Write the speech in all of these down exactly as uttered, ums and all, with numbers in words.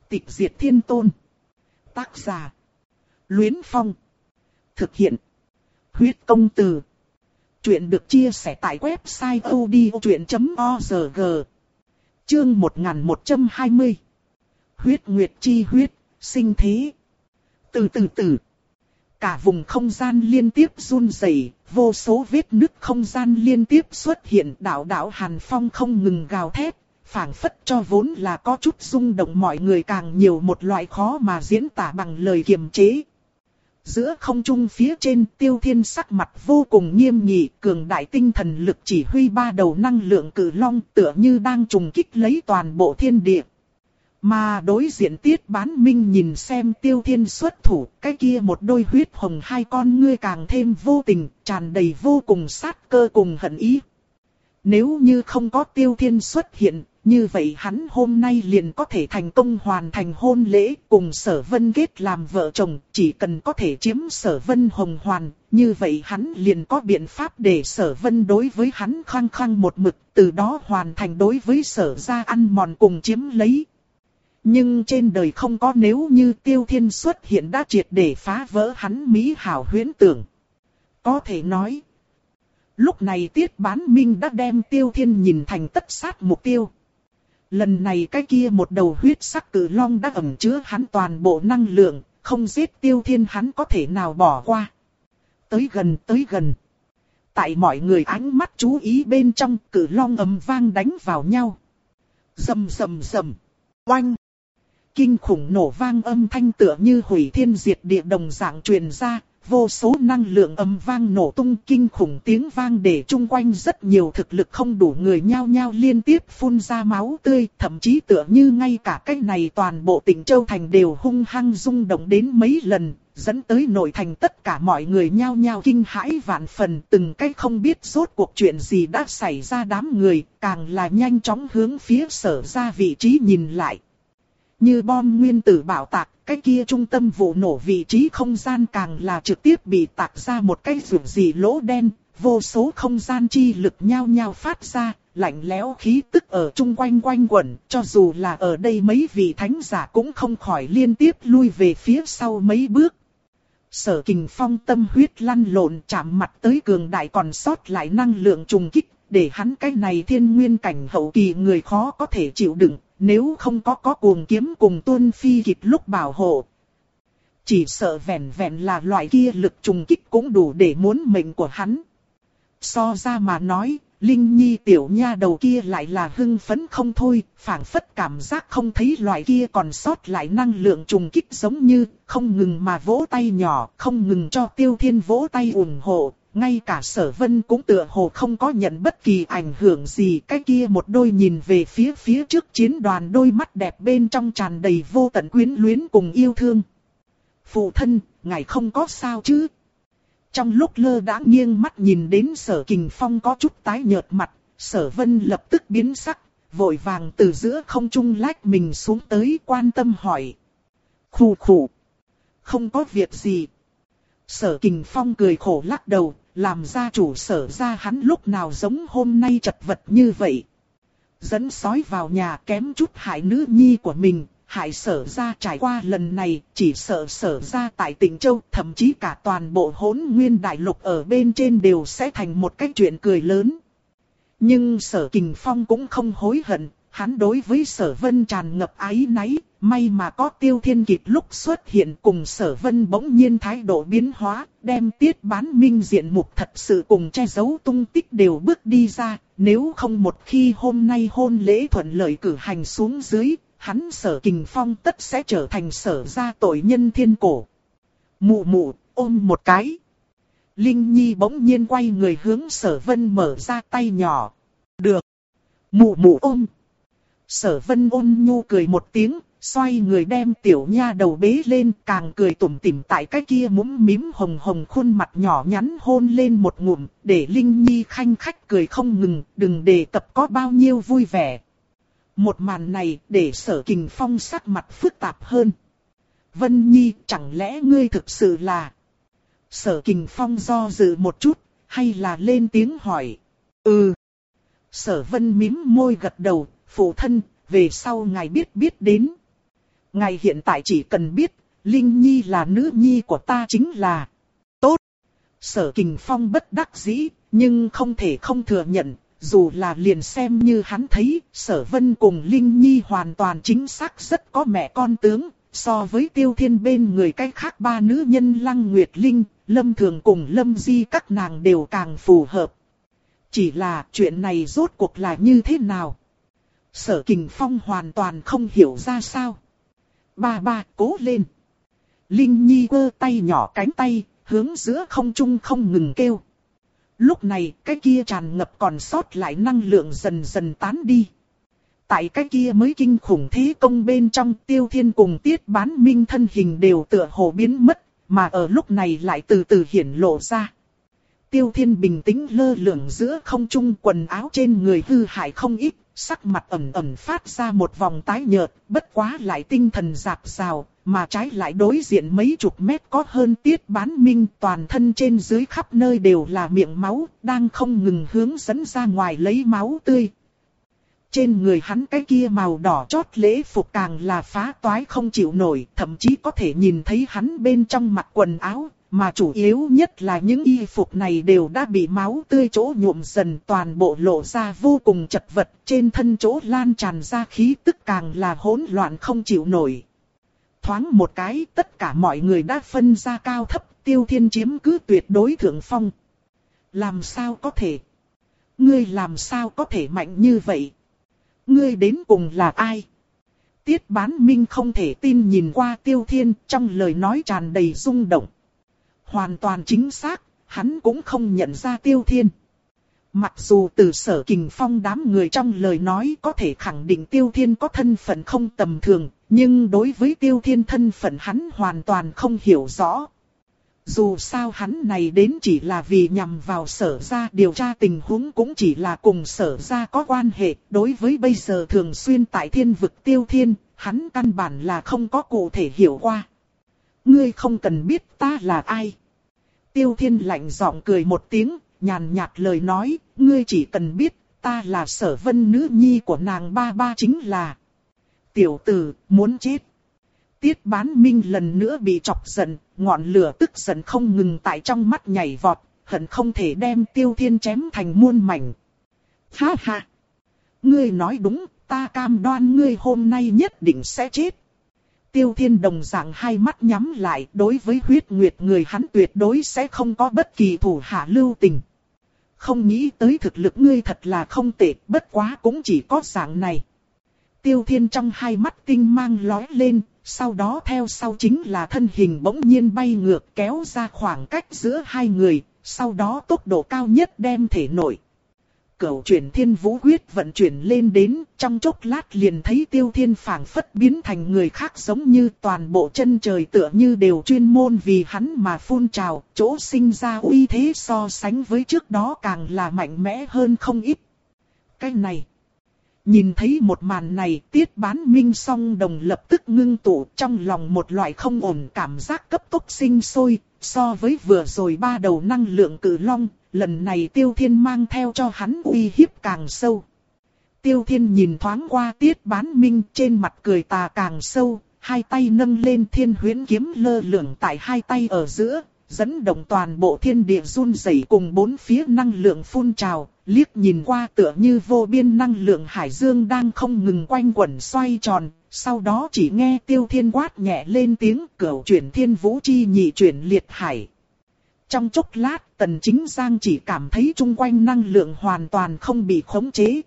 Tịch diệt thiên tôn. Tác giả. Luyến Phong. Thực hiện. Huyết công từ. Chuyện được chia sẻ tại website odchuyện chấm org. Chương một nghìn một trăm hai mươi. Huyết nguyệt chi huyết, sinh thế. Từ từ từ. Cả vùng không gian liên tiếp run rẩy, vô số vết nứt không gian liên tiếp xuất hiện, đạo đạo hàn phong không ngừng gào thét, phảng phất cho vốn là có chút rung động mọi người càng nhiều một loại khó mà diễn tả bằng lời kiềm chế. Giữa không trung phía trên, Tiêu Thiên sắc mặt vô cùng nghiêm nghị, cường đại tinh thần lực chỉ huy ba đầu năng lượng cự long tựa như đang trùng kích lấy toàn bộ thiên địa. Mà đối diện Tiết Bán Minh nhìn xem Tiêu Thiên xuất thủ, cái kia một đôi huyết hồng hai con ngươi càng thêm vô tình, tràn đầy vô cùng sát cơ cùng hận ý. Nếu như không có Tiêu Thiên xuất hiện, như vậy hắn hôm nay liền có thể thành công hoàn thành hôn lễ cùng Sở Vân kết làm vợ chồng, chỉ cần có thể chiếm Sở Vân hồng hoàn, như vậy hắn liền có biện pháp để Sở Vân đối với hắn khăng khăng một mực, từ đó hoàn thành đối với Sở gia ăn mòn cùng chiếm lấy. Nhưng trên đời không có nếu như Tiêu Thiên xuất hiện đã triệt để phá vỡ hắn mỹ hảo huyễn tưởng. Có thể nói, lúc này Tiết Bán Minh đã đem Tiêu Thiên nhìn thành tất sát mục tiêu. Lần này cái kia một đầu huyết sắc cự long đã ẩn chứa hắn toàn bộ năng lượng, không giết Tiêu Thiên hắn có thể nào bỏ qua. Tới gần tới gần. Tại mọi người ánh mắt chú ý bên trong, cự long ầm vang đánh vào nhau. Rầm rầm rầm. Oanh. Kinh khủng nổ vang âm thanh tựa như hủy thiên diệt địa đồng dạng truyền ra, vô số năng lượng ầm vang nổ tung, kinh khủng tiếng vang để chung quanh rất nhiều thực lực không đủ người nhao nhao liên tiếp phun ra máu tươi, thậm chí tựa như ngay cả cái này toàn bộ Tịnh Châu thành đều hung hăng rung động đến mấy lần, dẫn tới nội thành tất cả mọi người nhao nhao kinh hãi vạn phần, từng cái không biết rốt cuộc chuyện gì đã xảy ra, đám người càng là nhanh chóng hướng phía Sở gia vị trí nhìn lại. Như bom nguyên tử bạo tạc, cái kia trung tâm vụ nổ vị trí không gian càng là trực tiếp bị tạc ra một cái rủi gì lỗ đen, vô số không gian chi lực nhao nhao phát ra, lạnh lẽo khí tức ở chung quanh quanh quẩn, cho dù là ở đây mấy vị thánh giả cũng không khỏi liên tiếp lui về phía sau mấy bước. Sở Kình Phong tâm huyết lăn lộn chạm mặt tới cường đại còn sót lại năng lượng trùng kích, để hắn cái này thiên nguyên cảnh hậu kỳ người khó có thể chịu đựng. Nếu không có có cuồng kiếm cùng Tuân Phi kịp lúc bảo hộ, chỉ sợ vẹn vẹn là loại kia lực trùng kích cũng đủ để muốn mệnh của hắn. So ra mà nói, Linh Nhi tiểu nha đầu kia lại là hưng phấn không thôi, phảng phất cảm giác không thấy loại kia còn sót lại năng lượng trùng kích giống như, không ngừng mà vỗ tay nhỏ, không ngừng cho Tiêu Thiên vỗ tay ủng hộ. Ngay cả Sở Vân cũng tựa hồ không có nhận bất kỳ ảnh hưởng gì, cái kia một đôi nhìn về phía phía trước chiến đoàn đôi mắt đẹp bên trong tràn đầy vô tận quyến luyến cùng yêu thương. Phụ thân, ngài không có sao chứ? Trong lúc lơ đãng nghiêng mắt nhìn đến Sở Kình Phong có chút tái nhợt mặt, Sở Vân lập tức biến sắc, vội vàng từ giữa không trung lách mình xuống tới quan tâm hỏi. Khù khù. Không có việc gì. Sở Kình Phong cười khổ lắc đầu, làm gia chủ Sở gia hắn lúc nào giống hôm nay chật vật như vậy. Dẫn sói vào nhà kém chút hại nữ nhi của mình, hại Sở gia trải qua lần này, chỉ sợ Sở gia tại Tịnh Châu, thậm chí cả toàn bộ Hỗn Nguyên Đại Lục ở bên trên đều sẽ thành một cái chuyện cười lớn. Nhưng Sở Kình Phong cũng không hối hận, hắn đối với Sở Vân tràn ngập áy náy. May mà có Tiêu Thiên kịp lúc xuất hiện cùng Sở Vân bỗng nhiên thái độ biến hóa, đem Tiết Bán Minh diện mục thật sự cùng che giấu tung tích đều bước đi ra, nếu không một khi hôm nay hôn lễ thuận lợi cử hành xuống dưới, hắn Sở Kình Phong tất sẽ trở thành Sở gia tội nhân thiên cổ. Mụ mụ, ôm một cái. Linh Nhi bỗng nhiên quay người hướng Sở Vân mở ra tay nhỏ. Được. Mụ mụ ôm. Sở Vân ôn nhu cười một tiếng. Xoay người đem tiểu nha đầu bế lên, càng cười tủm tỉm tại cái kia mũm mím hồng hồng khuôn mặt nhỏ nhắn hôn lên một ngụm, để Linh Nhi khanh khách cười không ngừng, đừng đề cập có bao nhiêu vui vẻ. Một màn này để Sở Kình Phong sắc mặt phức tạp hơn. Vân Nhi, chẳng lẽ ngươi thực sự là... Sở Kình Phong do dự một chút, hay là lên tiếng hỏi. Ừ. Sở Vân mím môi gật đầu, phụ thân, về sau ngài biết biết đến. Ngài hiện tại chỉ cần biết, Linh Nhi là nữ nhi của ta chính là tốt. Sở Kình Phong bất đắc dĩ, nhưng không thể không thừa nhận, dù là liền xem như hắn thấy, Sở Vân cùng Linh Nhi hoàn toàn chính xác rất có mẹ con tướng, so với Tiêu Thiên bên người cách khác ba nữ nhân Lăng Nguyệt Linh, Lâm Thường cùng Lâm Di các nàng đều càng phù hợp. Chỉ là chuyện này rốt cuộc là như thế nào? Sở Kình Phong hoàn toàn không hiểu ra sao. Ba ba, cố lên. Linh Nhi vơ tay nhỏ cánh tay, hướng giữa không trung không ngừng kêu. Lúc này, cái kia tràn ngập còn sót lại năng lượng dần dần tán đi. Tại cái kia mới kinh khủng thế công bên trong, Tiêu Thiên cùng Tiết Bán Minh thân hình đều tựa hồ biến mất, mà ở lúc này lại từ từ hiển lộ ra. Tiêu Thiên bình tĩnh lơ lửng giữa không trung, quần áo trên người hư hại không ít, sắc mặt ẩn ẩn phát ra một vòng tái nhợt, bất quá lại tinh thần dạt dào, mà trái lại đối diện mấy chục mét có hơn Tiết Bán Minh, toàn thân trên dưới khắp nơi đều là miệng máu, đang không ngừng hướng dẫn ra ngoài lấy máu tươi. Trên người hắn cái kia màu đỏ chót lễ phục càng là phá toái không chịu nổi, thậm chí có thể nhìn thấy hắn bên trong mặc quần áo, mà chủ yếu nhất là những y phục này đều đã bị máu tươi chỗ nhuộm dần, toàn bộ lộ ra vô cùng chật vật, trên thân chỗ lan tràn ra khí tức càng là hỗn loạn không chịu nổi. Thoáng một cái, tất cả mọi người đã phân ra cao thấp, Tiêu Thiên chiếm cứ tuyệt đối thượng phong. Làm sao có thể? Ngươi làm sao có thể mạnh như vậy? Ngươi đến cùng là ai? Tiết Bán Minh không thể tin nhìn qua Tiêu Thiên, trong lời nói tràn đầy rung động. Hoàn toàn chính xác, hắn cũng không nhận ra Tiêu Thiên. Mặc dù từ Sở Kình Phong đám người trong lời nói có thể khẳng định Tiêu Thiên có thân phận không tầm thường, nhưng đối với Tiêu Thiên thân phận hắn hoàn toàn không hiểu rõ. Dù sao hắn này đến chỉ là vì nhằm vào Sở gia, điều tra tình huống cũng chỉ là cùng Sở gia có quan hệ. Đối với bây giờ thường xuyên tại thiên vực Tiêu Thiên, hắn căn bản là không có cụ thể hiểu qua. Ngươi không cần biết ta là ai. Tiêu Thiên lạnh giọng cười một tiếng, nhàn nhạt lời nói, ngươi chỉ cần biết ta là Sở Vân nữ nhi của nàng ba ba chính là. Tiểu tử, muốn chết. Tiết Bán Minh lần nữa bị chọc giận, ngọn lửa tức giận không ngừng tại trong mắt nhảy vọt, hận không thể đem Tiêu Thiên chém thành muôn mảnh. Ha ha! Ngươi nói đúng, ta cam đoan ngươi hôm nay nhất định sẽ chết. Tiêu Thiên đồng dạng hai mắt nhắm lại, đối với huyết nguyệt người hắn tuyệt đối sẽ không có bất kỳ thủ hạ lưu tình. Không nghĩ tới thực lực ngươi thật là không tệ, bất quá cũng chỉ có dạng này. Tiêu Thiên trong hai mắt tinh mang lóe lên, sau đó theo sau chính là thân hình bỗng nhiên bay ngược kéo ra khoảng cách giữa hai người, sau đó tốc độ cao nhất đem thể nội. Cửu chuyển thiên vũ quyết vận chuyển lên đến, trong chốc lát liền thấy Tiêu Thiên phảng phất biến thành người khác, giống như toàn bộ chân trời tựa như đều chuyên môn vì hắn mà phun trào, chỗ sinh ra uy thế so sánh với trước đó càng là mạnh mẽ hơn không ít. Cái này, nhìn thấy một màn này, Tiết Bán Minh song đồng lập tức ngưng tụ, trong lòng một loại không ổn cảm giác cấp tốc sinh sôi, so với vừa rồi ba đầu năng lượng cự long. Lần này Tiêu Thiên mang theo cho hắn uy hiếp càng sâu. Tiêu Thiên nhìn thoáng qua Tiết Bán Minh, trên mặt cười tà càng sâu, hai tay nâng lên thiên huyễn kiếm lơ lửng tại hai tay ở giữa, dẫn động toàn bộ thiên địa run rẩy cùng bốn phía năng lượng phun trào, liếc nhìn qua tựa như vô biên năng lượng hải dương đang không ngừng quanh quẩn xoay tròn. Sau đó chỉ nghe Tiêu Thiên quát nhẹ lên tiếng, cửu chuyển thiên vũ chi nhị chuyển liệt hải. Trong chốc lát, Tần Chính Giang chỉ cảm thấy chung quanh năng lượng hoàn toàn không bị khống chế.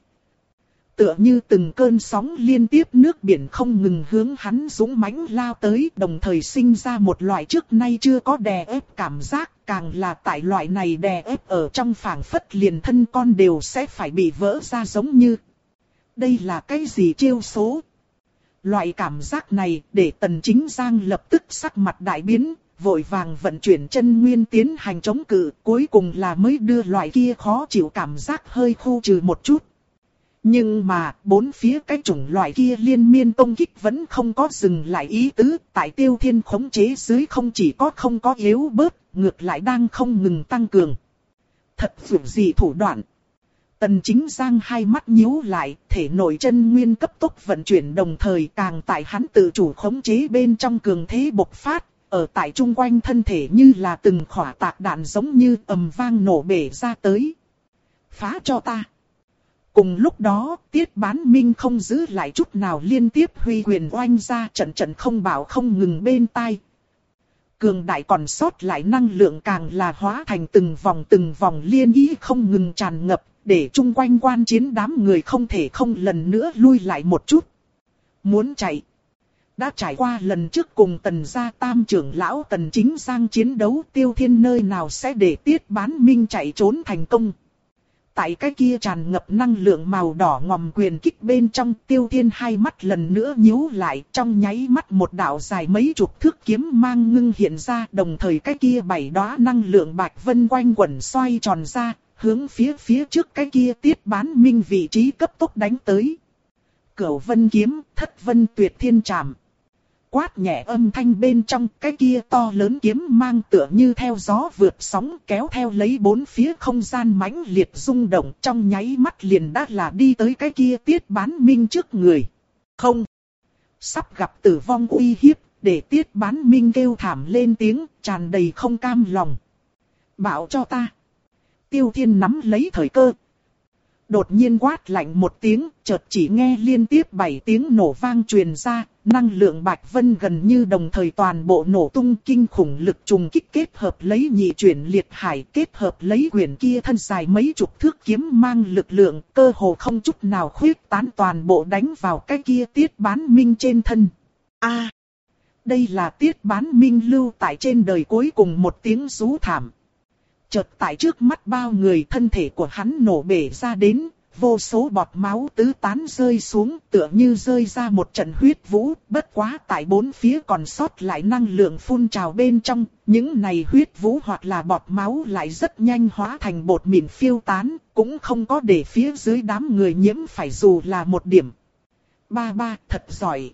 Tựa như từng cơn sóng liên tiếp nước biển không ngừng hướng hắn dũng mãnh lao tới, đồng thời sinh ra một loại trước nay chưa có đè ép cảm giác, càng là tại loại này đè ép ở trong phảng phất liền thân con đều sẽ phải bị vỡ ra giống như. Đây là cái gì chiêu số? Loại cảm giác này để Tần Chính Giang lập tức sắc mặt đại biến. Vội vàng vận chuyển chân nguyên tiến hành chống cự, cuối cùng là mới đưa loại kia khó chịu cảm giác hơi khu trừ một chút. Nhưng mà, bốn phía cái chủng loại kia liên miên công kích vẫn không có dừng lại ý tứ, tại Tiêu Thiên khống chế dưới không chỉ có không có yếu bớt, ngược lại đang không ngừng tăng cường. Thật dù gì thủ đoạn. Tần Chính Giang hai mắt nhíu lại, thể nội chân nguyên cấp tốc vận chuyển đồng thời càng tại hắn tự chủ khống chế bên trong cường thế bộc phát, ở tại chung quanh thân thể như là từng khỏa tạc đạn giống như ầm vang nổ bể ra tới. Phá cho ta! Cùng lúc đó, Tiết Bán Minh không giữ lại chút nào liên tiếp huy quyền oanh ra trận trận không bảo không ngừng bên tai. Cường đại còn sót lại năng lượng càng là hóa thành từng vòng từng vòng liên ý không ngừng tràn ngập, để chung quanh quan chiến đám người không thể không lần nữa lui lại một chút. Muốn chạy. Đã trải qua lần trước cùng Tần gia tam trưởng lão Tần Chính Giang chiến đấu, Tiêu Thiên nơi nào sẽ để Tiết Bán Minh chạy trốn thành công. Tại cái kia tràn ngập năng lượng màu đỏ ngòm quyền kích bên trong, Tiêu Thiên hai mắt lần nữa nhíu lại, trong nháy mắt một đạo dài mấy chục thước kiếm mang ngưng hiện ra, đồng thời cái kia bảy đóa năng lượng bạch vân quanh quẩn xoay tròn ra, hướng phía phía trước cái kia Tiết Bán Minh vị trí cấp tốc đánh tới. Cửu vân kiếm, thất vân tuyệt thiên trảm. Quát nhẹ âm thanh bên trong, cái kia to lớn kiếm mang tựa như theo gió vượt sóng, kéo theo lấy bốn phía không gian mãnh liệt rung động, trong nháy mắt liền đã là đi tới cái kia Tiết Bán Minh trước người. Không! Sắp gặp tử vong uy hiếp, để Tiết Bán Minh kêu thảm lên tiếng, tràn đầy không cam lòng. Bảo cho ta! Tiêu Thiên nắm lấy thời cơ. Đột nhiên quát lạnh một tiếng, chợt chỉ nghe liên tiếp bảy tiếng nổ vang truyền ra, năng lượng bạch vân gần như đồng thời toàn bộ nổ tung, kinh khủng lực trùng kích kết hợp lấy nhị chuyển liệt hải, kết hợp lấy quyển kia thân dài mấy chục thước kiếm mang lực lượng, cơ hồ không chút nào khuyết tán, toàn bộ đánh vào cái kia Tiết Bán Minh trên thân. A, đây là Tiết Bán Minh lưu tại trên đời cuối cùng một tiếng rú thảm. Chợt tại trước mắt bao người, thân thể của hắn nổ bể ra đến, vô số bọt máu tứ tán rơi xuống, tựa như rơi ra một trận huyết vũ, bất quá tại bốn phía còn sót lại năng lượng phun trào bên trong, những này huyết vũ hoặc là bọt máu lại rất nhanh hóa thành bột mịn phiêu tán, cũng không có để phía dưới đám người nhiễm phải dù là một điểm. Ba ba, thật giỏi.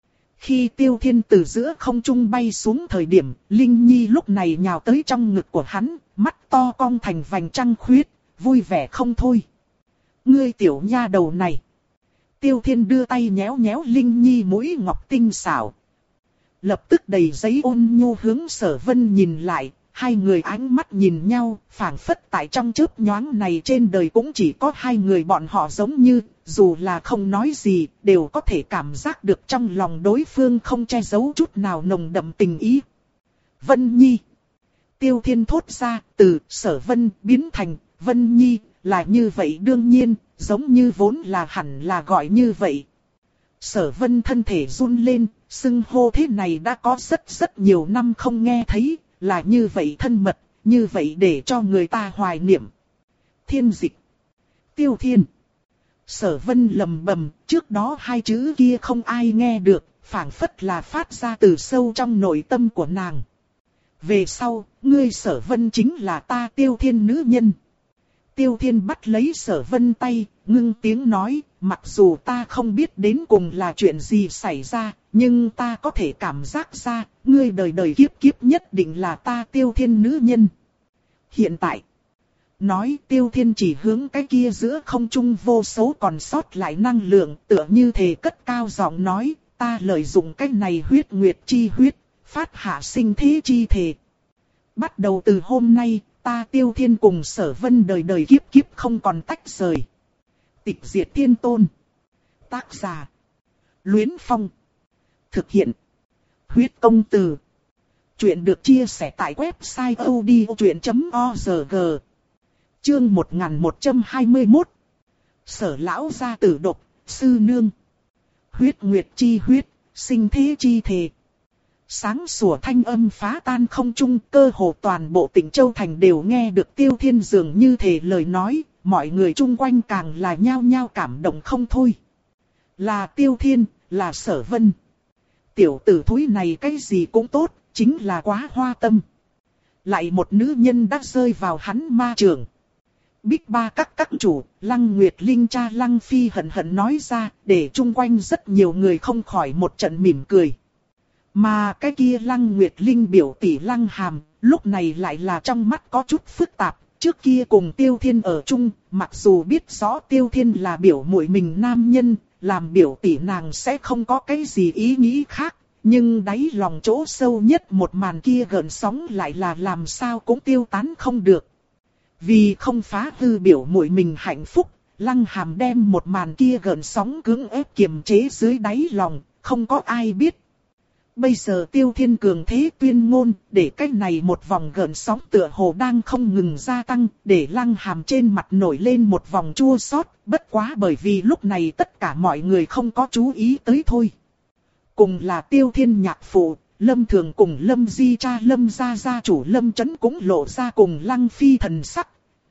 Khi Tiêu Thiên từ giữa không trung bay xuống thời điểm, Linh Nhi lúc này nhào tới trong ngực của hắn, mắt to cong thành vành trăng khuyết, vui vẻ không thôi. Ngươi tiểu nha đầu này. Tiêu Thiên đưa tay nhéo nhéo Linh Nhi mũi ngọc tinh xảo. Lập tức đầy giấy ôn nhu hướng Sở Vân nhìn lại, hai người ánh mắt nhìn nhau, phảng phất tại trong chớp nhoáng này trên đời cũng chỉ có hai người bọn họ giống như, dù là không nói gì, đều có thể cảm giác được trong lòng đối phương không che giấu chút nào nồng đậm tình ý. Vân Nhi. Tiêu Thiên thốt ra, từ Sở Vân biến thành Vân Nhi, là như vậy đương nhiên, giống như vốn là hẳn là gọi như vậy. Sở Vân thân thể run lên, xưng hô thế này đã có rất rất nhiều năm không nghe thấy, là như vậy thân mật, như vậy để cho người ta hoài niệm. Thiên dịch. Tiêu Thiên. Sở Vân lầm bầm, trước đó hai chữ kia không ai nghe được, phảng phất là phát ra từ sâu trong nội tâm của nàng. Về sau, ngươi Sở Vân chính là ta Tiêu Thiên nữ nhân. Tiêu Thiên bắt lấy Sở Vân tay, ngưng tiếng nói, mặc dù ta không biết đến cùng là chuyện gì xảy ra, nhưng ta có thể cảm giác ra, ngươi đời đời kiếp kiếp nhất định là ta Tiêu Thiên nữ nhân. Hiện tại, nói Tiêu Thiên chỉ hướng cái kia giữa không trung vô số còn sót lại năng lượng, tựa như thể cất cao giọng nói, ta lợi dụng cái này huyết nguyệt chi huyết, phát hạ sinh thế chi thể. Bắt đầu từ hôm nay, ta Tiêu Thiên cùng Sở Vân đời đời kiếp kiếp không còn tách rời. Tịch diệt thiên tôn. Tác giả. Luyến Phong. Thực hiện. Huyết công từ. Chuyện được chia sẻ tại website odchuyện chấm org. Chương một nghìn một trăm hai mươi mốt. Sở lão gia tử độc, sư nương. Huyết nguyệt chi huyết, sinh thế chi thể. Sáng sủa thanh âm phá tan không trung, cơ hồ toàn bộ Tịnh Châu thành đều nghe được Tiêu Thiên dường như thể lời nói, mọi người chung quanh càng là nhao nhao cảm động không thôi. Là Tiêu Thiên, là Sở Vân. Tiểu tử thúi này cái gì cũng tốt, chính là quá hoa tâm. Lại một nữ nhân đã rơi vào hắn ma trường. Bích ba các các chủ, Lăng Nguyệt Linh cha Lăng Phi hận hận nói ra, để chung quanh rất nhiều người không khỏi một trận mỉm cười. Mà cái kia Lăng Nguyệt Linh biểu tỷ Lăng Hàm, lúc này lại là trong mắt có chút phức tạp, trước kia cùng Tiêu Thiên ở chung, mặc dù biết rõ Tiêu Thiên là biểu muội mình nam nhân, làm biểu tỷ nàng sẽ không có cái gì ý nghĩ khác, nhưng đáy lòng chỗ sâu nhất một màn kia gợn sóng lại là làm sao cũng tiêu tán không được. Vì không phá hư biểu muội mình hạnh phúc, Lăng Hàm đem một màn kia gợn sóng cưỡng ép kiềm chế dưới đáy lòng, không có ai biết. Bây giờ Tiêu Thiên cường thế tuyên ngôn, để cái này một vòng gợn sóng tựa hồ đang không ngừng gia tăng, để Lăng Hàm trên mặt nổi lên một vòng chua xót, bất quá bởi vì lúc này tất cả mọi người không có chú ý tới thôi. Cùng là Tiêu Thiên nhạc phụ, Lâm Thường cùng Lâm Di cha Lâm gia gia chủ Lâm Chấn cũng lộ ra cùng Lăng Phi thần sắc.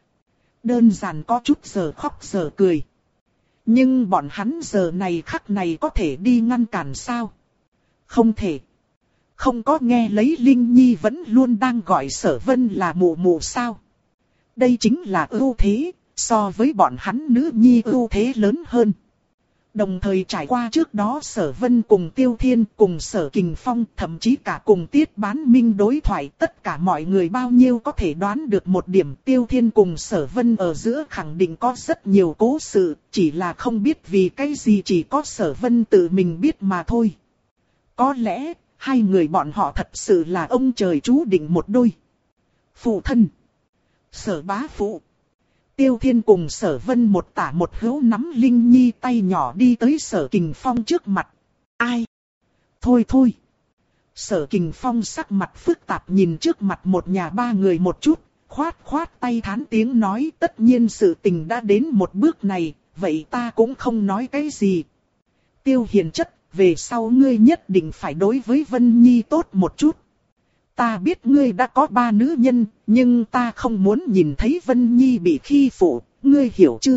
Đơn giản có chút giờ khóc giờ cười. Nhưng bọn hắn giờ này khắc này có thể đi ngăn cản sao? Không thể. Không có nghe lấy Linh Nhi vẫn luôn đang gọi Sở Vân là mụ mụ sao? Đây chính là ưu thế, so với bọn hắn nữ nhi ưu thế lớn hơn. Đồng thời trải qua trước đó Sở Vân cùng Tiêu Thiên cùng Sở Kình Phong, thậm chí cả cùng Tiết Bán Minh đối thoại, tất cả mọi người bao nhiêu có thể đoán được một điểm, Tiêu Thiên cùng Sở Vân ở giữa khẳng định có rất nhiều cố sự, chỉ là không biết vì cái gì chỉ có Sở Vân tự mình biết mà thôi. Có lẽ, hai người bọn họ thật sự là ông trời chú định một đôi. Phụ thân. Sở bá phụ. Tiêu Thiên cùng Sở Vân một tả một hữu nắm Linh Nhi tay nhỏ đi tới Sở Kình Phong trước mặt. Ai? Thôi thôi. Sở Kình Phong sắc mặt phức tạp nhìn trước mặt một nhà ba người một chút, khoát khoát tay thán tiếng nói tất nhiên sự tình đã đến một bước này, vậy ta cũng không nói cái gì. Tiêu Hiền chất, về sau ngươi nhất định phải đối với Vân Nhi tốt một chút. Ta biết ngươi đã có ba nữ nhân, nhưng ta không muốn nhìn thấy Vân Nhi bị khi phụ, ngươi hiểu chưa?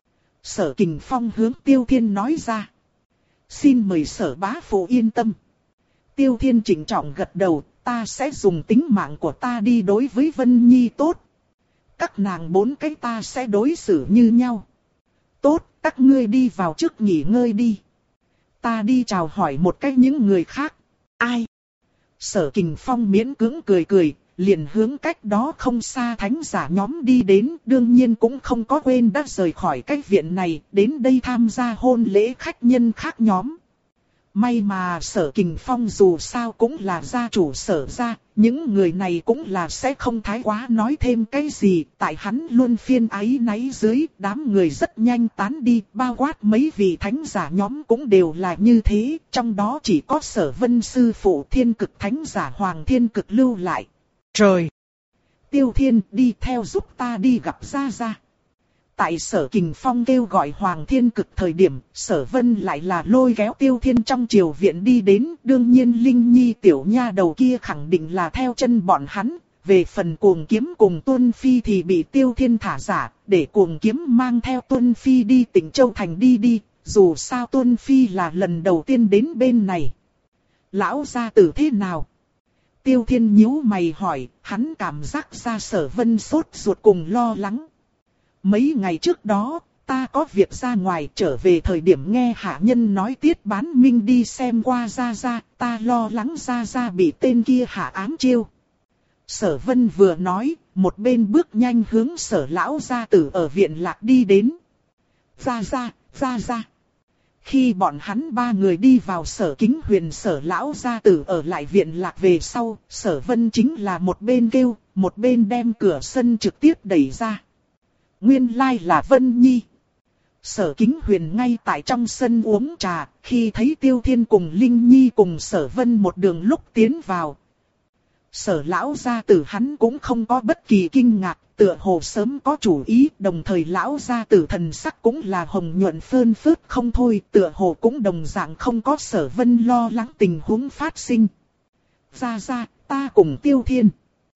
Sở Kình Phong hướng Tiêu Thiên nói ra. Xin mời Sở bá phụ yên tâm. Tiêu Thiên chỉnh trọng gật đầu, ta sẽ dùng tính mạng của ta đi đối với Vân Nhi tốt. Các nàng bốn cái ta sẽ đối xử như nhau. Tốt, các ngươi đi vào trước nghỉ ngơi đi. Ta đi chào hỏi một cách những người khác. Ai? Sở Kình Phong miễn cưỡng cười cười, liền hướng cách đó không xa thánh giả nhóm đi đến, đương nhiên cũng không có quên đã rời khỏi cái viện này, đến đây tham gia hôn lễ khách nhân khác nhóm. May mà Sở Kình Phong dù sao cũng là gia chủ Sở gia, những người này cũng là sẽ không thái quá nói thêm cái gì, tại hắn luôn phiên áy náy dưới, đám người rất nhanh tán đi, bao quát mấy vị thánh giả nhóm cũng đều là như thế, trong đó chỉ có Sở Vân sư phụ Thiên Cực thánh giả Hoàng Thiên Cực lưu lại. Trời! Tiêu Thiên đi theo giúp ta đi gặp Gia Gia. Tại Sở Kình Phong kêu gọi Hoàng Thiên Cực thời điểm, Sở Vân lại là lôi kéo Tiêu Thiên trong triều viện đi đến, đương nhiên Linh Nhi tiểu nha đầu kia khẳng định là theo chân bọn hắn, về phần Cuồng Kiếm cùng Tuân Phi thì bị Tiêu Thiên thả giả, để Cuồng Kiếm mang theo Tuân Phi đi Tỉnh Châu Thành đi đi, dù sao Tuân Phi là lần đầu tiên đến bên này. Lão gia tử thế nào? Tiêu Thiên nhíu mày hỏi, hắn cảm giác ra Sở Vân sốt ruột cùng lo lắng. Mấy ngày trước đó, ta có việc ra ngoài trở về thời điểm nghe hạ nhân nói Tiết Bán Minh đi xem qua Gia Gia, ta lo lắng Gia Gia bị tên kia hạ ám chiêu. Sở Vân vừa nói, một bên bước nhanh hướng Sở lão gia tử ở viện lạc đi đến. Gia Gia, Gia Gia. Khi bọn hắn ba người đi vào Sở Kính Huyền Sở lão gia tử ở lại viện lạc về sau, Sở Vân chính là một bên kêu, một bên đem cửa sân trực tiếp đẩy ra. Nguyên lai là Vân Nhi. Sở Kính Huyền ngay tại trong sân uống trà, khi thấy Tiêu Thiên cùng Linh Nhi cùng Sở Vân một đường lúc tiến vào. Sở lão gia tử hắn cũng không có bất kỳ kinh ngạc, tựa hồ sớm có chủ ý, đồng thời lão gia tử thần sắc cũng là hồng nhuận phơn phớt không thôi, tựa hồ cũng đồng dạng không có Sở Vân lo lắng tình huống phát sinh. Gia Gia, ta cùng Tiêu Thiên.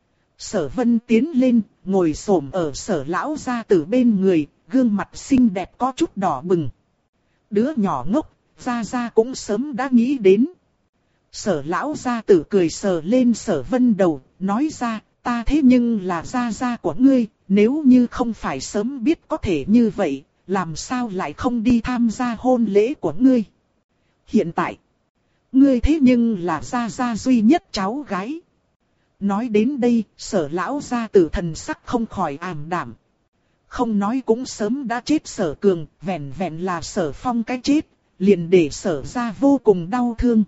Sở Vân tiến lên, ngồi xổm ở Sở lão gia tử bên người, gương mặt xinh đẹp có chút đỏ bừng. Đứa nhỏ ngốc, Gia Gia cũng sớm đã nghĩ đến. Sở lão gia tử cười sờ lên Sở Vân đầu, nói ra, ta thế nhưng là Gia Gia của ngươi, nếu như không phải sớm biết có thể như vậy, làm sao lại không đi tham gia hôn lễ của ngươi. Hiện tại, ngươi thế nhưng là Gia Gia duy nhất cháu gái. Nói đến đây, Sở lão gia tử thần sắc không khỏi ảm đạm. Không nói cũng sớm đã chết Sở Cường, vẹn vẹn là Sở Phong cái chết, liền để Sở gia vô cùng đau thương.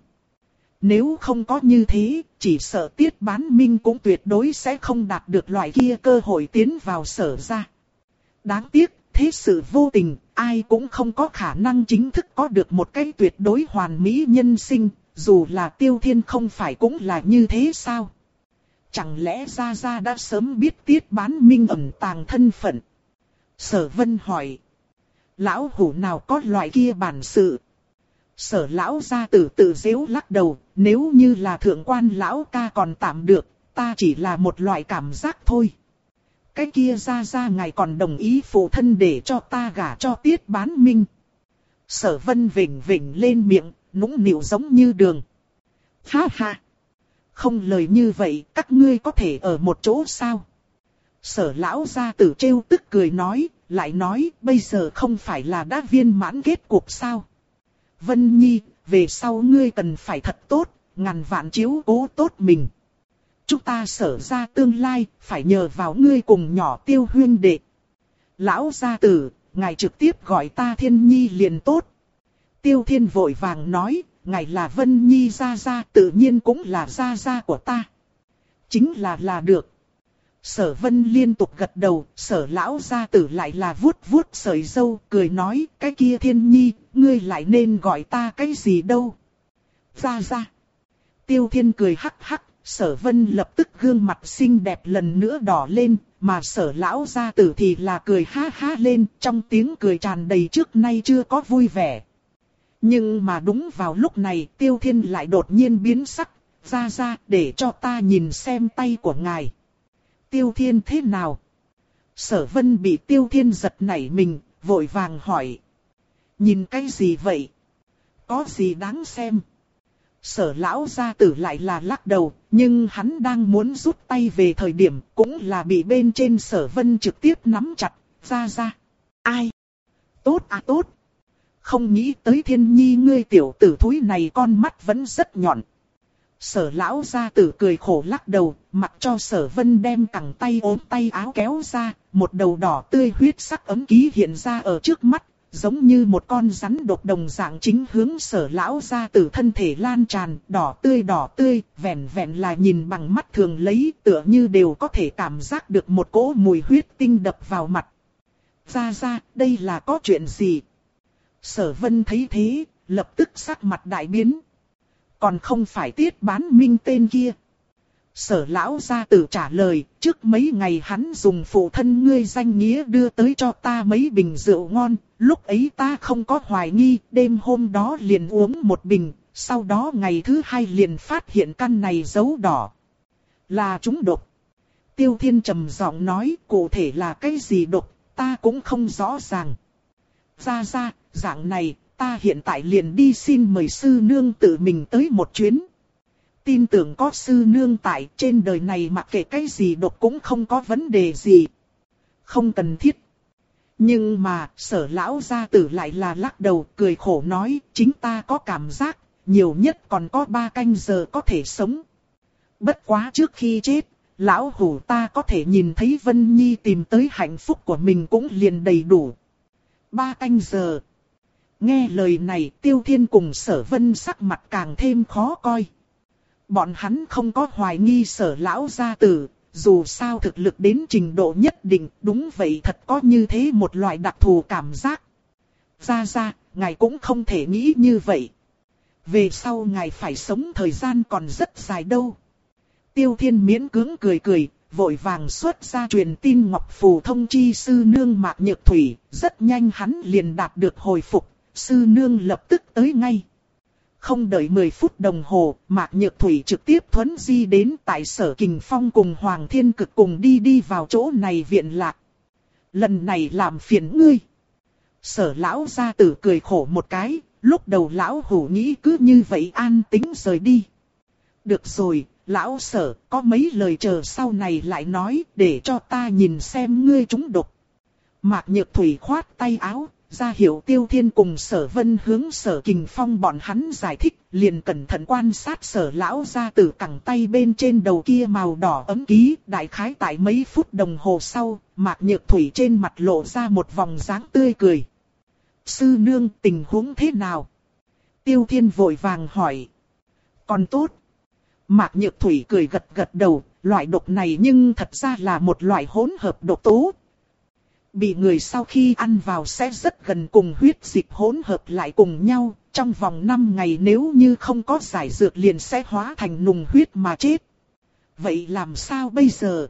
Nếu không có như thế, chỉ sợ Tiết Bán Minh cũng tuyệt đối sẽ không đạt được loại kia cơ hội tiến vào Sở gia. Đáng tiếc, thế sự vô tình, ai cũng không có khả năng chính thức có được một cái tuyệt đối hoàn mỹ nhân sinh, dù là Tiêu Thiên không phải cũng là như thế sao? Chẳng lẽ Gia Gia đã sớm biết Tiết Bán Minh ẩn tàng thân phận? Sở Vân hỏi. Lão hủ nào có loại kia bản sự? Sở lão gia tử tự giễu lắc đầu, nếu như là thượng quan lão ca còn tạm được, ta chỉ là một loại cảm giác thôi. Cái kia Gia Gia ngài còn đồng ý phụ thân để cho ta gả cho Tiết Bán Minh. Sở Vân vểnh vểnh lên miệng, nũng nịu giống như đường. Ha ha! Không lời như vậy, các ngươi có thể ở một chỗ sao? Sở lão gia tử trêu tức cười nói, lại nói, bây giờ không phải là đã viên mãn kết cục sao? Vân Nhi, về sau ngươi cần phải thật tốt, ngàn vạn chiếu cố tốt mình. Chúng ta Sở ra tương lai, phải nhờ vào ngươi cùng nhỏ Tiêu huynh đệ. Lão gia tử, ngài trực tiếp gọi ta Thiên Nhi liền tốt. Tiêu Thiên vội vàng nói, ngài là Vân Nhi gia gia, tự nhiên cũng là gia gia của ta. Chính là là được. Sở Vân liên tục gật đầu, Sở lão gia tử lại là vuốt vuốt sợi râu, cười nói, cái kia Thiên Nhi, ngươi lại nên gọi ta cái gì đâu. Gia gia. Tiêu Thiên cười hắc hắc, Sở Vân lập tức gương mặt xinh đẹp lần nữa đỏ lên, mà Sở lão gia tử thì là cười ha ha lên, trong tiếng cười tràn đầy trước nay chưa có vui vẻ. Nhưng mà đúng vào lúc này, Tiêu Thiên lại đột nhiên biến sắc, gia gia, để cho ta nhìn xem tay của ngài. Tiêu Thiên thế nào? Sở Vân bị Tiêu Thiên giật nảy mình, vội vàng hỏi. Nhìn cái gì vậy? Có gì đáng xem? Sở lão gia tử lại là lắc đầu, nhưng hắn đang muốn rút tay về thời điểm cũng là bị bên trên Sở Vân trực tiếp nắm chặt, ra ra. Ai? Tốt à tốt. Không nghĩ tới Thiên Nhi ngươi tiểu tử thúi này con mắt vẫn rất nhọn. Sở lão gia tử cười khổ lắc đầu, mặc cho Sở Vân đem cẳng tay ốm tay áo kéo ra, một đầu đỏ tươi huyết sắc ấm ký hiện ra ở trước mắt, giống như một con rắn độc đồng dạng chính hướng Sở lão gia tử thân thể lan tràn, đỏ tươi đỏ tươi, vẹn vẹn là nhìn bằng mắt thường lấy, tựa như đều có thể cảm giác được một cỗ mùi huyết tinh đập vào mặt. Ra ra, đây là có chuyện gì? Sở Vân thấy thế, lập tức sắc mặt đại biến. Còn không phải Tiết Bán Minh tên kia. Sở lão gia tử trả lời, trước mấy ngày hắn dùng phụ thân ngươi danh nghĩa đưa tới cho ta mấy bình rượu ngon, lúc ấy ta không có hoài nghi, đêm hôm đó liền uống một bình, sau đó ngày thứ hai liền phát hiện căn này dấu đỏ. Là trúng độc. Tiêu Thiên trầm giọng nói, cụ thể là cái gì độc, ta cũng không rõ ràng. Ra ra, dạng này, ta hiện tại liền đi xin mời sư nương tự mình tới một chuyến. Tin tưởng có sư nương tại, trên đời này mặc kệ cái gì độc cũng không có vấn đề gì. Không cần thiết. Nhưng mà, Sở lão gia tử lại là lắc đầu, cười khổ nói, chính ta có cảm giác, nhiều nhất còn có ba canh giờ có thể sống. Bất quá trước khi chết, lão hủ ta có thể nhìn thấy Vân Nhi tìm tới hạnh phúc của mình cũng liền đầy đủ. Ba canh giờ. Nghe lời này, Tiêu Thiên cùng Sở Vân sắc mặt càng thêm khó coi. Bọn hắn không có hoài nghi Sở lão gia tử, dù sao thực lực đến trình độ nhất định, đúng vậy thật có như thế một loại đặc thù cảm giác. Ra ra, ngài cũng không thể nghĩ như vậy. Về sau ngài phải sống thời gian còn rất dài đâu. Tiêu Thiên miễn cưỡng cười cười, vội vàng xuất ra truyền tin ngọc phù thông chi sư nương Mạc Nhược Thủy, rất nhanh hắn liền đạt được hồi phục, sư nương lập tức tới ngay. Không đợi mười phút đồng hồ, Mạc Nhược Thủy trực tiếp thuấn di đến tại Sở Kình Phong cùng Hoàng Thiên Cực cùng đi đi vào chỗ này viện lạc. Lần này làm phiền ngươi. Sở lão gia tử cười khổ một cái, lúc đầu lão hủ nghĩ cứ như vậy an tĩnh rời đi. Được rồi, lão Sở, có mấy lời chờ sau này lại nói, để cho ta nhìn xem ngươi trúng độc. Mạc Nhược Thủy khoát tay áo, ra hiệu Tiêu Thiên cùng Sở Vân hướng Sở Kình Phong bọn hắn giải thích, liền cẩn thận quan sát Sở lão gia tử cẳng tay bên trên đầu kia màu đỏ ấm ký, đại khái tại mấy phút đồng hồ sau, Mạc Nhược Thủy trên mặt lộ ra một vòng dáng tươi cười. Sư nương, tình huống thế nào? Tiêu Thiên vội vàng hỏi. Còn tốt. Mạc Nhược Thủy cười gật gật đầu, loại độc này nhưng thật ra là một loại hỗn hợp độc tố. Bị người sau khi ăn vào sẽ rất gần cùng huyết dịch hỗn hợp lại cùng nhau, trong vòng năm ngày nếu như không có giải dược liền sẽ hóa thành nùng huyết mà chết. Vậy làm sao bây giờ?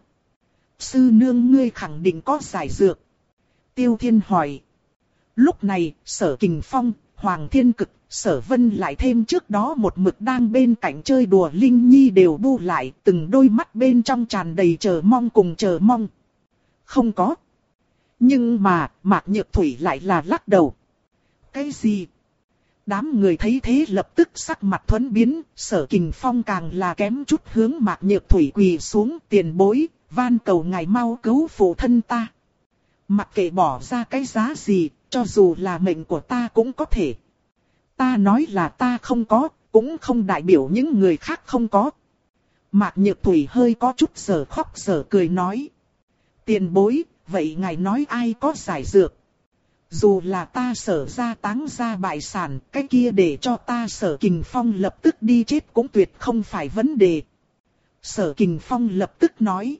Sư nương ngươi khẳng định có giải dược. Tiêu Thiên hỏi. Lúc này, Sở Kình Phong, Hoàng Thiên Cực, Sở Vân lại thêm trước đó một mực đang bên cạnh chơi đùa Linh Nhi đều bu lại, từng đôi mắt bên trong tràn đầy chờ mong cùng chờ mong. Không có. Nhưng mà, Mạc Nhược Thủy lại là lắc đầu. Cái gì? Đám người thấy thế lập tức sắc mặt thuẫn biến, Sở Kình Phong càng là kém chút hướng Mạc Nhược Thủy quỳ xuống, tiền bối, van cầu ngài mau cứu phụ thân ta. Mặc kệ bỏ ra cái giá gì, cho dù là mệnh của ta cũng có thể. Ta nói là ta không có, cũng không đại biểu những người khác không có. Mạc Nhược Thủy hơi có chút giờ khóc giờ cười nói. Tiền bối, vậy ngài nói ai có giải dược? Dù là ta Sở ra táng ra bại sản, cái kia để cho ta Sở Kình Phong lập tức đi chết cũng tuyệt không phải vấn đề. Sở Kình Phong lập tức nói.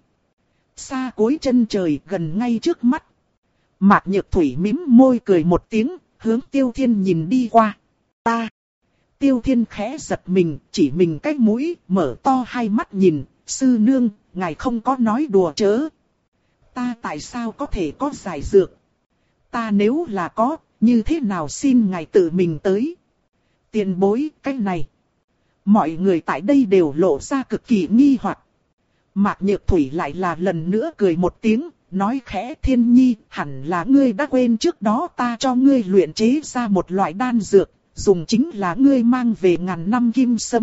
Xa cuối chân trời gần ngay trước mắt. Mạc Nhược Thủy mím môi cười một tiếng, hướng Tiêu Thiên nhìn đi qua. Ta. Tiêu Thiên khẽ giật mình, chỉ mình cái mũi, mở to hai mắt nhìn, sư nương, ngài không có nói đùa chớ. Ta tại sao có thể có giải dược? Ta nếu là có, như thế nào xin ngài tự mình tới? Tiền bối, cái này. Mọi người tại đây đều lộ ra cực kỳ nghi hoặc. Mạc Nhược Thủy lại là lần nữa cười một tiếng, nói khẽ Thiên Nhi, hẳn là ngươi đã quên trước đó ta cho ngươi luyện chế ra một loại đan dược, dùng chính là ngươi mang về ngàn năm kim sâm.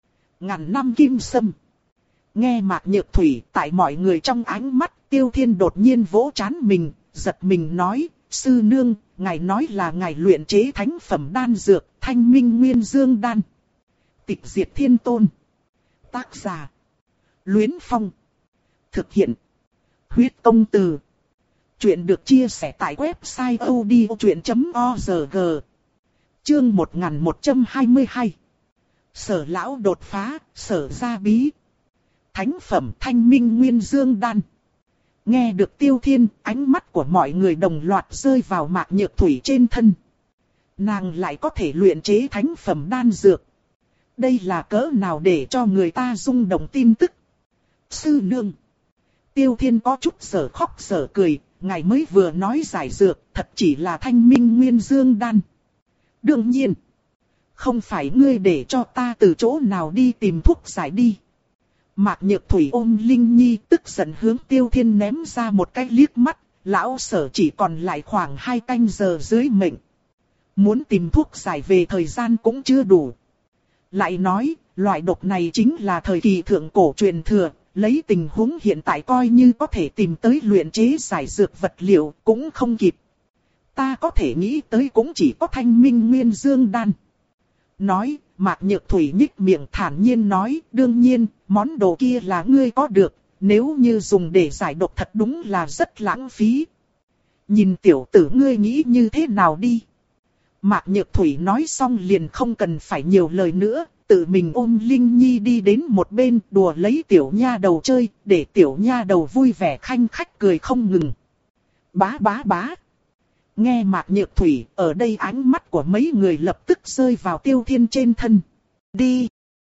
Ngàn năm kim sâm. Nghe Mạc Nhược Thủy tại mọi người trong ánh mắt, Tiêu Thiên đột nhiên vỗ trán mình, giật mình nói, sư nương, ngài nói là ngài luyện chế thánh phẩm đan dược, Thanh Minh Nguyên Dương đan. Tịch diệt thiên tôn. Tác giả. Luyến Phong. Thực hiện. Huyết công từ. Chuyện được chia sẻ tại website odchuyện chấm org. Chương một nghìn một trăm hai mươi hai. Sở lão đột phá, sở gia bí. Thánh phẩm Thanh Minh Nguyên Dương đan. Nghe được Tiêu Thiên, ánh mắt của mọi người đồng loạt rơi vào Mạc Nhược Thủy trên thân. Nàng lại có thể luyện chế thánh phẩm đan dược. Đây là cỡ nào để cho người ta rung động tin tức. Sư nương. Tiêu Thiên có chút sở khóc sở cười, ngài mới vừa nói giải dược, thật chỉ là Thanh Minh Nguyên Dương đan. Đương nhiên. Không phải ngươi để cho ta từ chỗ nào đi tìm thuốc giải đi. Mạc Nhược Thủy ôm Linh Nhi tức giận hướng Tiêu Thiên ném ra một cái liếc mắt, lão Sở chỉ còn lại khoảng hai canh giờ dưới mệnh. Muốn tìm thuốc giải về thời gian cũng chưa đủ. Lại nói, loại độc này chính là thời kỳ thượng cổ truyền thừa, lấy tình huống hiện tại coi như có thể tìm tới luyện chế giải dược vật liệu cũng không kịp. Ta có thể nghĩ tới cũng chỉ có Thanh Minh Nguyên Dương đan. Nói, Mạc Nhược Thủy nhích miệng thản nhiên nói, đương nhiên, món đồ kia là ngươi có được, nếu như dùng để giải độc thật đúng là rất lãng phí. Nhìn tiểu tử ngươi nghĩ như thế nào đi. Mạc Nhược Thủy nói xong liền không cần phải nhiều lời nữa, tự mình ôm Linh Nhi đi đến một bên đùa lấy tiểu nha đầu chơi, để tiểu nha đầu vui vẻ khanh khách cười không ngừng. Bá bá bá. Nghe Mạc Nhược Thủy, ở đây ánh mắt của mấy người lập tức rơi vào Tiêu Thiên trên thân. Đi.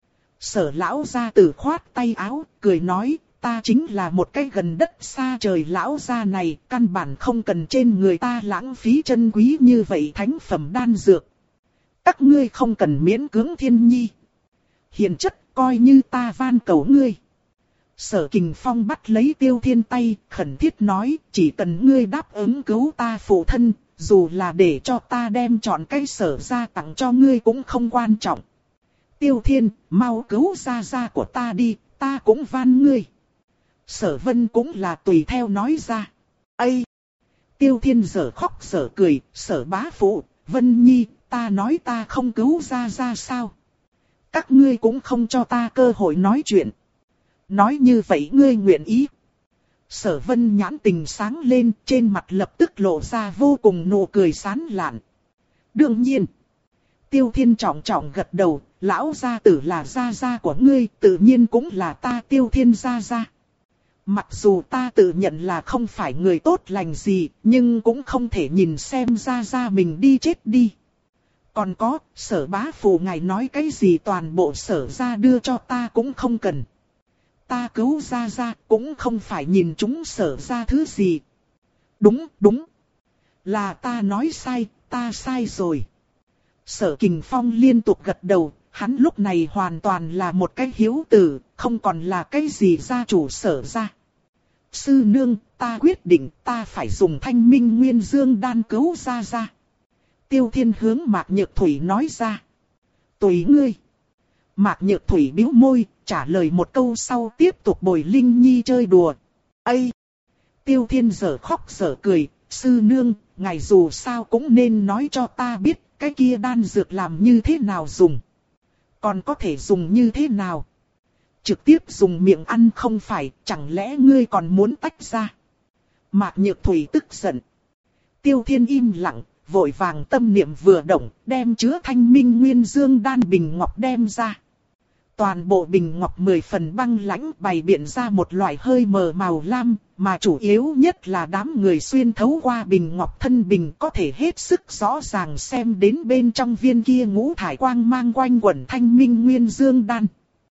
Sở lão gia tử khoát tay áo, cười nói, ta chính là một cái gần đất xa trời lão gia này, căn bản không cần trên người ta lãng phí chân quý như vậy thánh phẩm đan dược. Các ngươi không cần miễn cưỡng Thiên Nhi. Hiền chất coi như ta van cầu ngươi. Sở Kình Phong bắt lấy Tiêu Thiên tay, khẩn thiết nói, chỉ cần ngươi đáp ứng cứu ta phụ thân, dù là để cho ta đem chọn cái sở ra tặng cho ngươi cũng không quan trọng. Tiêu Thiên, mau cứu gia gia của ta đi, ta cũng van ngươi. Sở Vân cũng là tùy theo nói ra. Ây! Tiêu Thiên dở khóc dở cười, Sở bá phụ, Vân Nhi, ta nói ta không cứu Gia Gia sao? Các ngươi cũng không cho ta cơ hội nói chuyện. Nói như vậy ngươi nguyện ý. Sở Vân nhãn tình sáng lên, trên mặt lập tức lộ ra vô cùng nụ cười sán lạn. Đương nhiên. Tiêu Thiên trọng trọng gật đầu, lão gia tử là gia gia của ngươi, tự nhiên cũng là ta Tiêu Thiên gia gia. Mặc dù ta tự nhận là không phải người tốt lành gì, nhưng cũng không thể nhìn xem gia gia mình đi chết đi. Còn có, Sở bá phụ ngài nói cái gì toàn bộ Sở gia đưa cho ta cũng không cần. Ta cứu Gia Gia cũng không phải nhìn chúng Sở gia thứ gì. Đúng, đúng. Là ta nói sai, ta sai rồi. Sở Kình Phong liên tục gật đầu, hắn lúc này hoàn toàn là một cái hiếu tử, không còn là cái gì gia chủ Sở gia. Sư nương, ta quyết định ta phải dùng Thanh Minh Nguyên Dương đan cứu Gia Gia. Tiêu Thiên hướng Mạc Nhược Thủy nói ra. Tùy ngươi. Mạc Nhược Thủy bĩu môi, trả lời một câu sau tiếp tục bồi Linh Nhi chơi đùa. Ây! Tiêu Thiên dở khóc dở cười, sư nương, ngài dù sao cũng nên nói cho ta biết, cái kia đan dược làm như thế nào dùng. Còn có thể dùng như thế nào? Trực tiếp dùng miệng ăn không phải, chẳng lẽ ngươi còn muốn tách ra? Mạc Nhược Thủy tức giận. Tiêu Thiên im lặng, vội vàng tâm niệm vừa động, đem chứa Thanh Minh Nguyên Dương đan bình ngọc đem ra. Toàn bộ bình ngọc mười phần băng lãnh bày biện ra một loại hơi mờ màu lam, mà chủ yếu nhất là đám người xuyên thấu qua bình ngọc thân bình có thể hết sức rõ ràng xem đến bên trong viên kia ngũ thải quang mang quanh quẩn Thanh Minh Nguyên Dương đan.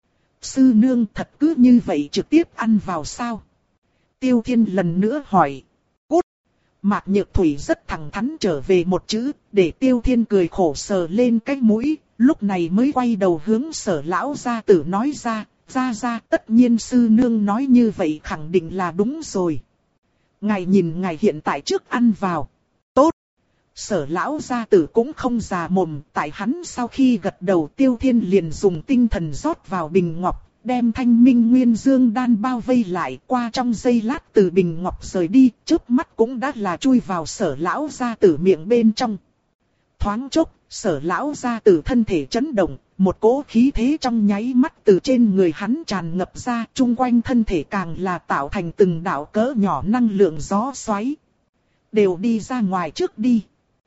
Sư nương thật cứ như vậy trực tiếp ăn vào sao? Tiêu Thiên lần nữa hỏi. Cút! Mạc Nhược Thủy rất thẳng thắn trở về một chữ, để Tiêu Thiên cười khổ sờ lên cái mũi. Lúc này mới quay đầu hướng Sở lão gia tử nói ra, gia gia tất nhiên sư nương nói như vậy khẳng định là đúng rồi. Ngài nhìn ngài hiện tại trước ăn vào. Tốt. Sở lão gia tử cũng không già mồm, tại hắn sau khi gật đầu Tiêu Thiên liền dùng tinh thần rót vào bình ngọc, đem Thanh Minh Nguyên Dương đan bao vây lại, qua trong giây lát từ bình ngọc rời đi, chớp mắt cũng đã là chui vào Sở lão gia tử miệng bên trong. Thoáng chốc, Sở lão gia tử thân thể chấn động, một cỗ khí thế trong nháy mắt từ trên người hắn tràn ngập ra, chung quanh thân thể càng là tạo thành từng đạo cỡ nhỏ năng lượng gió xoáy. Đều đi ra ngoài trước đi.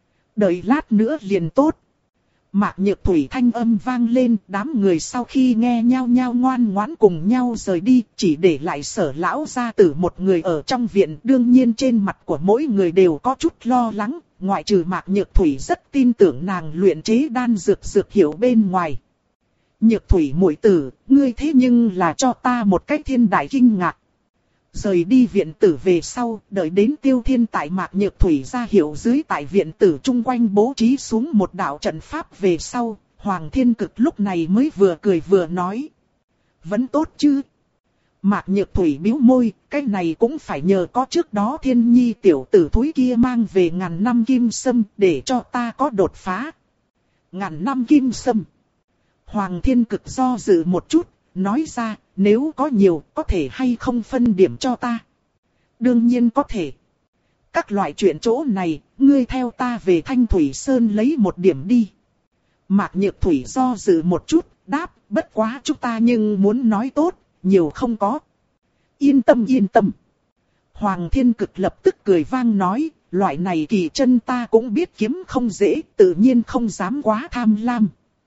Đợi lát nữa liền tốt. Mạc Nhược Thủy thanh âm vang lên, đám người sau khi nghe nhau nhau ngoan ngoãn cùng nhau rời đi, chỉ để lại Sở lão gia tử một người ở trong viện. Đương nhiên trên mặt của mỗi người đều có chút lo lắng, ngoại trừ Mạc Nhược Thủy rất tin tưởng nàng luyện chế đan dược dược hiểu bên ngoài. Nhược Thủy muội tử, ngươi thế nhưng là cho ta một cách thiên đại kinh ngạc. Rời đi viện tử về sau, đợi đến Tiêu Thiên tại Mạc Nhược Thủy ra hiệu dưới tại viện tử chung quanh bố trí xuống một đạo trận pháp về sau, Hoàng Thiên Cực lúc này mới vừa cười vừa nói. Vẫn tốt chứ? Mạc Nhược Thủy bĩu môi, cái này cũng phải nhờ có trước đó Thiên Nhi tiểu tử thúi kia mang về ngàn năm kim sâm để cho ta có đột phá. Ngàn năm kim sâm. Hoàng Thiên Cực do dự một chút, nói ra, nếu có nhiều, có thể hay không phân điểm cho ta? Đương nhiên có thể. Các loại chuyện chỗ này, ngươi theo ta về Thanh Thủy Sơn lấy một điểm đi. Mạc Nhược Thủy do dự một chút, đáp, bất quá chúng ta nhưng muốn nói tốt, nhiều không có. Yên tâm yên tâm. Hoàng Thiên Cực lập tức cười vang nói, loại này kỳ chân ta cũng biết kiếm không dễ, tự nhiên không dám quá tham lam.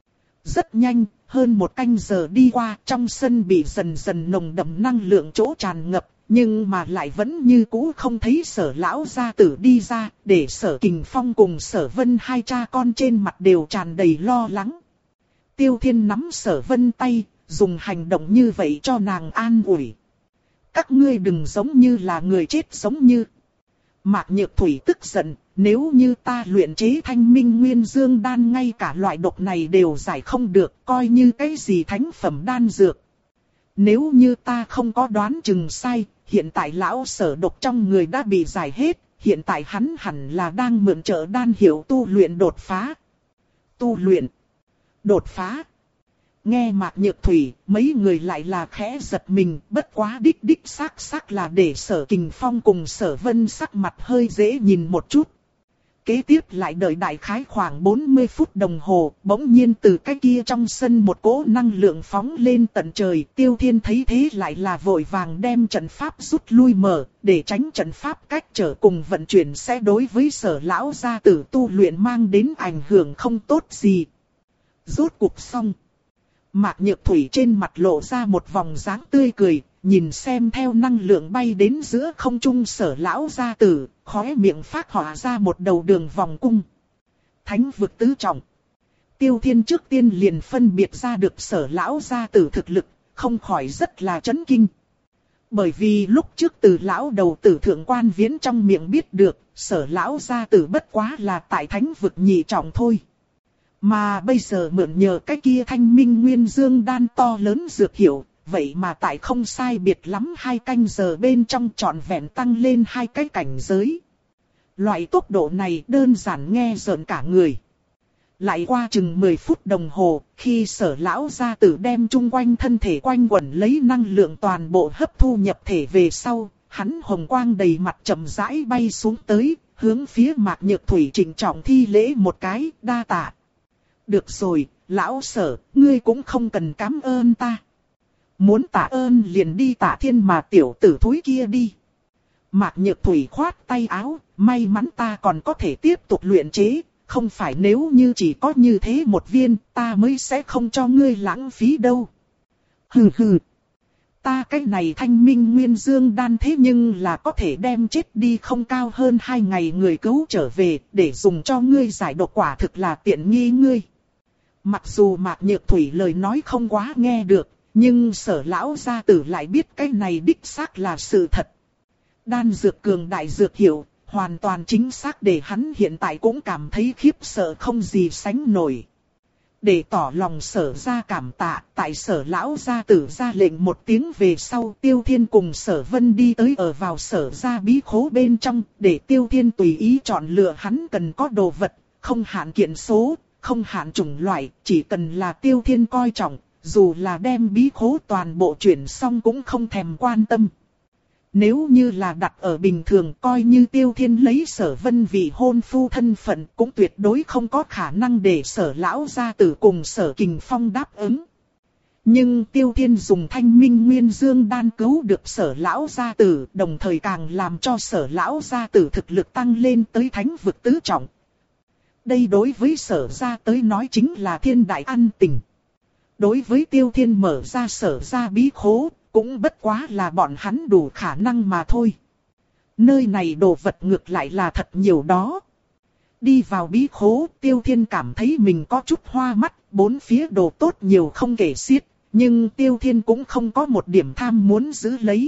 Rất nhanh, hơn một canh giờ đi qua, trong sân bị dần dần nồng đậm năng lượng chỗ tràn ngập, nhưng mà lại vẫn như cũ không thấy Sở lão gia tử đi ra, để Sở Kình Phong cùng Sở Vân hai cha con trên mặt đều tràn đầy lo lắng. Tiêu Thiên nắm Sở Vân tay, dùng hành động như vậy cho nàng an ủi. Các ngươi đừng giống như là người chết giống như. Mạc Nhược Thủy tức giận, nếu như ta luyện chế Thanh Minh Nguyên Dương đan ngay cả loại độc này đều giải không được, coi như cái gì thánh phẩm đan dược. Nếu như ta không có đoán chừng sai, hiện tại lão Sở độc trong người đã bị giải hết, hiện tại hắn hẳn là đang mượn trợ đan hiệu tu luyện đột phá. Tu luyện. Đột phá. Nghe Mạc Nhược Thủy, mấy người lại là khẽ giật mình, bất quá đích đích xác xác là để Sở Kình Phong cùng Sở Vân sắc mặt hơi dễ nhìn một chút. Kế tiếp lại đợi đại khái khoảng bốn mươi phút đồng hồ, bỗng nhiên từ cái kia trong sân một cỗ năng lượng phóng lên tận trời. Tiêu Thiên thấy thế lại là vội vàng đem trận pháp rút lui mở, để tránh trận pháp cách trở cùng vận chuyển sẽ đối với Sở lão gia tử tu luyện mang đến ảnh hưởng không tốt gì. Rốt cuộc xong. Mạc Nhược Thủy trên mặt lộ ra một vòng dáng tươi cười, nhìn xem theo năng lượng bay đến giữa không trung Sở lão gia tử, khóe miệng phát họa ra một đầu đường vòng cung. Thánh vực tứ trọng. Tiêu Thiên trước tiên liền phân biệt ra được Sở lão gia tử thực lực, không khỏi rất là chấn kinh. Bởi vì lúc trước từ lão đầu tử thượng quan viễn trong miệng biết được, Sở lão gia tử bất quá là tại thánh vực nhị trọng thôi. Mà bây giờ mượn nhờ cái kia thanh minh nguyên dương đan to lớn dược hiệu, vậy mà tại không sai biệt lắm hai canh giờ bên trong trọn vẹn tăng lên hai cái cảnh giới. Loại tốc độ này đơn giản nghe rợn cả người. Lại qua chừng mười phút đồng hồ, khi Sở lão gia tử đem chung quanh thân thể quanh quẩn lấy năng lượng toàn bộ hấp thu nhập thể về sau, hắn hồng quang đầy mặt chậm rãi bay xuống tới, hướng phía Mạc Nhược Thủy trịnh trọng thi lễ một cái, đa tạ. Được rồi, lão Sở, ngươi cũng không cần cảm ơn ta. Muốn tạ ơn liền đi tạ thiên mà tiểu tử thúi kia đi. Mạc Nhược Thủy khoát tay áo, may mắn ta còn có thể tiếp tục luyện chế, không phải nếu như chỉ có như thế một viên, ta mới sẽ không cho ngươi lãng phí đâu. Hừ hừ. Ta cái này thanh minh nguyên dương đan thế nhưng là có thể đem chết đi không cao hơn hai ngày người cứu trở về, để dùng cho ngươi giải độc quả thực là tiện nghi ngươi. Mặc dù Mạc Nhược Thủy lời nói không quá nghe được, nhưng Sở lão gia tử lại biết cái này đích xác là sự thật. Đan dược cường đại dược hiệu, hoàn toàn chính xác để hắn hiện tại cũng cảm thấy khiếp sợ không gì sánh nổi. Để tỏ lòng Sở gia cảm tạ, tại Sở lão gia tử ra lệnh một tiếng về sau, Tiêu Thiên cùng Sở Vân đi tới ở vào Sở gia bí khố bên trong, để Tiêu Thiên tùy ý chọn lựa hắn cần có đồ vật, không hạn kiện số, không hạn chủng loại, chỉ cần là Tiêu Thiên coi trọng, dù là đem bí khố toàn bộ chuyển xong cũng không thèm quan tâm. Nếu như là đặt ở bình thường, coi như Tiêu Thiên lấy Sở Vân vì hôn phu thân phận, cũng tuyệt đối không có khả năng để Sở lão gia tử cùng Sở Kình Phong đáp ứng. Nhưng Tiêu Thiên dùng thanh minh nguyên dương đan cứu được Sở lão gia tử, đồng thời càng làm cho Sở lão gia tử thực lực tăng lên tới thánh vực tứ trọng. Đây đối với Sở gia tới nói chính là thiên đại ân tình. Đối với Tiêu Thiên mở ra Sở gia bí khố, cũng bất quá là bọn hắn đủ khả năng mà thôi. Nơi này đồ vật ngược lại là thật nhiều đó. Đi vào bí khố, Tiêu Thiên cảm thấy mình có chút hoa mắt, bốn phía đồ tốt nhiều không kể xiết, nhưng Tiêu Thiên cũng không có một điểm tham muốn giữ lấy.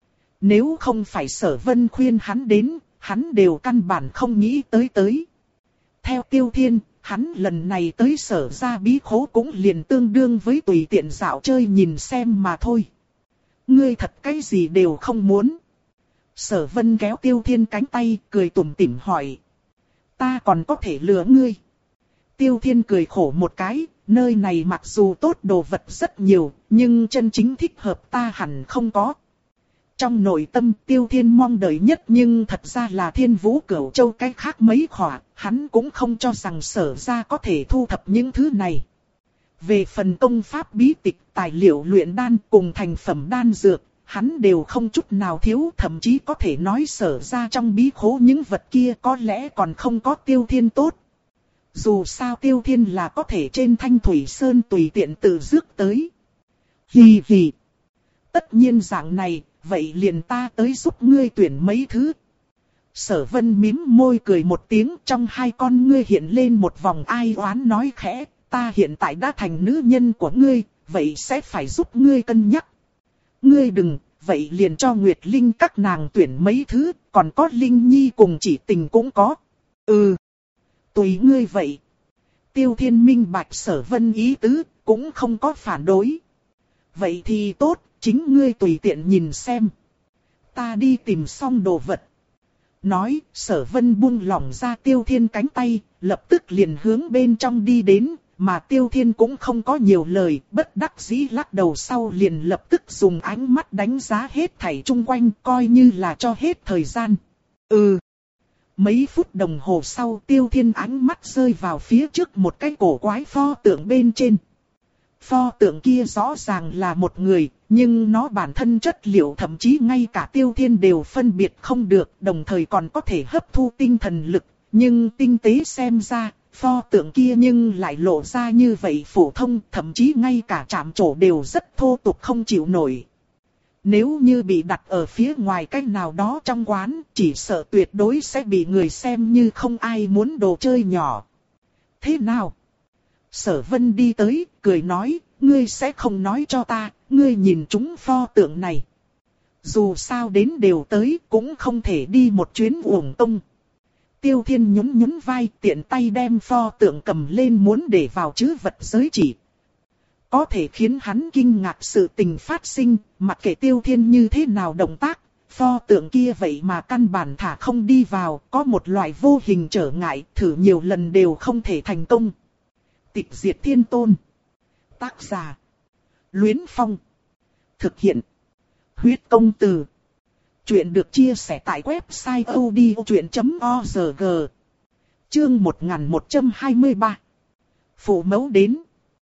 Nếu không phải Sở Vân khuyên hắn đến, hắn đều căn bản không nghĩ tới tới. Theo Tiêu Thiên, hắn lần này tới Sở gia bí khố cũng liền tương đương với tùy tiện dạo chơi nhìn xem mà thôi. Ngươi thật cái gì đều không muốn. Sở Vân kéo Tiêu Thiên cánh tay, cười tủm tỉm hỏi. Ta còn có thể lừa ngươi. Tiêu Thiên cười khổ một cái, nơi này mặc dù tốt đồ vật rất nhiều, nhưng chân chính thích hợp ta hẳn không có. Trong nội tâm Tiêu Thiên mong đợi nhất nhưng thật ra là Thiên Vũ Cửu Châu cái khác mấy khỏa, hắn cũng không cho rằng Sở gia có thể thu thập những thứ này. Về phần công pháp bí tịch, tài liệu luyện đan cùng thành phẩm đan dược, hắn đều không chút nào thiếu, thậm chí có thể nói Sở gia trong bí khố những vật kia có lẽ còn không có Tiêu Thiên tốt. Dù sao Tiêu Thiên là có thể trên Thanh Thủy Sơn tùy tiện tự rước tới. Hì hì. Tất nhiên dạng này, vậy liền ta tới giúp ngươi tuyển mấy thứ. Sở Vân mím môi cười một tiếng, trong hai con ngươi hiện lên một vòng ai oán nói khẽ. Ta hiện tại đã thành nữ nhân của ngươi, vậy sẽ phải giúp ngươi cân nhắc. Ngươi đừng, vậy liền cho Nguyệt Linh các nàng tuyển mấy thứ, còn có Linh Nhi cùng Chỉ Tình cũng có. Ừ, tùy ngươi vậy. Tiêu Thiên minh bạch Sở Vân ý tứ, cũng không có phản đối. Vậy thì tốt, chính ngươi tùy tiện nhìn xem. Ta đi tìm xong đồ vật. Nói, Sở Vân buông lỏng ra Tiêu Thiên cánh tay, lập tức liền hướng bên trong đi đến. mà Tiêu Thiên cũng không có nhiều lời, bất đắc dĩ lắc đầu sau liền lập tức dùng ánh mắt đánh giá hết thảy chung quanh, coi như là cho hết thời gian. Ừ. Mấy phút đồng hồ sau, Tiêu Thiên ánh mắt rơi vào phía trước một cái cổ quái pho tượng bên trên. Pho tượng kia rõ ràng là một người, nhưng nó bản thân chất liệu thậm chí ngay cả Tiêu Thiên đều phân biệt không được, đồng thời còn có thể hấp thu tinh thần lực, nhưng tinh tế xem ra, pho tượng kia nhưng lại lộ ra như vậy phổ thông, thậm chí ngay cả chạm trổ đều rất thô tục không chịu nổi. Nếu như bị đặt ở phía ngoài cách nào đó trong quán, chỉ sợ tuyệt đối sẽ bị người xem như không ai muốn đồ chơi nhỏ. Thế nào? Sở Vân đi tới, cười nói, ngươi sẽ không nói cho ta, ngươi nhìn chúng pho tượng này. Dù sao đến đều tới, cũng không thể đi một chuyến uổng công. Tiêu Thiên nhún nhún vai, tiện tay đem pho tượng cầm lên muốn để vào trữ vật giới chỉ. Có thể khiến hắn kinh ngạc sự tình phát sinh, mặc kệ Tiêu Thiên như thế nào động tác, pho tượng kia vậy mà căn bản thả không đi vào, có một loại vô hình trở ngại, thử nhiều lần đều không thể thành công. Tịch Diệt Thiên Tôn. Tác giả: Luyến Phong. Thực hiện: Huyết Công Từ. Chuyện được chia sẻ tại website odchuyện chấm org. Chương một nghìn một trăm hai mươi ba. Phụ mẫu đến.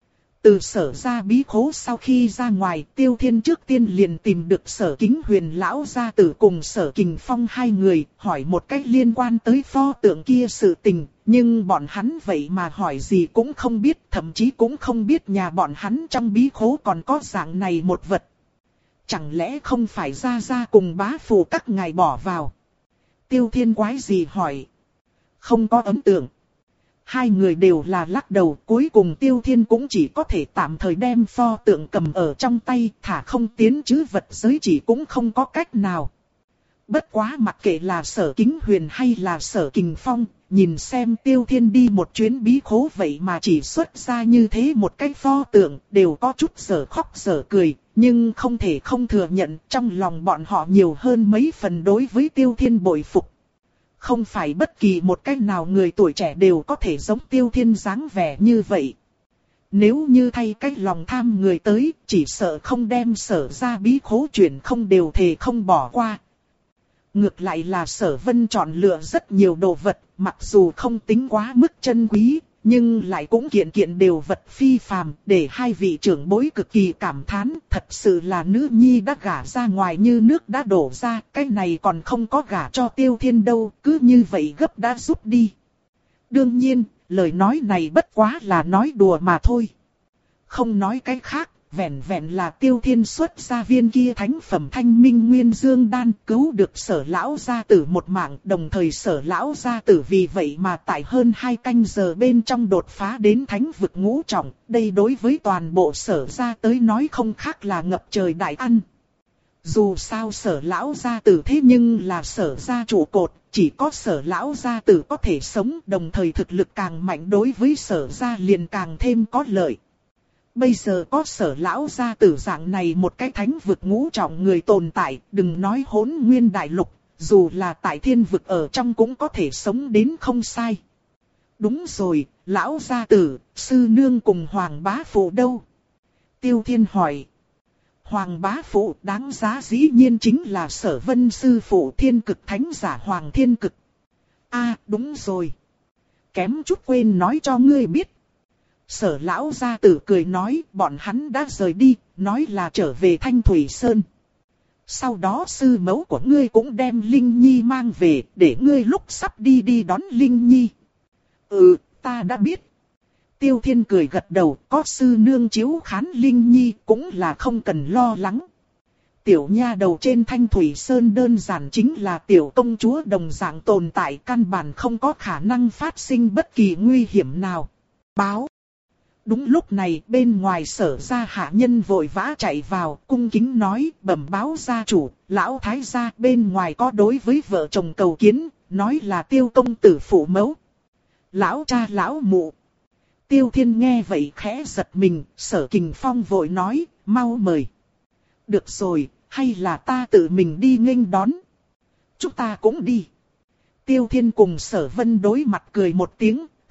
Từ Sở gia bí khố sau khi ra ngoài, Tiêu Thiên trước tiên liền tìm được Sở Kính Huyền lão gia tử cùng Sở Kình Phong hai người, hỏi một cách liên quan tới pho tượng kia sự tình, nhưng bọn hắn vậy mà hỏi gì cũng không biết, thậm chí cũng không biết nhà bọn hắn trong bí khố còn có dạng này một vật. Chẳng lẽ không phải gia gia cùng bá phụ các ngài bỏ vào? Tiêu Thiên quái gì hỏi. Không có ấn tượng. Hai người đều là lắc đầu, cuối cùng Tiêu Thiên cũng chỉ có thể tạm thời đem pho tượng cầm ở trong tay, thả không tiến trữ vật giới chỉ cũng không có cách nào. Bất quá mặc kệ là Sở Kính Huyền hay là Sở Kình Phong, nhìn xem Tiêu Thiên đi một chuyến bí khố vậy mà chỉ xuất ra như thế một cái pho tượng, đều có chút giờ khóc giờ cười, nhưng không thể không thừa nhận trong lòng bọn họ nhiều hơn mấy phần đối với Tiêu Thiên bội phục. Không phải bất kỳ một cách nào người tuổi trẻ đều có thể giống Tiêu Thiên dáng vẻ như vậy. Nếu như thay cách lòng tham người tới, chỉ sợ không đem Sở ra bí khố chuyển không đều thề không bỏ qua. Ngược lại là Sở Vân chọn lựa rất nhiều đồ vật, mặc dù không tính quá mức chân quý, nhưng lại cũng kiện kiện đều vật phi phàm, để hai vị trưởng bối cực kỳ cảm thán, thật sự là nữ nhi đã gả ra ngoài như nước đã đổ ra, cái này còn không có gả cho Tiêu Thiên đâu, cứ như vậy gấp đã rút đi. Đương nhiên, lời nói này bất quá là nói đùa mà thôi. Không nói cái khác, vẹn vẹn là Tiêu Thiên xuất ra viên kia thánh phẩm thanh minh nguyên dương đan cứu được Sở lão gia tử một mạng, đồng thời Sở lão gia tử vì vậy mà tại hơn hai canh giờ bên trong đột phá đến thánh vực ngũ trọng, đây đối với toàn bộ Sở gia tới nói không khác là ngập trời đại ăn. Dù sao Sở lão gia tử thế nhưng là Sở gia trụ cột, chỉ có Sở lão gia tử có thể sống, đồng thời thực lực càng mạnh đối với Sở gia liền càng thêm có lợi. Bây giờ có Sở lão gia tử dạng này một cái thánh vực ngũ trọng người tồn tại, đừng nói hỗn nguyên đại lục, dù là tại thiên vực ở trong cũng có thể sống đến không sai. Đúng rồi, lão gia tử, sư nương cùng Hoàng bá phụ đâu? Tiêu Thiên hỏi. Hoàng bá phụ đáng giá dĩ nhiên chính là Sở Vân sư phụ thiên cực thánh giả Hoàng Thiên Cực. À đúng rồi. Kém chút quên nói cho ngươi biết. Sở lão gia tử cười nói bọn hắn đã rời đi, nói là trở về Thanh Thủy Sơn. Sau đó sư mẫu của ngươi cũng đem Linh Nhi mang về, để ngươi lúc sắp đi đi đón Linh Nhi. Ừ, ta đã biết. Tiêu Thiên cười gật đầu, có sư nương chiếu khán Linh Nhi cũng là không cần lo lắng. Tiểu nha đầu trên Thanh Thủy Sơn đơn giản chính là tiểu công chúa đồng dạng tồn tại, căn bản không có khả năng phát sinh bất kỳ nguy hiểm nào. Báo. Đúng lúc này bên ngoài Sở gia hạ nhân vội vã chạy vào, cung kính nói, bẩm báo gia chủ, lão thái gia bên ngoài có đối với vợ chồng cầu kiến, nói là Tiêu công tử phụ mẫu. Lão cha lão mụ. Tiêu Thiên nghe vậy khẽ giật mình, Sở Kình Phong vội nói, mau mời. Được rồi, hay là ta tự mình đi nghênh đón. Chúng ta cũng đi. Tiêu Thiên cùng Sở Vân đối mặt cười một tiếng.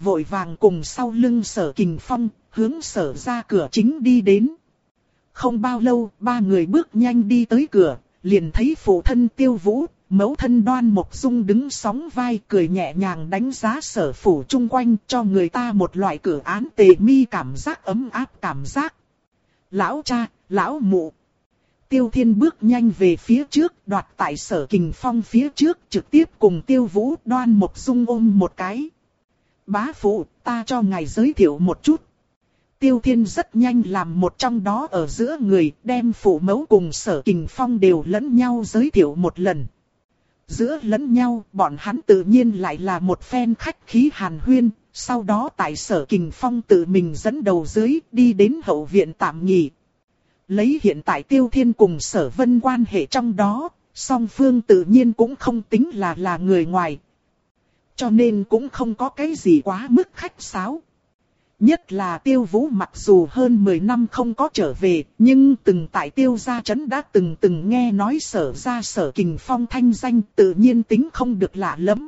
vội vàng cùng sau lưng Sở Kình Phong, hướng Sở ra cửa chính đi đến. Không bao lâu, ba người bước nhanh đi tới cửa, liền thấy phụ thân Tiêu Vũ, mẫu thân Đoan Mộc Dung đứng sóng vai cười nhẹ nhàng đánh giá Sở phủ chung quanh, cho người ta một loại cửa án tề mi cảm giác ấm áp cảm giác. Lão cha, lão mụ. Tiêu Thiên bước nhanh về phía trước, đoạt tại Sở Kình Phong phía trước, trực tiếp cùng Tiêu Vũ Đoan Mộc Dung ôm một cái. Bá phụ, ta cho ngài giới thiệu một chút. Tiêu Thiên rất nhanh làm một trong đó ở giữa người, đem phụ mẫu cùng Sở Kình Phong đều lẫn nhau giới thiệu một lần. Giữa lẫn nhau, bọn hắn tự nhiên lại là một phen khách khí hàn huyên, sau đó tại Sở Kình Phong tự mình dẫn đầu dưới, đi đến hậu viện tạm nghỉ. Lấy hiện tại Tiêu Thiên cùng Sở Vân quan hệ trong đó, song phương tự nhiên cũng không tính là là người ngoài. Cho nên cũng không có cái gì quá mức khách sáo. Nhất là Tiêu Vũ mặc dù hơn mười năm không có trở về, nhưng từng tại Tiêu gia trấn đã từng từng nghe nói Sở ra Sở Kình Phong thanh danh, tự nhiên tính không được lạ lắm.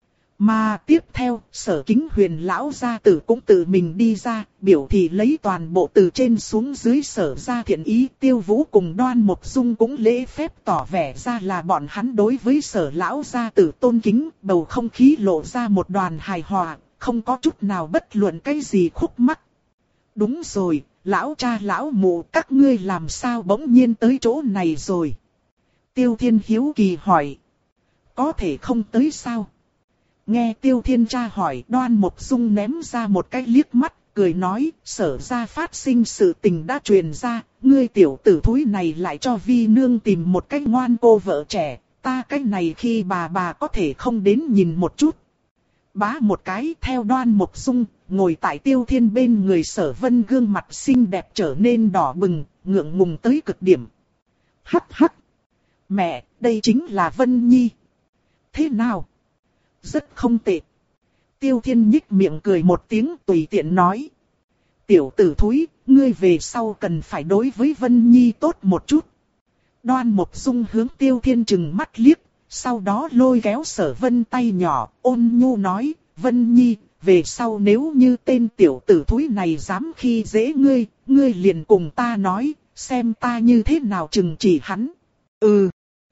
Mà tiếp theo, Sở Kính Huyền lão gia tử cũng tự mình đi ra, biểu thị lấy toàn bộ từ trên xuống dưới Sở ra thiện ý. Tiêu Vũ cùng Đoan Mộc Dung cũng lễ phép tỏ vẻ ra là bọn hắn đối với Sở lão gia tử tôn kính, bầu không khí lộ ra một đoàn hài hòa, không có chút nào bất luận cái gì khúc mắc. Đúng rồi, lão cha lão mụ các ngươi làm sao bỗng nhiên tới chỗ này rồi? Tiêu Thiên hiếu kỳ hỏi. Có thể không tới sao? Nghe Tiêu Thiên tra hỏi, Đoan Mộc Dung ném ra một cái liếc mắt, cười nói, Sở ra phát sinh sự tình đã truyền ra, ngươi tiểu tử thúi này lại cho vi nương tìm một cái ngoan cô vợ trẻ, ta cái này khi bà bà có thể không đến nhìn một chút. Bá một cái theo Đoan Mộc Dung, ngồi tại Tiêu Thiên bên người Sở Vân gương mặt xinh đẹp trở nên đỏ bừng, ngượng ngùng tới cực điểm. Hắc hắc! Mẹ, đây chính là Vân Nhi. Thế nào? Rất không tệ. Tiêu Thiên nhích miệng cười một tiếng tùy tiện nói. Tiểu tử thúi, ngươi về sau cần phải đối với Vân Nhi tốt một chút. Đoan Mộc Dung hướng Tiêu Thiên trừng mắt liếc, sau đó lôi kéo Sở Vân tay nhỏ, ôn nhu nói, Vân Nhi, về sau nếu như tên tiểu tử thúi này dám khi dễ ngươi, ngươi liền cùng ta nói, xem ta như thế nào trừng trị hắn. Ừ.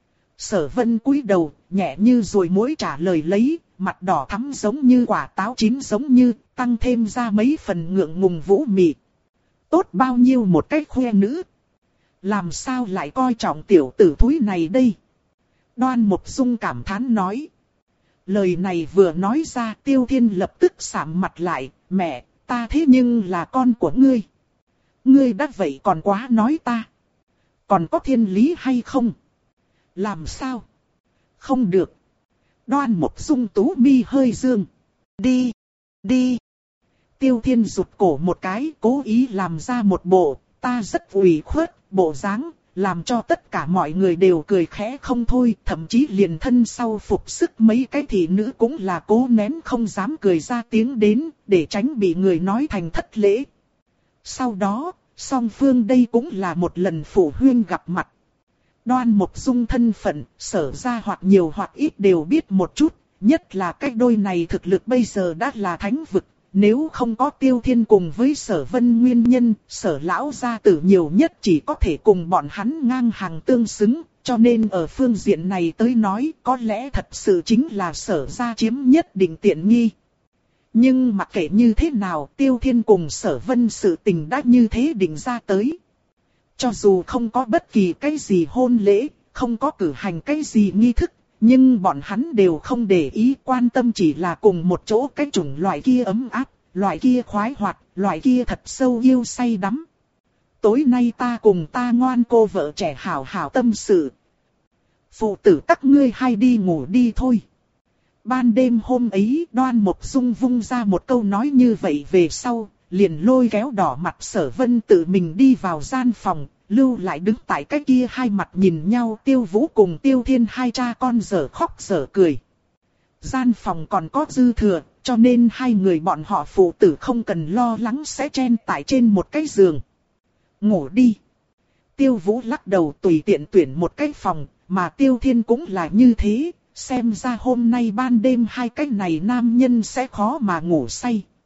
Sở Vân cúi đầu, nhẹ như ruồi muỗi trả lời lấy, mặt đỏ thắm giống như quả táo chín giống như, tăng thêm ra mấy phần ngượng ngùng vũ mị. Tốt bao nhiêu một cái khoe nữ. Làm sao lại coi trọng tiểu tử thúi này đây? Đoan Mộc Dung cảm thán nói. Lời này vừa nói ra, Tiêu Thiên lập tức sạm mặt lại, mẹ, ta thế nhưng là con của ngươi. Ngươi đã vậy còn quá nói ta. Còn có thiên lý hay không? Làm sao? Không được. Đoan Mộc Dung tú mi hơi dương. Đi, đi. Tiêu Thiên rụt cổ một cái, cố ý làm ra một bộ, ta rất ủy khuất, bộ dáng, làm cho tất cả mọi người đều cười khẽ không thôi, thậm chí liền thân sau phục sức mấy cái thị nữ cũng là cố nén không dám cười ra tiếng đến, để tránh bị người nói thành thất lễ. Sau đó, song phương đây cũng là một lần phụ huynh gặp mặt. Đoan Mộc Dung thân phận, Sở ra hoặc nhiều hoặc ít đều biết một chút, nhất là cái đôi này thực lực bây giờ đã là thánh vực. Nếu không có Tiêu Thiên cùng với Sở Vân nguyên nhân, Sở lão gia tử nhiều nhất chỉ có thể cùng bọn hắn ngang hàng tương xứng, cho nên ở phương diện này tới nói có lẽ thật sự chính là Sở gia chiếm nhất định tiện nghi. Nhưng mặc kệ như thế nào, Tiêu Thiên cùng Sở Vân sự tình đã như thế định ra tới. Cho dù không có bất kỳ cái gì hôn lễ, không có cử hành cái gì nghi thức, nhưng bọn hắn đều không để ý, quan tâm chỉ là cùng một chỗ cái chủng loại kia ấm áp, loại kia khoái hoạt, loại kia thật sâu yêu say đắm. Tối nay ta cùng ta ngoan cô vợ trẻ hảo hảo tâm sự. Phụ tử các ngươi hay đi ngủ đi thôi. Ban đêm hôm ấy, Đoan Mộc Dung vung ra một câu nói như vậy về sau, liền lôi kéo đỏ mặt Sở Vân tự mình đi vào gian phòng, lưu lại đứng tại cái kia hai mặt nhìn nhau Tiêu Vũ cùng Tiêu Thiên hai cha con dở khóc dở cười. Gian phòng còn có dư thừa, cho nên hai người bọn họ phụ tử không cần lo lắng sẽ chen tại trên một cái giường. Ngủ đi. Tiêu Vũ lắc đầu tùy tiện tuyển một cái phòng, mà Tiêu Thiên cũng là như thế, xem ra hôm nay ban đêm hai cái này nam nhân sẽ khó mà ngủ say.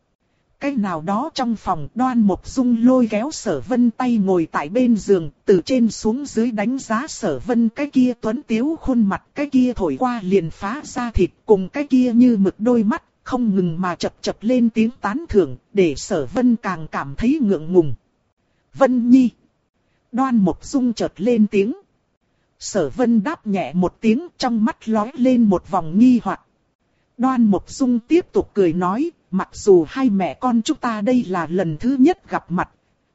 cái nào đó trong phòng, Đoan Mộc Dung lôi kéo Sở Vân tay ngồi tại bên giường, từ trên xuống dưới đánh giá Sở Vân cái kia tuấn tiếu khuôn mặt, cái kia thổi qua liền phá ra thịt, cùng cái kia như mực đôi mắt, không ngừng mà chập chập lên tiếng tán thưởng, để Sở Vân càng cảm thấy ngượng ngùng. Vân Nhi. Đoan Mộc Dung chợt lên tiếng. Sở Vân đáp nhẹ một tiếng, trong mắt lóe lên một vòng nghi hoặc. Đoan Mộc Dung tiếp tục cười nói, mặc dù hai mẹ con chúng ta đây là lần thứ nhất gặp mặt,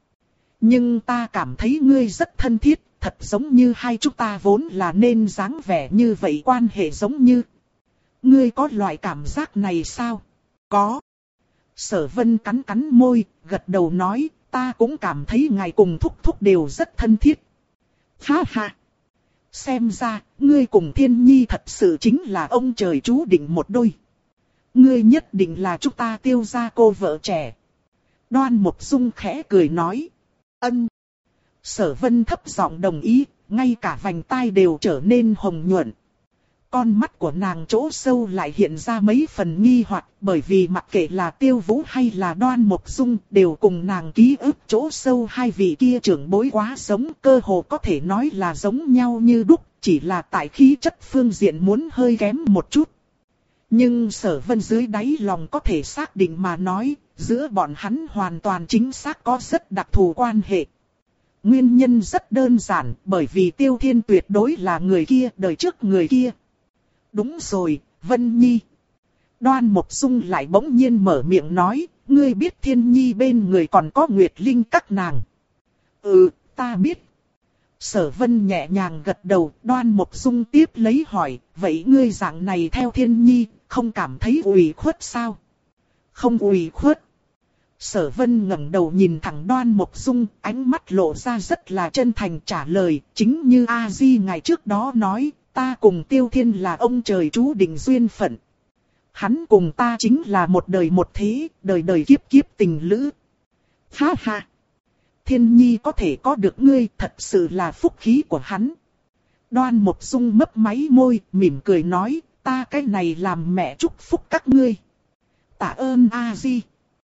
nhưng ta cảm thấy ngươi rất thân thiết, thật giống như hai chúng ta vốn là nên dáng vẻ như vậy, quan hệ giống như. Ngươi có loại cảm giác này sao? Có. Sở Vân cắn cắn môi, gật đầu nói, ta cũng cảm thấy ngài cùng thúc thúc đều rất thân thiết. Ha ha. Xem ra, ngươi cùng Thiên Nhi thật sự chính là ông trời chú định một đôi. Ngươi nhất định là chúng ta Tiêu gia cô vợ trẻ. Đoan Mộc Dung khẽ cười nói. Ân. Sở Vân thấp giọng đồng ý, ngay cả vành tai đều trở nên hồng nhuận. Con mắt của nàng chỗ sâu lại hiện ra mấy phần nghi hoặc, bởi vì mặc kệ là Tiêu Vũ hay là Đoan Mộc Dung đều cùng nàng ký ức chỗ sâu hai vị kia trưởng bối quá giống, cơ hồ có thể nói là giống nhau như đúc, chỉ là tại khí chất phương diện muốn hơi kém một chút. Nhưng Sở Vân dưới đáy lòng có thể xác định mà nói, giữa bọn hắn hoàn toàn chính xác có rất đặc thù quan hệ. Nguyên nhân rất đơn giản, bởi vì Tiêu Thiên tuyệt đối là người kia, đời trước người kia. Đúng rồi, Vân Nhi. Đoan Mộc Dung lại bỗng nhiên mở miệng nói, ngươi biết Thiên Nhi bên người còn có Nguyệt Linh các nàng. Ừ, ta biết. Sở Vân nhẹ nhàng gật đầu, Đoan Mộc Dung tiếp lấy hỏi, vậy ngươi dạng này theo Thiên Nhi, không cảm thấy ủy khuất sao? Không ủy khuất. Sở Vân ngẩng đầu nhìn thẳng Đoan Mộc Dung, ánh mắt lộ ra rất là chân thành trả lời, chính như A Di ngày trước đó nói, ta cùng Tiêu Thiên là ông trời chú định duyên phận. Hắn cùng ta chính là một đời một thế, đời đời kiếp kiếp tình lữ. Ha ha! Thiên Nhi có thể có được ngươi, thật sự là phúc khí của hắn. Đoan Mộc Dung mấp máy môi, mỉm cười nói, ta cái này làm mẹ chúc phúc các ngươi. Tạ ơn A Di.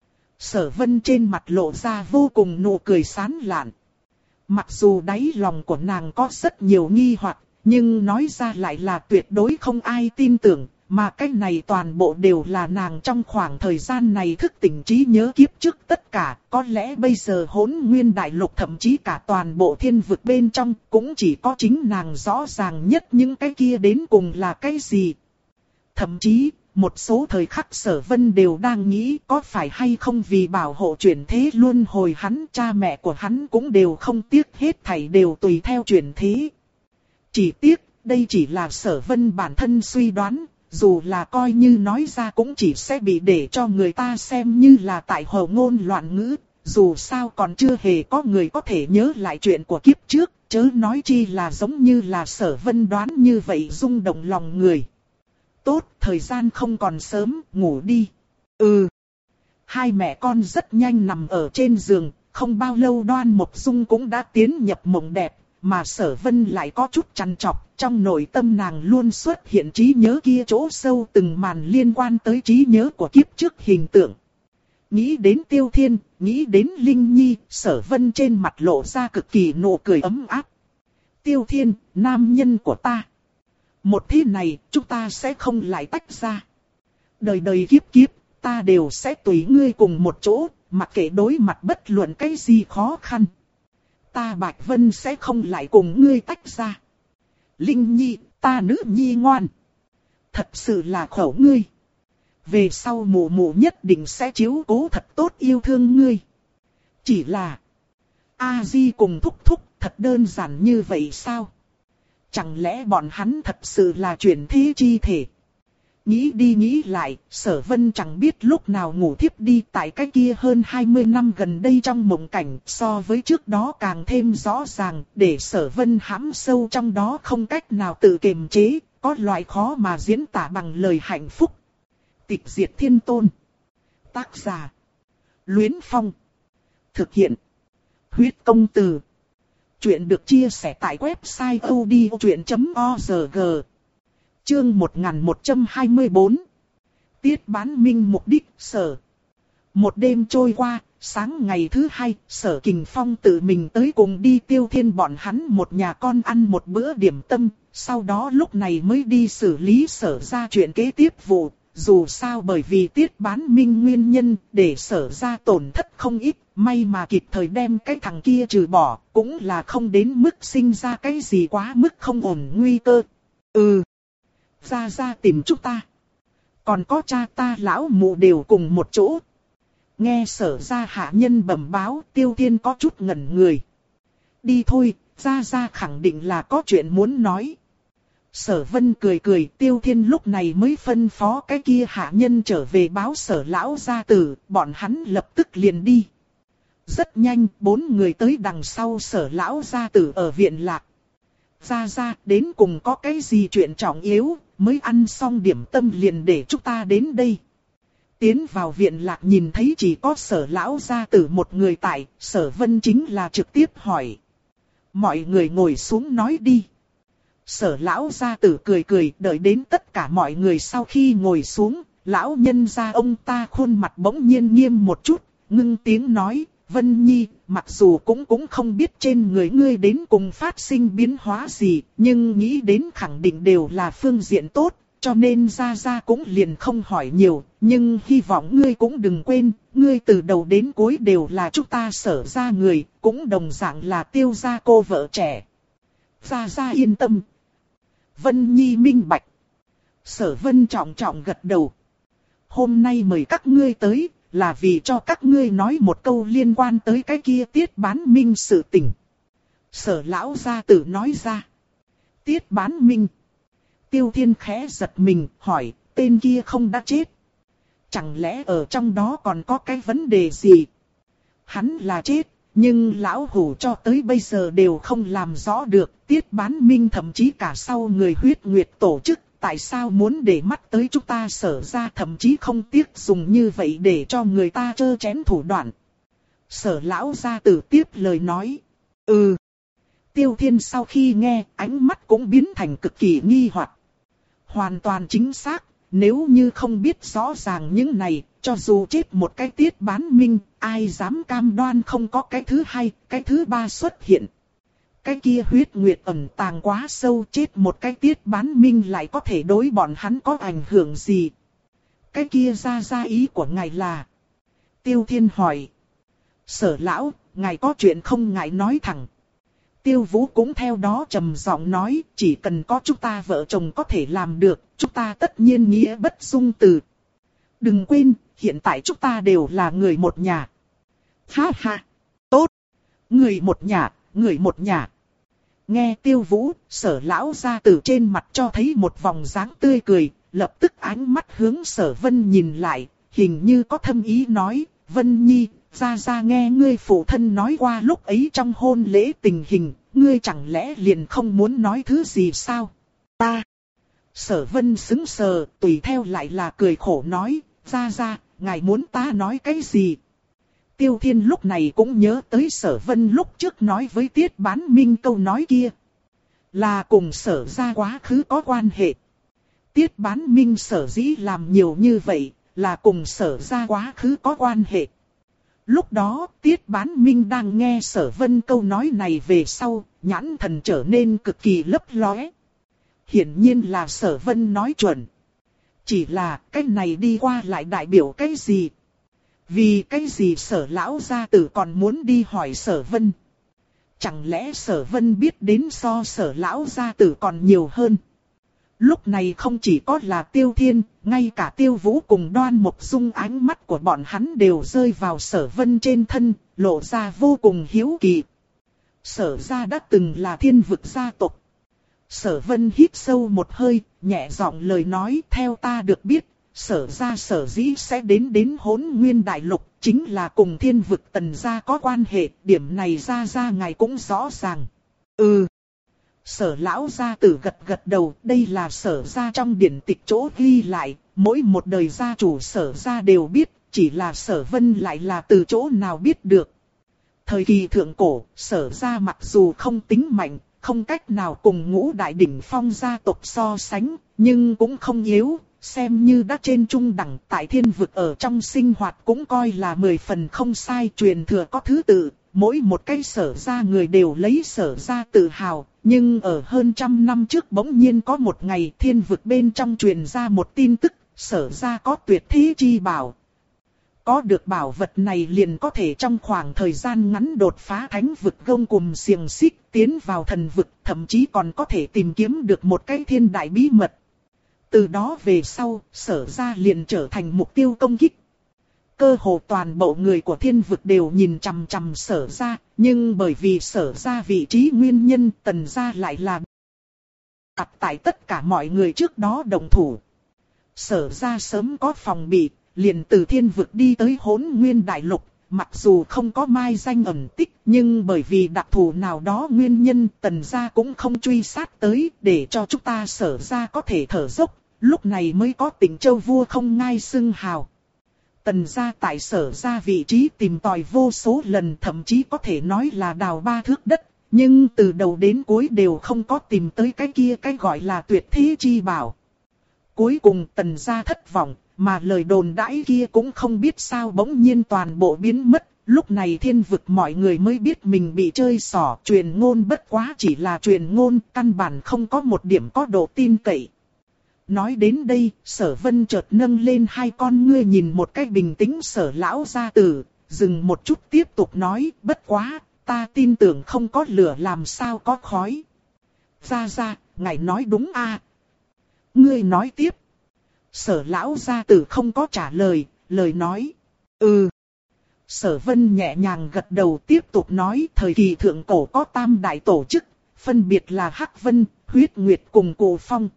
Sở Vân trên mặt lộ ra vô cùng nụ cười sán lạn. Mặc dù đáy lòng của nàng có rất nhiều nghi hoặc, nhưng nói ra lại là tuyệt đối không ai tin tưởng, mà cái này toàn bộ đều là nàng trong khoảng thời gian này thức tỉnh trí nhớ kiếp trước tất cả, có lẽ bây giờ Hỗn Nguyên Đại Lục thậm chí cả toàn bộ thiên vực bên trong, cũng chỉ có chính nàng rõ ràng nhất những cái kia đến cùng là cái gì. Thậm chí, một số thời khắc Sở Vân đều đang nghĩ có phải hay không vì bảo hộ chuyển thế luân hồi hắn, cha mẹ của hắn cũng đều không tiếc hết thảy đều tùy theo chuyển thế. Chỉ tiếc, đây chỉ là Sở Vân bản thân suy đoán, dù là coi như nói ra cũng chỉ sẽ bị để cho người ta xem như là tại hồ ngôn loạn ngữ, dù sao còn chưa hề có người có thể nhớ lại chuyện của kiếp trước, chớ nói chi là giống như là Sở Vân đoán như vậy rung động lòng người. Tốt, thời gian không còn sớm, ngủ đi. Ừ. Hai mẹ con rất nhanh nằm ở trên giường, không bao lâu Đoan Mộc Dung cũng đã tiến nhập mộng đẹp, mà Sở Vân lại có chút chăn chọc, trong nội tâm nàng luôn xuất hiện trí nhớ kia chỗ sâu từng màn liên quan tới trí nhớ của kiếp trước hình tượng. Nghĩ đến Tiêu Thiên, nghĩ đến Linh Nhi, Sở Vân trên mặt lộ ra cực kỳ nụ cười ấm áp. Tiêu Thiên, nam nhân của ta. Một thế này, chúng ta sẽ không lại tách ra. Đời đời kiếp kiếp, ta đều sẽ tùy ngươi cùng một chỗ, mặc kệ đối mặt bất luận cái gì khó khăn. Ta Bạch Vân sẽ không lại cùng ngươi tách ra. Linh Nhi, ta nữ nhi ngoan. Thật sự là khổ ngươi. Về sau mụ mụ nhất định sẽ chiếu cố thật tốt yêu thương ngươi. Chỉ là A Di cùng thúc thúc thật đơn giản như vậy sao? Chẳng lẽ bọn hắn thật sự là chuyển thế chi thể? Nghĩ đi nghĩ lại, Sở Vân chẳng biết lúc nào ngủ thiếp đi tại cái kia hơn hai mươi năm gần đây trong mộng cảnh, so với trước đó càng thêm rõ ràng, để Sở Vân hãm sâu trong đó không cách nào tự kiềm chế, có loại khó mà diễn tả bằng lời hạnh phúc. Tịch diệt thiên tôn. Tác giả: Luyến Phong. Thực hiện: Huyết công từ. Chuyện được chia sẻ tại website odchuyện chấm org. Chương một nghìn một trăm hai mươi bốn. Tiết Bán Minh mục đích sở. Một đêm trôi qua, sáng ngày thứ hai, Sở Kình Phong tự mình tới cùng đi Tiêu Thiên bọn hắn một nhà con ăn một bữa điểm tâm, sau đó lúc này mới đi xử lý Sở ra chuyện kế tiếp vụ. Dù sao bởi vì Tiết Bán Minh nguyên nhân để Sở ra tổn thất không ít, may mà kịp thời đem cái thằng kia trừ bỏ, cũng là không đến mức sinh ra cái gì quá mức không ổn nguy cơ. Ừ, ra ra tìm chúng ta. Còn có cha ta lão mụ đều cùng một chỗ. Nghe Sở ra hạ nhân bẩm báo, Tiêu Thiên có chút ngẩn người. Đi thôi, ra ra khẳng định là có chuyện muốn nói. Sở Vân cười cười, Tiêu Thiên lúc này mới phân phó cái kia hạ nhân trở về báo Sở lão gia tử, bọn hắn lập tức liền đi. Rất nhanh, bốn người tới đằng sau Sở lão gia tử ở viện lạc. Ra ra, đến cùng có cái gì chuyện trọng yếu, mới ăn xong điểm tâm liền để chúng ta đến đây. Tiến vào viện lạc nhìn thấy chỉ có Sở lão gia tử một người tại, Sở Vân chính là trực tiếp hỏi. Mọi người ngồi xuống nói đi. Sở lão gia tử cười cười, đợi đến tất cả mọi người sau khi ngồi xuống, lão nhân gia ông ta khuôn mặt bỗng nhiên nghiêm một chút, ngưng tiếng nói, Vân Nhi, mặc dù cũng cũng không biết trên người ngươi đến cùng phát sinh biến hóa gì, nhưng nghĩ đến khẳng định đều là phương diện tốt, cho nên gia gia cũng liền không hỏi nhiều, nhưng hy vọng ngươi cũng đừng quên, ngươi từ đầu đến cuối đều là chúng ta Sở gia người, cũng đồng dạng là Tiêu gia cô vợ trẻ. Gia gia yên tâm. Vân Nhi minh bạch. Sở Vân trọng trọng gật đầu. Hôm nay mời các ngươi tới, là vì cho các ngươi nói một câu liên quan tới cái kia Tiết Bán Minh sự tình. Sở lão gia tử nói ra. Tiết Bán Minh. Tiêu Thiên khẽ giật mình, hỏi, tên kia không đã chết. Chẳng lẽ ở trong đó còn có cái vấn đề gì? Hắn là chết. Nhưng lão hủ cho tới bây giờ đều không làm rõ được, Tiết Bán Minh thậm chí cả sau người huyết nguyệt tổ chức, tại sao muốn để mắt tới chúng ta Sở ra, thậm chí không tiếc dùng như vậy để cho người ta trơ chén thủ đoạn. Sở lão gia tử tiếp lời nói, ừ. Tiêu Thiên sau khi nghe, ánh mắt cũng biến thành cực kỳ nghi hoặc. Hoàn toàn chính xác, nếu như không biết rõ ràng những này, cho dù chết một cái Tiết Bán Minh, ai dám cam đoan không có cái thứ hai, cái thứ ba xuất hiện. Cái kia huyết nguyệt ẩn tàng quá sâu, chết một cái Tiết Bán Minh lại có thể đối bọn hắn có ảnh hưởng gì? Cái kia ra ra ý của ngài là? Tiêu Thiên hỏi. Sở lão, ngài có chuyện không ngại nói thẳng. Tiêu Vũ cũng theo đó trầm giọng nói, chỉ cần có chúng ta vợ chồng có thể làm được, chúng ta tất nhiên nghĩa bất dung từ. Đừng quên, hiện tại chúng ta đều là người một nhà. Ha ha, tốt. Người một nhà, người một nhà. Nghe Tiêu Vũ, Sở lão gia tử trên mặt cho thấy một vòng dáng tươi cười, lập tức ánh mắt hướng Sở Vân nhìn lại, hình như có thâm ý nói, Vân Nhi, ra ra nghe ngươi phụ thân nói qua lúc ấy trong hôn lễ tình hình, ngươi chẳng lẽ liền không muốn nói thứ gì sao? Ta. Sở Vân sững sờ, tùy theo lại là cười khổ nói, ra ra, ngài muốn ta nói cái gì? Tiêu Thiên lúc này cũng nhớ tới Sở Vân lúc trước nói với Tiết Bán Minh câu nói kia. Là cùng Sở ra quá khứ có quan hệ. Tiết Bán Minh sở dĩ làm nhiều như vậy, là cùng Sở ra quá khứ có quan hệ. Lúc đó, Tiết Bán Minh đang nghe Sở Vân câu nói này về sau, nhãn thần trở nên cực kỳ lấp lóe. Hiển nhiên là Sở Vân nói chuẩn. Chỉ là, cái này đi qua lại đại biểu cái gì? Vì cái gì Sở lão gia tử còn muốn đi hỏi Sở Vân? Chẳng lẽ Sở Vân biết đến so Sở lão gia tử còn nhiều hơn? Lúc này không chỉ có là Tiêu Thiên, ngay cả Tiêu Vũ cùng Đoan Mộc Dung ánh mắt của bọn hắn đều rơi vào Sở Vân trên thân, lộ ra vô cùng hiếu kỳ. Sở gia đã từng là thiên vực gia tộc. Sở Vân hít sâu một hơi, nhẹ giọng lời nói, theo ta được biết, Sở gia sở dĩ sẽ đến đến Hỗn Nguyên Đại Lục, chính là cùng thiên vực Tần gia có quan hệ, điểm này ra ra ngài cũng rõ ràng. Ừ. Sở lão gia tử gật gật đầu, đây là Sở gia trong điển tịch chỗ ghi lại, mỗi một đời gia chủ Sở gia đều biết, chỉ là Sở Vân lại là từ chỗ nào biết được. Thời kỳ thượng cổ, Sở gia mặc dù không tính mạnh, không cách nào cùng ngũ đại đỉnh phong gia tộc so sánh, nhưng cũng không yếu, xem như đã trên trung đẳng, tại thiên vực ở trong sinh hoạt cũng coi là mười phần không sai. Truyền thừa có thứ tự, mỗi một cái Sở gia người đều lấy Sở gia tự hào. Nhưng ở hơn trăm năm trước bỗng nhiên có một ngày thiên vực bên trong truyền ra một tin tức, Sở gia có tuyệt thế chi bảo. Có được bảo vật này liền có thể trong khoảng thời gian ngắn đột phá thánh vực gông cùm xiềng xích, tiến vào thần vực, thậm chí còn có thể tìm kiếm được một cái thiên đại bí mật. Từ đó về sau, Sở gia liền trở thành mục tiêu công kích. Cơ hồ toàn bộ người của thiên vực đều nhìn chằm chằm Sở gia, nhưng bởi vì Sở gia vị trí nguyên nhân, Tần gia lại là đặt tại tất cả mọi người trước đó động thủ. Sở gia sớm có phòng bị, liền từ thiên vực đi tới Hỗn Nguyên Đại Lục, mặc dù không có mai danh ẩn tích, nhưng bởi vì đặc thù nào đó nguyên nhân, Tần gia cũng không truy sát tới, để cho chúng ta Sở gia có thể thở dốc, lúc này mới có Tịnh Châu vua không ngai xưng hào. Tần gia tại Sở gia vị trí tìm tòi vô số lần, thậm chí có thể nói là đào ba thước đất, nhưng từ đầu đến cuối đều không có tìm tới cái kia cái gọi là tuyệt thế chi bảo. Cuối cùng Tần gia thất vọng, mà lời đồn đãi kia cũng không biết sao bỗng nhiên toàn bộ biến mất. Lúc này thiên vực mọi người mới biết mình bị chơi xỏ, truyền ngôn bất quá chỉ là truyền ngôn, căn bản không có một điểm có độ tin cậy. Nói đến đây, Sở Vân chợt nâng lên hai con ngươi nhìn một cách bình tĩnh Sở lão gia tử, dừng một chút tiếp tục nói, bất quá, ta tin tưởng không có lửa làm sao có khói. Gia gia, ngài nói đúng a. À? Ngươi nói tiếp. Sở lão gia tử không có trả lời, lời nói, ừ. Sở Vân nhẹ nhàng gật đầu tiếp tục nói, thời kỳ thượng cổ có tam đại tổ chức, phân biệt là Hắc Vân, Huyết Nguyệt cùng Cổ Phong.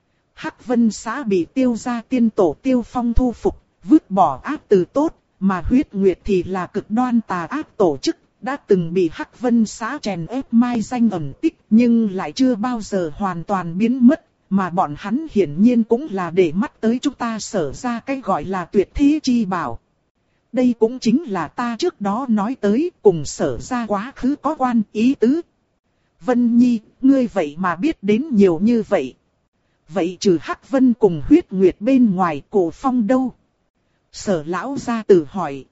Hắc Vân xã bị Tiêu gia tiên tổ Tiêu Phong thu phục, vứt bỏ ác từ tốt, mà Huyết Nguyệt thì là cực đoan tà ác tổ chức, đã từng bị Hắc Vân xã chèn ép mai danh ẩn tích, nhưng lại chưa bao giờ hoàn toàn biến mất, mà bọn hắn hiển nhiên cũng là để mắt tới chúng ta Sở gia cái gọi là tuyệt thế chi bảo. Đây cũng chính là ta trước đó nói tới, cùng Sở gia quá khứ có quan ý tứ. Vân Nhi, ngươi vậy mà biết đến nhiều như vậy. Vậy trừ Hắc Vân cùng Huyết Nguyệt bên ngoài, Cổ Phong đâu? Sở lão gia tử hỏi.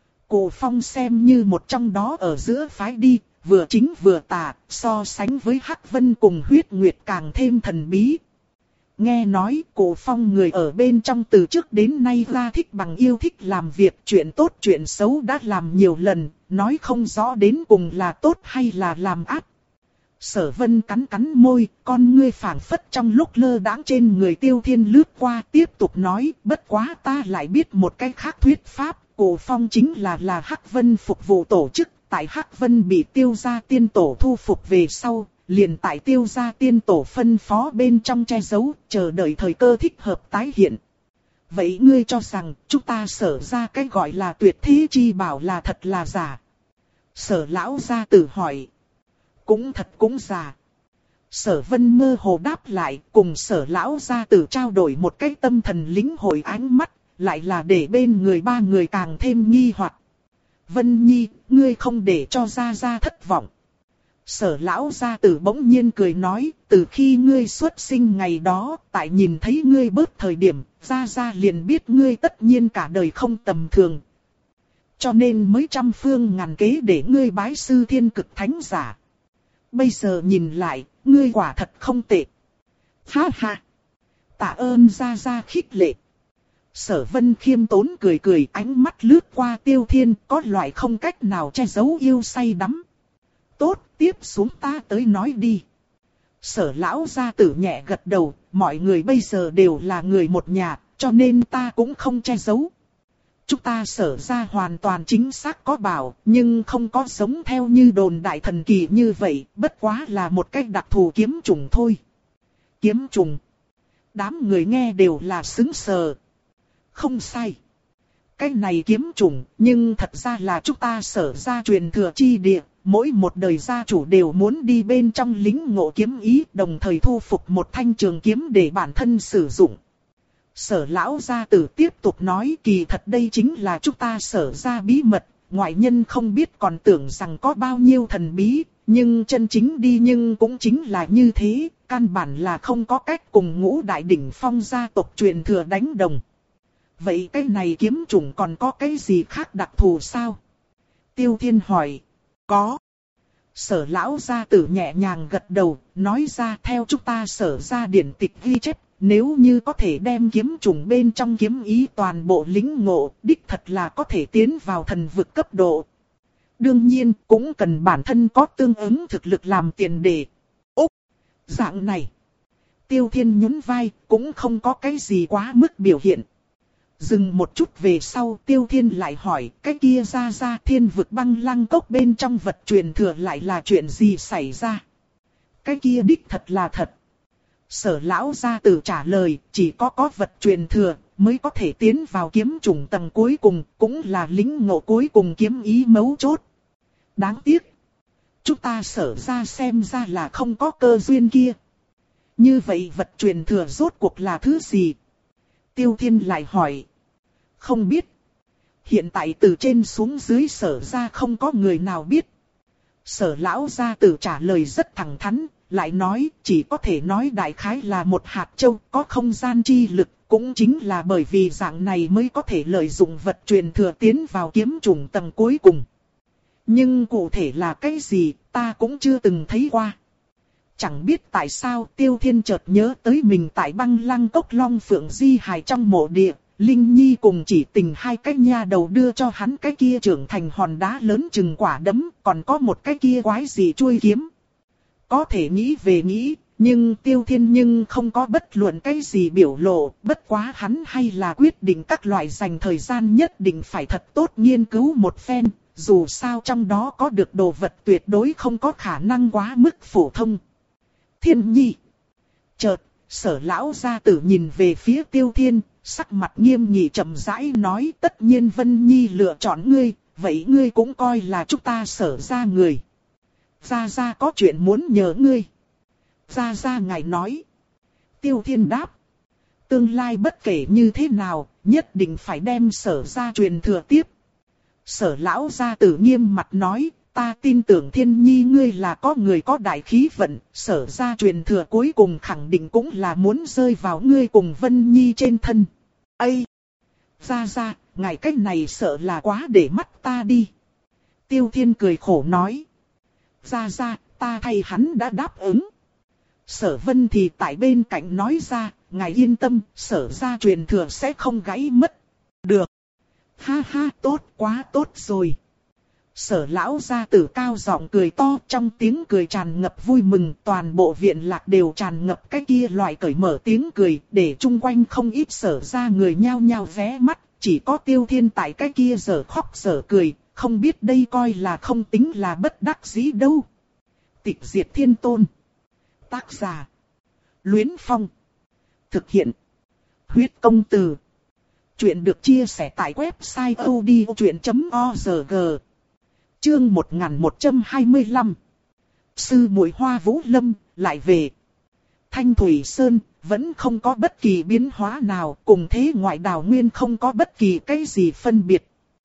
Cổ Phong xem như một trong đó ở giữa phái đi, vừa chính vừa tà, so sánh với Hắc Vân cùng Huyết Nguyệt càng thêm thần bí. Nghe nói Cổ Phong người ở bên trong từ trước đến nay ra thích bằng yêu thích làm việc, chuyện tốt chuyện xấu đã làm nhiều lần, nói không rõ đến cùng là tốt hay là làm ác. Sở Vân cắn cắn môi, con ngươi phảng phất trong lúc lơ đãng trên người Tiêu Thiên lướt qua, tiếp tục nói, bất quá ta lại biết một cái khác thuyết pháp, Cổ Phong chính là là Hắc Vân phục vụ tổ chức, tại Hắc Vân bị Tiêu gia tiên tổ thu phục về sau, liền tại Tiêu gia tiên tổ phân phó bên trong che giấu, chờ đợi thời cơ thích hợp tái hiện. Vậy ngươi cho rằng chúng ta Sở gia cái gọi là tuyệt thế chi bảo là thật là giả? Sở lão gia tử hỏi. Cũng thật cũng giả. Sở Vân mơ hồ đáp lại, cùng Sở lão gia tử trao đổi một cái tâm thần lĩnh hội ánh mắt, lại là để bên người ba người càng thêm nghi hoặc. Vân Nhi, ngươi không để cho gia gia thất vọng. Sở lão gia tử bỗng nhiên cười nói, từ khi ngươi xuất sinh ngày đó, tại nhìn thấy ngươi bớt thời điểm, gia gia liền biết ngươi tất nhiên cả đời không tầm thường. Cho nên mới trăm phương ngàn kế để ngươi bái sư thiên cực thánh giả. Bây giờ nhìn lại, ngươi quả thật không tệ. Ha ha! Tạ ơn gia gia khích lệ. Sở Vân khiêm tốn cười cười, ánh mắt lướt qua Tiêu Thiên, có loại không cách nào che giấu yêu say đắm. Tốt, tiếp xuống ta tới nói đi. Sở lão gia tử nhẹ gật đầu, mọi người bây giờ đều là người một nhà, cho nên ta cũng không che giấu. Chúng ta Sở gia hoàn toàn chính xác có bảo, nhưng không có giống theo như đồn đại thần kỳ như vậy, bất quá là một cách đặc thù kiếm trùng thôi. Kiếm trùng. Đám người nghe đều là sững sờ. Không sai. Cái này kiếm trùng, nhưng thật ra là chúng ta Sở gia truyền thừa chi địa, mỗi một đời gia chủ đều muốn đi bên trong lĩnh ngộ kiếm ý, đồng thời thu phục một thanh trường kiếm để bản thân sử dụng. Sở lão gia tử tiếp tục nói, kỳ thật đây chính là chúng ta Sở gia bí mật, ngoại nhân không biết còn tưởng rằng có bao nhiêu thần bí, nhưng chân chính đi nhưng cũng chính là như thế, căn bản là không có cách cùng ngũ đại đỉnh phong gia tộc truyền thừa đánh đồng. Vậy cái này kiếm chủng còn có cái gì khác đặc thù sao? Tiêu Thiên hỏi. Có. Sở lão gia tử nhẹ nhàng gật đầu, nói ra theo chúng ta sở ra điển tịch ghi chép, nếu như có thể đem kiếm chủng bên trong kiếm ý toàn bộ lĩnh ngộ, đích thật là có thể tiến vào thần vực cấp độ. Đương nhiên, cũng cần bản thân có tương ứng thực lực làm tiền đề. Úc! Dạng này. Tiêu Thiên nhún vai, cũng không có cái gì quá mức biểu hiện. Dừng một chút về sau, Tiêu Thiên lại hỏi, cái kia ra ra thiên vực băng lăng cốc bên trong vật truyền thừa lại là chuyện gì xảy ra? Cái kia đích thật là thật. Sở lão gia tử trả lời, chỉ có có vật truyền thừa, mới có thể tiến vào kiếm chủng tầng cuối cùng, cũng là lĩnh ngộ cuối cùng kiếm ý mấu chốt. Đáng tiếc. Chúng ta sở ra xem ra là không có cơ duyên kia. Như vậy vật truyền thừa rốt cuộc là thứ gì? Tiêu Thiên lại hỏi. Không biết. Hiện tại từ trên xuống dưới sở ra không có người nào biết. Sở lão gia tử trả lời rất thẳng thắn, lại nói chỉ có thể nói đại khái là một hạt châu có không gian chi lực. Cũng chính là bởi vì dạng này mới có thể lợi dụng vật truyền thừa tiến vào kiếm chủng tầng cuối cùng. Nhưng cụ thể là cái gì ta cũng chưa từng thấy qua. Chẳng biết tại sao Tiêu Thiên chợt nhớ tới mình tại băng lăng cốc Long Phượng Di hài trong mộ địa. Linh Nhi cùng chỉ tình hai cái nha đầu đưa cho hắn cái kia trưởng thành hòn đá lớn chừng quả đấm. Còn có một cái kia quái gì chuôi kiếm. Có thể nghĩ về nghĩ. Nhưng Tiêu Thiên nhưng không có bất luận cái gì biểu lộ. Bất quá hắn hay là quyết định các loại dành thời gian nhất định phải thật tốt nghiên cứu một phen. Dù sao trong đó có được đồ vật tuyệt đối không có khả năng quá mức phổ thông. Thiên Nhi. Chợt, sở lão gia tử nhìn về phía Tiêu Thiên, sắc mặt nghiêm nghị chậm rãi nói tất nhiên Vân Nhi lựa chọn ngươi, vậy ngươi cũng coi là chúng ta sở ra người. Gia Gia có chuyện muốn nhờ ngươi. Gia Gia ngài nói. Tiêu Thiên đáp. Tương lai bất kể như thế nào, nhất định phải đem sở ra truyền thừa tiếp. Sở lão gia tử nghiêm mặt nói, ta tin tưởng Thiên Nhi ngươi là có người có đại khí vận, sở ra truyền thừa cuối cùng khẳng định cũng là muốn rơi vào ngươi cùng Vân Nhi trên thân. Ây! Gia Gia, ngài cách này sợ là quá để mắt ta đi. Tiêu Thiên cười khổ nói. Gia Gia, ta thay hắn đã đáp ứng. Sở Vân thì tại bên cạnh nói ra, ngài yên tâm, sở ra truyền thừa sẽ không gãy mất. Được. Ha ha, tốt, quá tốt rồi. Sở lão gia tử cao giọng cười to, trong tiếng cười tràn ngập vui mừng, toàn bộ viện lạc đều tràn ngập cái kia loại cởi mở tiếng cười, để chung quanh không ít sở ra người nhao nhao vé mắt, chỉ có Tiêu Thiên tại cái kia giờ khóc giờ cười, không biết đây coi là không tính là bất đắc dĩ đâu. Tịch Diệt Thiên Tôn. Tác giả. Luyến Phong. Thực hiện. Huyết Công Từ. Chuyện được chia sẻ tại website odchuyện chấm org. Chương một nghìn một trăm hai mươi lăm. Sư muội Hoa Vũ Lâm, lại về. Thanh Thủy Sơn, vẫn không có bất kỳ biến hóa nào, cùng thế ngoại đào nguyên không có bất kỳ cái gì phân biệt.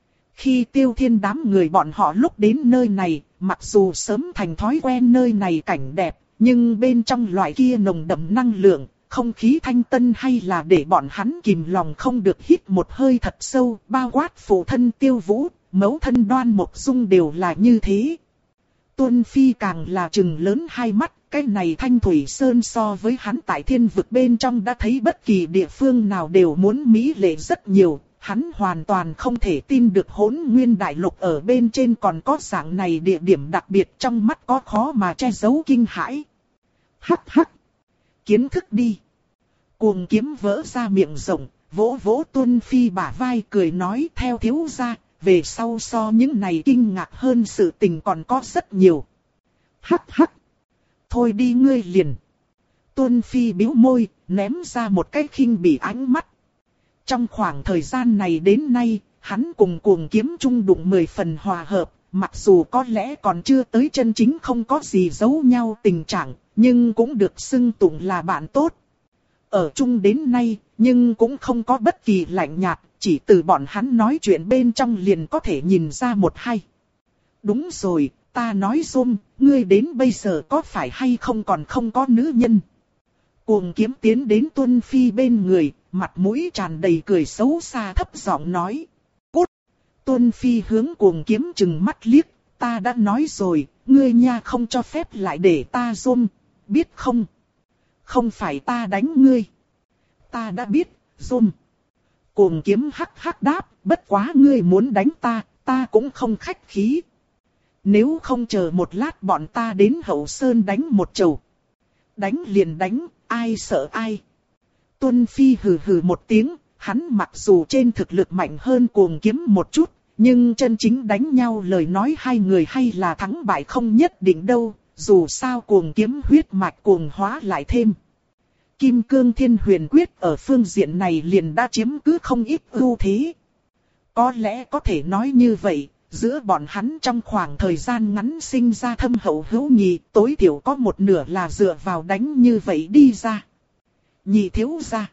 Khi Tiêu Thiên đám người bọn họ lúc đến nơi này, mặc dù sớm thành thói quen nơi này cảnh đẹp, nhưng bên trong loại kia nồng đậm năng lượng, không khí thanh tân hay là để bọn hắn kìm lòng không được hít một hơi thật sâu, bao quát phụ thân Tiêu Vũ, mẫu thân Đoan Mộc Dung đều là như thế. Tuân Phi càng là trừng lớn hai mắt, cái này Thanh Thủy Sơn so với hắn tại thiên vực bên trong đã thấy bất kỳ địa phương nào đều muốn mỹ lệ rất nhiều. Hắn hoàn toàn không thể tin được Hỗn Nguyên Đại Lục ở bên trên còn có dạng này địa điểm đặc biệt, trong mắt có khó mà che giấu kinh hãi. Hắc hắc! Kiến thức đi! Cuồng Kiếm vỡ ra miệng rộng, vỗ vỗ Tuân Phi bả vai cười nói theo thiếu gia, về sau so những này kinh ngạc hơn sự tình còn có rất nhiều. Hắc hắc! Thôi đi ngươi liền! Tuân Phi bĩu môi, ném ra một cái khinh bỉ ánh mắt. Trong khoảng thời gian này đến nay, hắn cùng Cuồng Kiếm chung đụng mười phần hòa hợp, mặc dù có lẽ còn chưa tới chân chính không có gì giấu nhau tình trạng, nhưng cũng được xưng tụng là bạn tốt. Ở chung đến nay, nhưng cũng không có bất kỳ lạnh nhạt, chỉ từ bọn hắn nói chuyện bên trong liền có thể nhìn ra một hay. Đúng rồi, ta nói rôm, ngươi đến bây giờ có phải hay không còn không có nữ nhân? Cuồng kiếm tiến đến Tuân Phi bên người, mặt mũi tràn đầy cười xấu xa thấp giọng nói. Cút! Tuân Phi hướng cuồng kiếm chừng mắt liếc, ta đã nói rồi, ngươi nha không cho phép lại để ta rôm, biết không? Không phải ta đánh ngươi. Ta đã biết, rôm. Cuồng kiếm hắc hắc đáp, bất quá ngươi muốn đánh ta, ta cũng không khách khí. Nếu không chờ một lát bọn ta đến hậu sơn đánh một chầu. Đánh liền đánh, ai sợ ai. Tuân Phi hừ hừ một tiếng, hắn mặc dù trên thực lực mạnh hơn cuồng kiếm một chút, nhưng chân chính đánh nhau lời nói hai người hay là thắng bại không nhất định đâu, dù sao cuồng kiếm huyết mạch cuồng hóa lại thêm. Kim Cương Thiên Huyền Quyết ở phương diện này liền đã chiếm cứ không ít ưu thế. Có lẽ có thể nói như vậy, giữa bọn hắn trong khoảng thời gian ngắn sinh ra thâm hậu hữu nghị, tối thiểu có một nửa là dựa vào đánh như vậy đi ra. Nhị thiếu gia.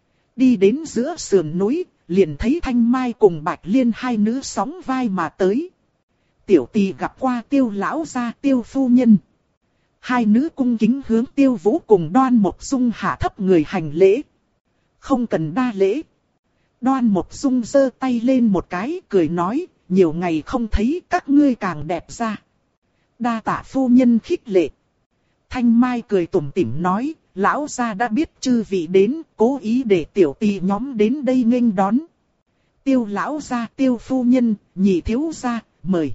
Đi đến giữa sườn núi, liền thấy Thanh Mai cùng Bạch Liên hai nữ sóng vai mà tới. Tiểu Tỳ gặp qua Tiêu lão gia, Tiêu phu nhân. Hai nữ cung kính hướng Tiêu Vũ cùng Đoan Mộc Dung hạ thấp người hành lễ. Không cần đa lễ. Đoan Mộc Dung giơ tay lên một cái, cười nói, nhiều ngày không thấy các ngươi càng đẹp ra. Đa tạ phu nhân khích lệ. Thanh Mai cười tủm tỉm nói, lão gia đã biết chư vị đến, cố ý để tiểu tỳ nhóm đến đây nghênh đón. Tiêu lão gia, Tiêu phu nhân, nhị thiếu gia, mời.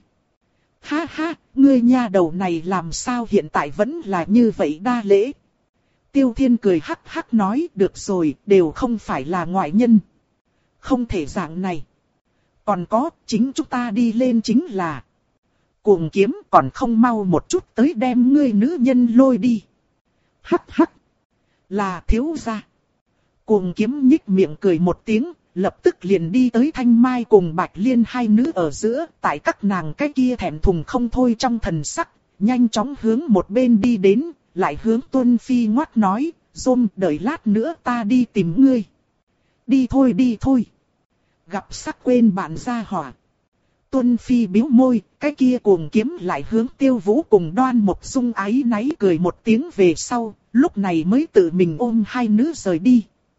Ha ha, ngươi nha đầu này làm sao hiện tại vẫn là như vậy đa lễ. Tiêu Thiên cười hắc hắc nói, được rồi, đều không phải là ngoại nhân. Không thể dạng này. Còn có, chính chúng ta đi lên chính là. Cuồng kiếm còn không mau một chút tới đem ngươi nữ nhân lôi đi. Hắc hắc. Là thiếu gia. Cuồng kiếm nhích miệng cười một tiếng, lập tức liền đi tới Thanh Mai cùng Bạch Liên hai nữ ở giữa, tại các nàng cái kia thẹn thùng không thôi trong thần sắc, nhanh chóng hướng một bên đi đến, lại hướng Tuân Phi ngoắt nói, rôm đợi lát nữa ta đi tìm ngươi. Đi thôi đi thôi. Gặp sắc quên bạn ra hỏa. Tuân Phi bĩu môi, cái kia cuồng kiếm lại hướng Tiêu Vũ cùng Đoan Mộc Dung áy náy cười một tiếng về sau, lúc này mới tự mình ôm hai nữ rời đi.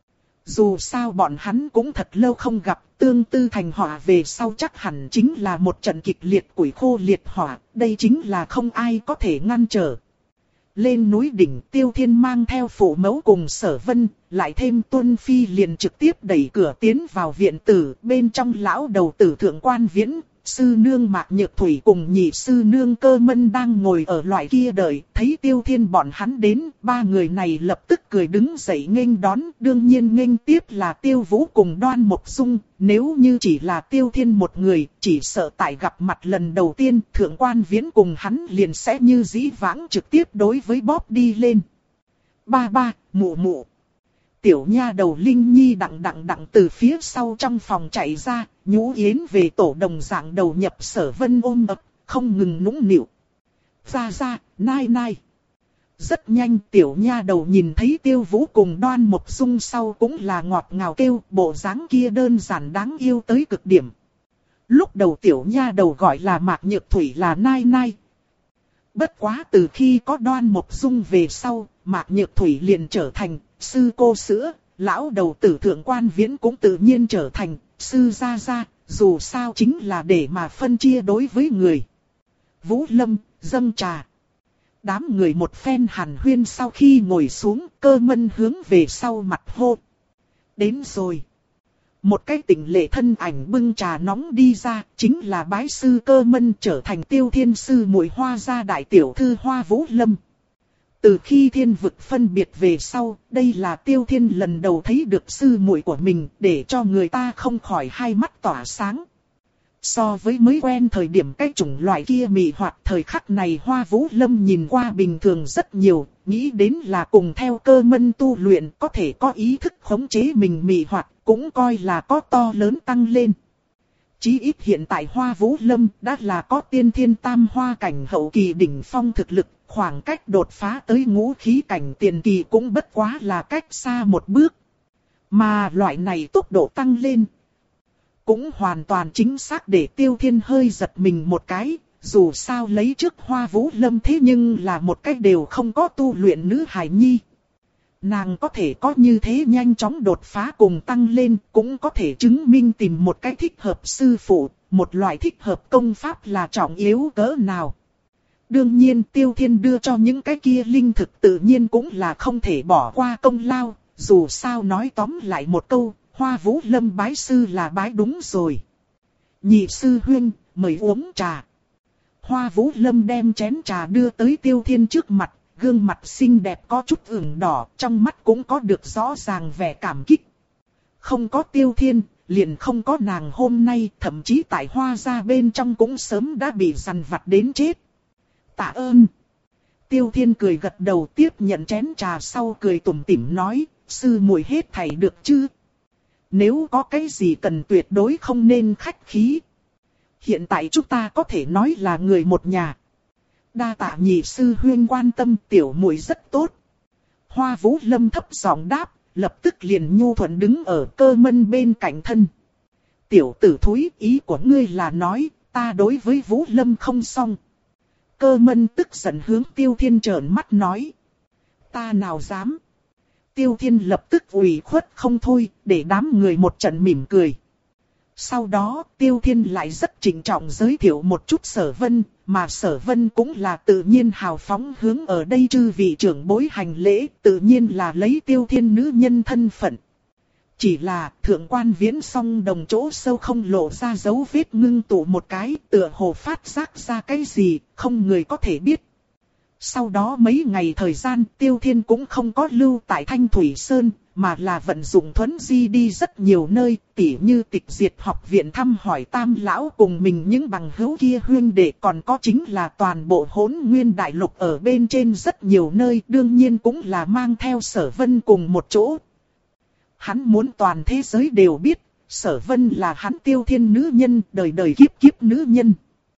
Dù sao bọn hắn cũng thật lâu không gặp, tương tư thành họa về sau chắc hẳn chính là một trận kịch liệt củi khô liệt hỏa, đây chính là không ai có thể ngăn trở. Lên núi đỉnh, Tiêu Thiên mang theo phụ mẫu cùng Sở Vân, lại thêm Tuân Phi liền trực tiếp đẩy cửa tiến vào viện tử, bên trong lão đầu tử Thượng Quan Viễn, sư nương Mạc Nhược Thủy cùng nhị sư nương Cơ Mân đang ngồi ở loại kia đợi, thấy Tiêu Thiên bọn hắn đến, ba người này lập tức cười đứng dậy nghênh đón, đương nhiên nghênh tiếp là Tiêu Vũ cùng Đoan Mộc Dung, nếu như chỉ là Tiêu Thiên một người, chỉ sợ tại gặp mặt lần đầu tiên, Thượng Quan Viễn cùng hắn liền sẽ như dĩ vãng trực tiếp đối với bóp đi lên. Ba ba, mụ mụ. Tiểu nha đầu Linh Nhi đặng đặng đặng từ phía sau trong phòng chạy ra, nhũ yến về tổ đồng dạng đầu nhập Sở Vân ôm ấp, không ngừng nũng nịu. Ra ra, nai nai. Rất nhanh tiểu nha đầu nhìn thấy Tiêu Vũ cùng Đoan Mộc Dung sau cũng là ngọt ngào kêu, bộ dáng kia đơn giản đáng yêu tới cực điểm. Lúc đầu tiểu nha đầu gọi là Mạc Nhược Thủy là nai nai. Bất quá từ khi có Đoan Mộc Dung về sau, Mạc Nhược Thủy liền trở thành sư cô sữa, lão đầu tử Thượng Quan Viễn cũng tự nhiên trở thành sư gia gia, dù sao chính là để mà phân chia đối với người. Vũ Lâm, dâng trà. Đám người một phen hàn huyên sau khi ngồi xuống, Cơ Mân hướng về sau mặt hô. Đến rồi. Một cái tỉnh lệ thân ảnh bưng trà nóng đi ra, chính là bái sư Cơ Mân trở thành Tiêu Thiên sư muội Hoa gia đại tiểu thư Hoa Vũ Lâm. Từ khi thiên vực phân biệt về sau, đây là Tiêu Thiên lần đầu thấy được sư muội của mình, để cho người ta không khỏi hai mắt tỏa sáng. So với mới quen thời điểm cái chủng loại kia mị hoặc thời khắc này Hoa Vũ Lâm nhìn qua bình thường rất nhiều, nghĩ đến là cùng theo Cơ Mân tu luyện có thể có ý thức khống chế mình mị hoặc, cũng coi là có to lớn tăng lên. Chí ít hiện tại Hoa Vũ Lâm đã là có tiên thiên tam hoa cảnh hậu kỳ đỉnh phong thực lực, khoảng cách đột phá tới ngũ khí cảnh tiền kỳ cũng bất quá là cách xa một bước. Mà loại này tốc độ tăng lên cũng hoàn toàn chính xác để Tiêu Thiên hơi giật mình một cái, dù sao lấy trước Hoa Vũ Lâm thế nhưng là một cách đều không có tu luyện nữ hài nhi. Nàng có thể có như thế nhanh chóng đột phá cùng tăng lên, cũng có thể chứng minh tìm một cái thích hợp sư phụ, một loại thích hợp công pháp là trọng yếu cỡ nào. Đương nhiên Tiêu Thiên đưa cho những cái kia linh thực tự nhiên cũng là không thể bỏ qua công lao, dù sao nói tóm lại một câu, Hoa Vũ Lâm bái sư là bái đúng rồi. Nhị sư huynh, mời uống trà. Hoa Vũ Lâm đem chén trà đưa tới Tiêu Thiên trước mặt, gương mặt xinh đẹp có chút ửng đỏ, trong mắt cũng có được rõ ràng vẻ cảm kích. Không có Tiêu Thiên, liền không có nàng hôm nay, thậm chí tại Hoa gia bên trong cũng sớm đã bị dằn vặt đến chết. Tạ ơn. Tiêu Thiên cười gật đầu tiếp nhận chén trà sau cười tủm tỉm nói, sư muội hết thảy được chứ? Nếu có cái gì cần tuyệt đối không nên khách khí. Hiện tại chúng ta có thể nói là người một nhà. Đa tạ nhị sư huynh quan tâm, tiểu muội rất tốt. Hoa Vũ Lâm thấp giọng đáp, lập tức liền nhu thuận đứng ở Cơ Mân bên cạnh thân. Tiểu tử thúi, ý của ngươi là nói, ta đối với Vũ Lâm không xong. Cơ Mân tức giận hướng Tiêu Thiên trợn mắt nói. Ta nào dám. Tiêu Thiên lập tức ủy khuất không thôi, để đám người một trận mỉm cười. Sau đó, Tiêu Thiên lại rất trịnh trọng giới thiệu một chút Sở Vân, mà Sở Vân cũng là tự nhiên hào phóng hướng ở đây chư vị trưởng bối hành lễ, tự nhiên là lấy Tiêu Thiên nữ nhân thân phận. Chỉ là thượng quan Viễn Song đồng chỗ sâu không lộ ra dấu vết ngưng tụ một cái, tựa hồ phát giác ra cái gì, không người có thể biết. Sau đó mấy ngày thời gian Tiêu Thiên cũng không có lưu tại Thanh Thủy Sơn, mà là vận dụng thuấn di đi rất nhiều nơi, tỉ như Tịch Diệt học viện thăm hỏi Tam lão cùng mình những bằng hữu kia huynh đệ, còn có chính là toàn bộ Hỗn Nguyên đại lục ở bên trên rất nhiều nơi, đương nhiên cũng là mang theo Sở Vân cùng một chỗ. Hắn muốn toàn thế giới đều biết, Sở Vân là hắn Tiêu Thiên nữ nhân, đời đời kiếp kiếp nữ nhân.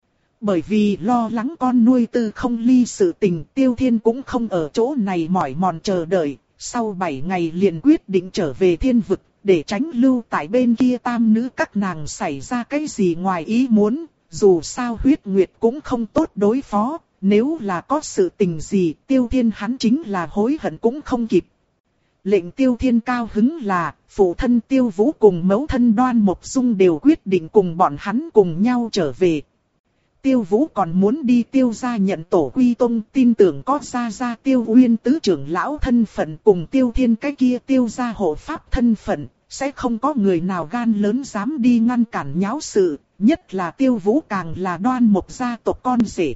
Bởi vì lo lắng con nuôi tư không ly sự tình, Tiêu Thiên cũng không ở chỗ này mỏi mòn chờ đợi, sau bảy ngày liền quyết định trở về thiên vực, để tránh lưu tại bên kia tam nữ các nàng xảy ra cái gì ngoài ý muốn, dù sao huyết nguyệt cũng không tốt đối phó, nếu là có sự tình gì, Tiêu Thiên hắn chính là hối hận cũng không kịp. Lệnh Tiêu Thiên cao hứng là, phụ thân Tiêu Vũ cùng mẫu thân Đoan Mộc Dung đều quyết định cùng bọn hắn cùng nhau trở về. Tiêu Vũ còn muốn đi Tiêu gia nhận tổ quy tông, tin tưởng có gia gia Tiêu Uyên tứ trưởng lão thân phận cùng Tiêu Thiên cái kia Tiêu gia hộ pháp thân phận, sẽ không có người nào gan lớn dám đi ngăn cản nháo sự, nhất là Tiêu Vũ càng là Đoan Mộc gia tộc con rể.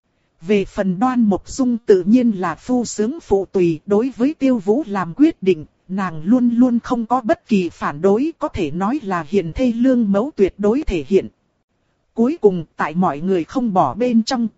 Về phần Đoan Mộc Dung tự nhiên là phu sướng phụ tùy, đối với Tiêu Vũ làm quyết định, nàng luôn luôn không có bất kỳ phản đối, có thể nói là hiền thê lương mẫu tuyệt đối thể hiện. Cuối cùng, tại mọi người không bỏ bên trong,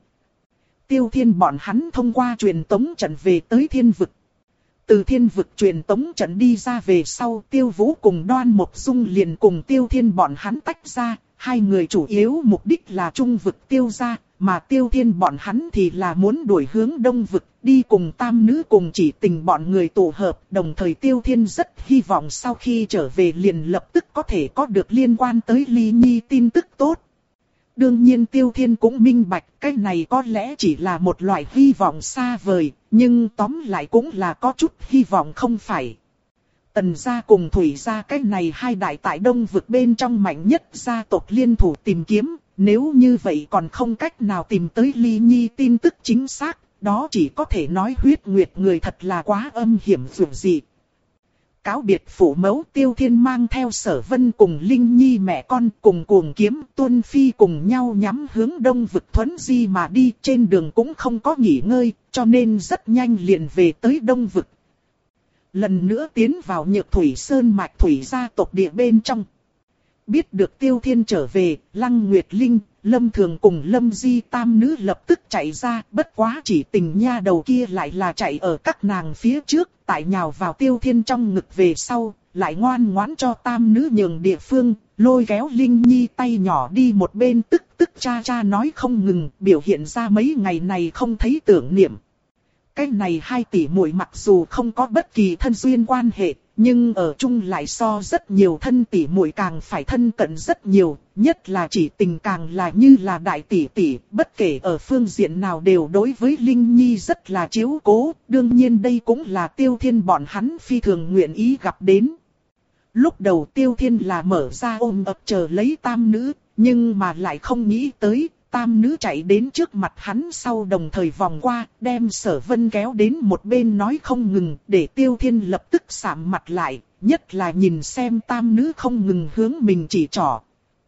Tiêu Thiên bọn hắn thông qua truyền tống trận về tới thiên vực. Từ thiên vực truyền tống trận đi ra về sau, Tiêu Vũ cùng Đoan Mộc Dung liền cùng Tiêu Thiên bọn hắn tách ra, hai người chủ yếu mục đích là trung vực Tiêu gia, mà Tiêu Thiên bọn hắn thì là muốn đuổi hướng đông vực, đi cùng tam nữ cùng chỉ tình bọn người tụ hợp, đồng thời Tiêu Thiên rất hy vọng sau khi trở về liền lập tức có thể có được liên quan tới Ly Nhi tin tức tốt. Đương nhiên Tiêu Thiên cũng minh bạch, cái này có lẽ chỉ là một loại hy vọng xa vời, nhưng tóm lại cũng là có chút hy vọng không phải. Tần gia cùng Thủy gia cái này hai đại tại đông vực bên trong mạnh nhất gia tộc liên thủ tìm kiếm, nếu như vậy còn không cách nào tìm tới Ly Nhi tin tức chính xác, đó chỉ có thể nói huyết nguyệt người thật là quá âm hiểm dường dị. Cáo biệt phụ mẫu, Tiêu Thiên mang theo Sở Vân cùng Linh Nhi mẹ con cùng cuồng kiếm Tuân Phi cùng nhau nhắm hướng đông vực thuấn di mà đi, trên đường cũng không có nghỉ ngơi, cho nên rất nhanh liền về tới đông vực. Lần nữa tiến vào Nhược Thủy Sơn mạch Thủy gia tộc địa bên trong. Biết được Tiêu Thiên trở về, Lăng Nguyệt Linh, Lâm Thường cùng Lâm Di tam nữ lập tức chạy ra, bất quá chỉ tình nha đầu kia lại là chạy ở các nàng phía trước, tại nhào vào Tiêu Thiên trong ngực về sau, lại ngoan ngoãn cho tam nữ nhường địa phương, lôi kéo Linh Nhi tay nhỏ đi một bên tức tức cha cha nói không ngừng, biểu hiện ra mấy ngày này không thấy tưởng niệm. Cái này hai tỷ muội mặc dù không có bất kỳ thân duyên quan hệ, Nhưng ở chung lại so rất nhiều thân tỷ muội càng phải thân cận rất nhiều, nhất là chỉ tình càng là như là đại tỷ tỷ, bất kể ở phương diện nào đều đối với Linh Nhi rất là chiếu cố, đương nhiên đây cũng là Tiêu Thiên bọn hắn phi thường nguyện ý gặp đến. Lúc đầu Tiêu Thiên là mở ra ôm ấp chờ lấy tam nữ, nhưng mà lại không nghĩ tới, tam nữ chạy đến trước mặt hắn sau đồng thời vòng qua, đem Sở Vân kéo đến một bên nói không ngừng, để Tiêu Thiên lập tức sạm mặt lại, nhất là nhìn xem tam nữ không ngừng hướng mình chỉ trỏ.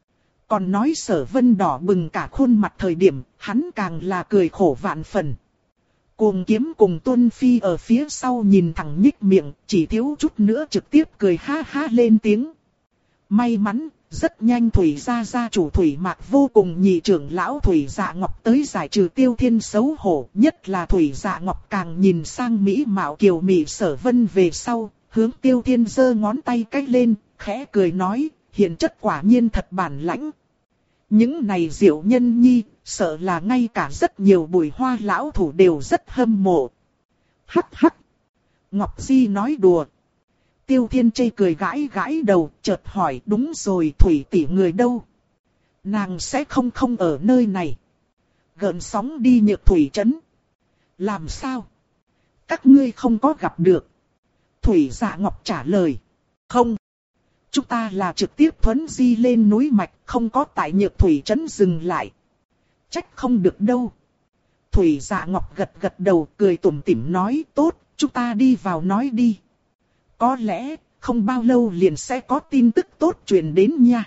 Còn nói Sở Vân đỏ bừng cả khuôn mặt thời điểm, hắn càng là cười khổ vạn phần. Cuồng Kiếm cùng Tuân Phi ở phía sau nhìn thẳng nhích miệng, chỉ thiếu chút nữa trực tiếp cười ha ha lên tiếng. May mắn, rất nhanh Thủy gia gia chủ Thủy Mạc vô cùng nhị trưởng lão Thủy Dạ Ngọc tới giải trừ Tiêu Thiên xấu hổ, nhất là Thủy Dạ Ngọc càng nhìn sang mỹ mạo kiều mị Sở Vân về sau, hướng Tiêu Thiên giơ ngón tay cách lên, khẽ cười nói, hiền chất quả nhiên thật bản lãnh. Những này diệu nhân nhi, sợ là ngay cả rất nhiều bùi hoa lão thủ đều rất hâm mộ. Hắc hắc. Ngọc Di nói đùa. Tiêu Thiên chê cười gãi gãi đầu, chợt hỏi đúng rồi Thủy tỷ người đâu? Nàng sẽ không không ở nơi này. Gợn sóng đi Nhược Thủy trấn. Làm sao? Các ngươi không có gặp được. Thủy Dạ Ngọc trả lời. Không. Chúng ta là trực tiếp thuấn di lên núi mạch, không có tại Nhược Thủy trấn dừng lại. Trách không được đâu. Thủy Dạ Ngọc gật gật đầu cười tủm tỉm nói tốt, chúng ta đi vào nói đi. Có lẽ, không bao lâu liền sẽ có tin tức tốt truyền đến nha.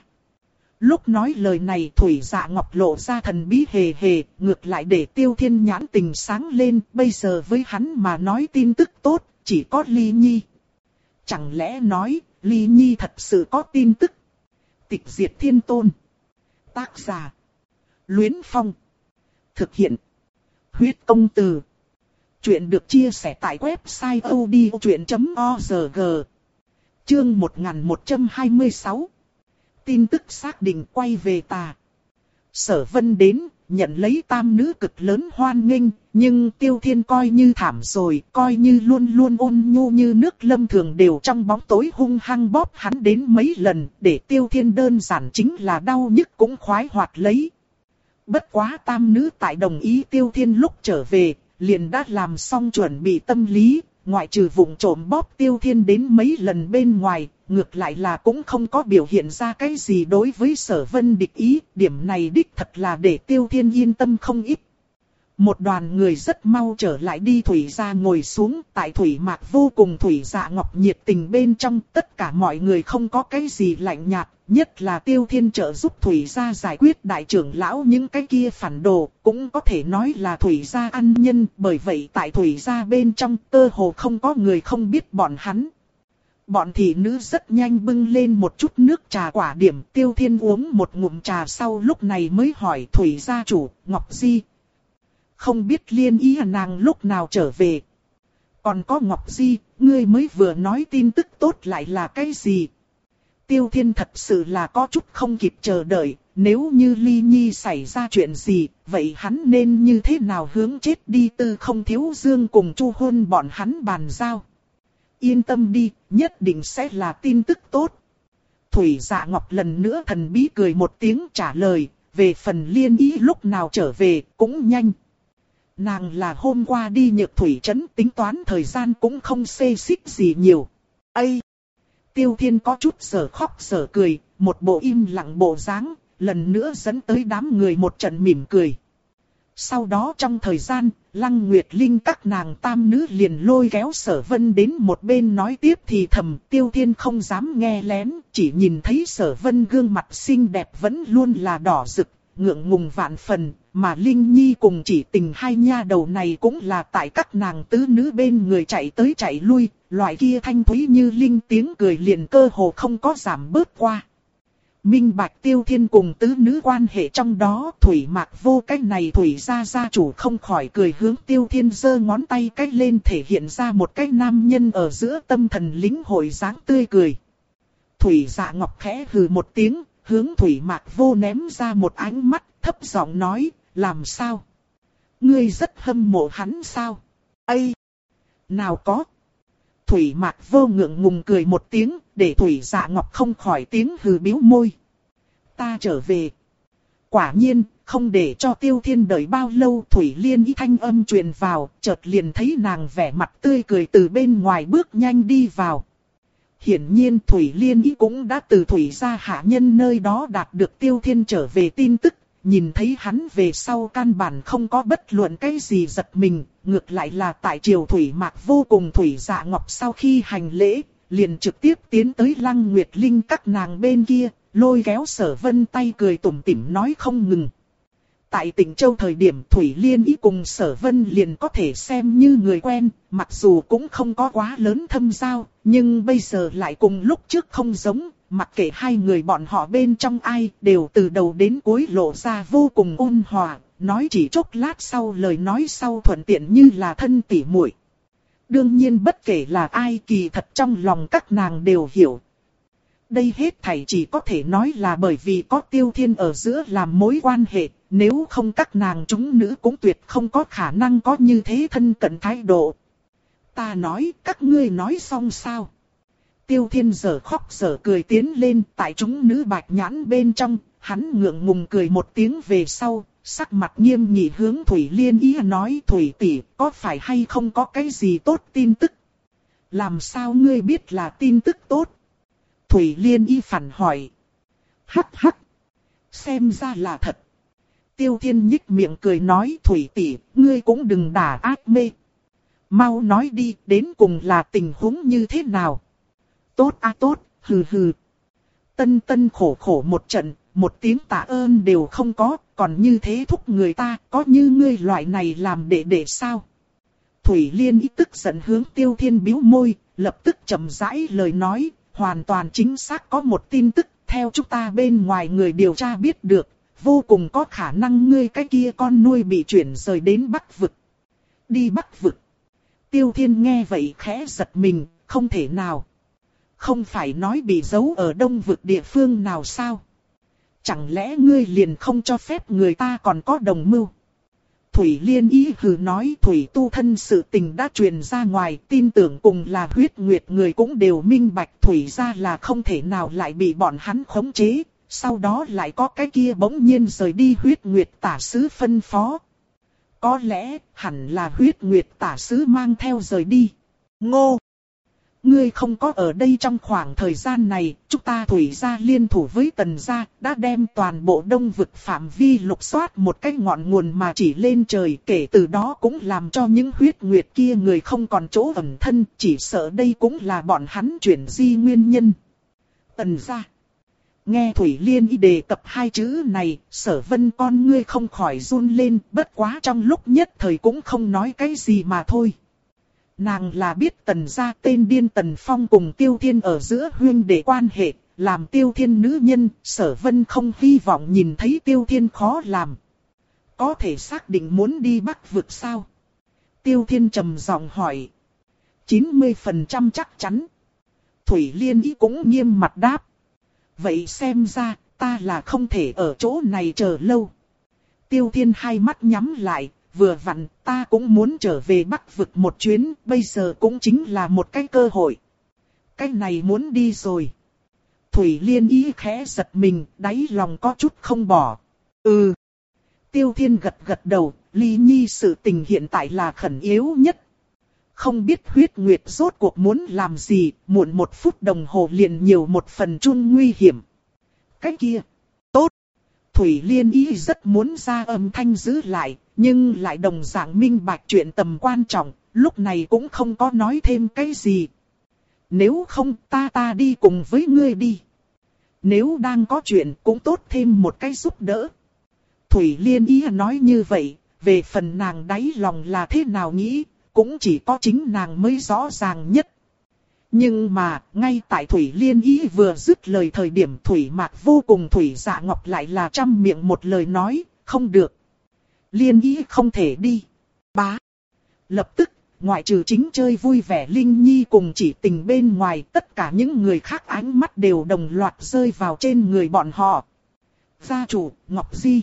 Lúc nói lời này Thủy Dạ Ngọc lộ ra thần bí hề hề, ngược lại để Tiêu Thiên nhãn tình sáng lên, bây giờ với hắn mà nói tin tức tốt, chỉ có Ly Nhi. Chẳng lẽ nói, Ly Nhi thật sự có tin tức? Tịch Diệt Thiên Tôn. Tác giả. Luyến Phong. Thực hiện. Huyết Công Từ. Chuyện được chia sẻ tại website odchuyện chấm org. Chương một nghìn một trăm hai mươi sáu. Tin tức xác định quay về tà. Sở Vân đến, nhận lấy tam nữ cực lớn hoan nghênh, nhưng Tiêu Thiên coi như thảm rồi, coi như luôn luôn ôn nhu như nước lâm thường đều trong bóng tối hung hăng bóp hắn đến mấy lần, để Tiêu Thiên đơn giản chính là đau nhức cũng khoái hoạt lấy. Bất quá tam nữ tại đồng ý Tiêu Thiên lúc trở về, liền đã làm xong chuẩn bị tâm lý, ngoại trừ vụng trộm bóp Tiêu Thiên đến mấy lần bên ngoài, ngược lại là cũng không có biểu hiện ra cái gì đối với Sở Vân địch ý, điểm này đích thật là để Tiêu Thiên yên tâm không ít. Một đoàn người rất mau trở lại đi Thủy gia ngồi xuống, tại Thủy Mạc vô cùng Thủy Dạ Ngọc nhiệt tình bên trong, tất cả mọi người không có cái gì lạnh nhạt, nhất là Tiêu Thiên trợ giúp Thủy gia giải quyết đại trưởng lão những cái kia phản đồ, cũng có thể nói là Thủy gia ăn nhân, bởi vậy tại Thủy gia bên trong cơ hồ không có người không biết bọn hắn. Bọn thị nữ rất nhanh bưng lên một chút nước trà quả điểm, Tiêu Thiên uống một ngụm trà sau lúc này mới hỏi Thủy gia chủ, Ngọc Di. Không biết Liên Ý nàng lúc nào trở về. Còn có Ngọc Di, ngươi mới vừa nói tin tức tốt lại là cái gì? Tiêu Thiên thật sự là có chút không kịp chờ đợi, nếu như Ly Nhi xảy ra chuyện gì, vậy hắn nên như thế nào hướng chết đi Tư Không Thiếu Dương cùng Chu Hôn bọn hắn bàn giao. Yên tâm đi, nhất định sẽ là tin tức tốt. Thủy Dạ Ngọc lần nữa thần bí cười một tiếng trả lời, về phần Liên Ý lúc nào trở về, cũng nhanh. Nàng là hôm qua đi Nhược Thủy trấn, tính toán thời gian cũng không xê xích gì nhiều. Ây! Tiêu Thiên có chút sở khóc sở cười, một bộ im lặng bộ dáng, lần nữa dẫn tới đám người một trận mỉm cười. Sau đó trong thời gian, Lăng Nguyệt Linh các nàng tam nữ liền lôi kéo Sở Vân đến một bên nói tiếp thì thầm, Tiêu Thiên không dám nghe lén, chỉ nhìn thấy Sở Vân gương mặt xinh đẹp vẫn luôn là đỏ rực, ngượng ngùng vạn phần, mà Linh Nhi cùng Chỉ Tình hai nha đầu này cũng là tại các nàng tứ nữ bên người chạy tới chạy lui, loại kia thanh thúy như linh tiếng cười liền cơ hồ không có giảm bớt qua. Minh bạch Tiêu Thiên cùng tứ nữ quan hệ trong đó, Thủy Mạc vô cách này Thủy gia gia chủ không khỏi cười hướng Tiêu Thiên giơ ngón tay cách lên thể hiện ra một cái nam nhân ở giữa tâm thần lĩnh hội dáng tươi cười. Thủy Dạ Ngọc khẽ hừ một tiếng, hướng Thủy Mạc vô ném ra một ánh mắt, thấp giọng nói, làm sao? Ngươi rất hâm mộ hắn sao? Ây! Nào có! Thủy Mạc Vô ngượng ngùng cười một tiếng, để Thủy Dạ Ngọc không khỏi tiếng hừ bĩu môi. Ta trở về. Quả nhiên, không để cho Tiêu Thiên đợi bao lâu, Thủy Liên Y thanh âm truyền vào, chợt liền thấy nàng vẻ mặt tươi cười từ bên ngoài bước nhanh đi vào. Hiển nhiên Thủy Liên Y cũng đã từ Thủy gia hạ nhân nơi đó đạt được Tiêu Thiên trở về tin tức, nhìn thấy hắn về sau căn bản không có bất luận cái gì giật mình, ngược lại là tại triều Thủy Mạc Vô cùng Thủy Dạ Ngọc sau khi hành lễ, liền trực tiếp tiến tới Lăng Nguyệt Linh các nàng bên kia, lôi kéo Sở Vân tay cười tủm tỉm nói không ngừng. Tại Tịnh Châu thời điểm Thủy Liên Y cùng Sở Vân liền có thể xem như người quen, mặc dù cũng không có quá lớn thâm giao, nhưng bây giờ lại cùng lúc trước không giống, mặc kệ hai người bọn họ bên trong ai đều từ đầu đến cuối lộ ra vô cùng ôn hòa, nói chỉ chốc lát sau lời nói sau thuận tiện như là thân tỉ muội. Đương nhiên bất kể là ai kỳ thật trong lòng các nàng đều hiểu. Đây hết thảy chỉ có thể nói là bởi vì có Tiêu Thiên ở giữa làm mối quan hệ, nếu không các nàng chúng nữ cũng tuyệt không có khả năng có như thế thân cận thái độ. Ta nói, các ngươi nói xong sao? Tiêu Thiên giờ khóc giờ cười tiến lên, tại chúng nữ bạch nhãn bên trong, hắn ngượng ngùng cười một tiếng về sau, sắc mặt nghiêm nghị hướng Thủy Liên Y nói, Thủy tỷ, có phải hay không có cái gì tốt tin tức? Làm sao ngươi biết là tin tức tốt? Thủy Liên Y phản hỏi. Hắc hắc. Xem ra là thật. Tiêu Thiên nhích miệng cười nói, Thủy tỷ, ngươi cũng đừng đả ác mê. Mau nói đi, đến cùng là tình huống như thế nào? Tốt a tốt, hừ hừ. Tân tân khổ khổ một trận, một tiếng tạ ơn đều không có, còn như thế thúc người ta, có như ngươi loại này làm đệ đệ sao? Thủy Liên Y tức giận hướng Tiêu Thiên bĩu môi, lập tức chậm rãi lời nói, hoàn toàn chính xác có một tin tức, theo chúng ta bên ngoài người điều tra biết được, vô cùng có khả năng ngươi cái kia con nuôi bị chuyển rời đến Bắc Vực. Đi Bắc Vực. Tiêu Thiên nghe vậy khẽ giật mình, không thể nào. Không phải nói bị giấu ở Đông Vực địa phương nào sao? Chẳng lẽ ngươi liền không cho phép người ta còn có đồng mưu? Thủy Liên Y hừ nói, Thủy tu thân sự tình đã truyền ra ngoài, tin tưởng cùng là huyết nguyệt người cũng đều minh bạch, Thủy ra là không thể nào lại bị bọn hắn khống chế, sau đó lại có cái kia bỗng nhiên rời đi huyết nguyệt tả sứ phân phó. Có lẽ hẳn là huyết nguyệt tả sứ mang theo rời đi. Ngô! Ngươi không có ở đây trong khoảng thời gian này, chúng ta Thủy gia liên thủ với Tần gia, đã đem toàn bộ Đông Vực phạm vi lục soát một cái ngọn nguồn mà chỉ lên trời, kể từ đó cũng làm cho những huyết nguyệt kia người không còn chỗ ẩn thân, chỉ sợ đây cũng là bọn hắn chuyển di nguyên nhân. Tần gia. Nghe Thủy Liên Y đề cập hai chữ này, Sở Vân con ngươi không khỏi run lên, bất quá trong lúc nhất thời cũng không nói cái gì mà thôi. Nàng là biết Tần gia tên điên Tần Phong cùng Tiêu Thiên ở giữa huyên đệ quan hệ, làm Tiêu Thiên nữ nhân, Sở Vân không hy vọng nhìn thấy Tiêu Thiên khó làm. Có thể xác định muốn đi Bắc Vực sao? Tiêu Thiên trầm giọng hỏi. chín mươi phần trăm chắc chắn. Thủy Liên Y cũng nghiêm mặt đáp. Vậy xem ra, ta là không thể ở chỗ này chờ lâu. Tiêu Thiên hai mắt nhắm lại. Vừa vặn, ta cũng muốn trở về Bắc Vực một chuyến, bây giờ cũng chính là một cái cơ hội. Cái này muốn đi rồi. Thủy Liên Y khẽ giật mình, đáy lòng có chút không bỏ. Ừ. Tiêu Thiên gật gật đầu, Ly Nhi sự tình hiện tại là khẩn yếu nhất. Không biết huyết nguyệt rốt cuộc muốn làm gì, muộn một phút đồng hồ liền nhiều một phần chun nguy hiểm. Cái kia. Tốt. Thủy Liên Y rất muốn ra âm thanh giữ lại, nhưng lại đồng dạng minh bạch chuyện tầm quan trọng, lúc này cũng không có nói thêm cái gì. Nếu không ta ta đi cùng với ngươi đi. Nếu đang có chuyện cũng tốt thêm một cái giúp đỡ. Thủy Liên Y nói như vậy, về phần nàng đáy lòng là thế nào nghĩ, cũng chỉ có chính nàng mới rõ ràng nhất. Nhưng mà, ngay tại Thủy Liên Y vừa dứt lời thời điểm Thủy Mạc Vô cùng Thủy Dạ Ngọc lại là trăm miệng một lời nói, không được. Liên Y không thể đi. Bá. Lập tức, ngoại trừ chính chơi vui vẻ Linh Nhi cùng Chỉ Tình bên ngoài, tất cả những người khác ánh mắt đều đồng loạt rơi vào trên người bọn họ. Gia chủ, Ngọc Di.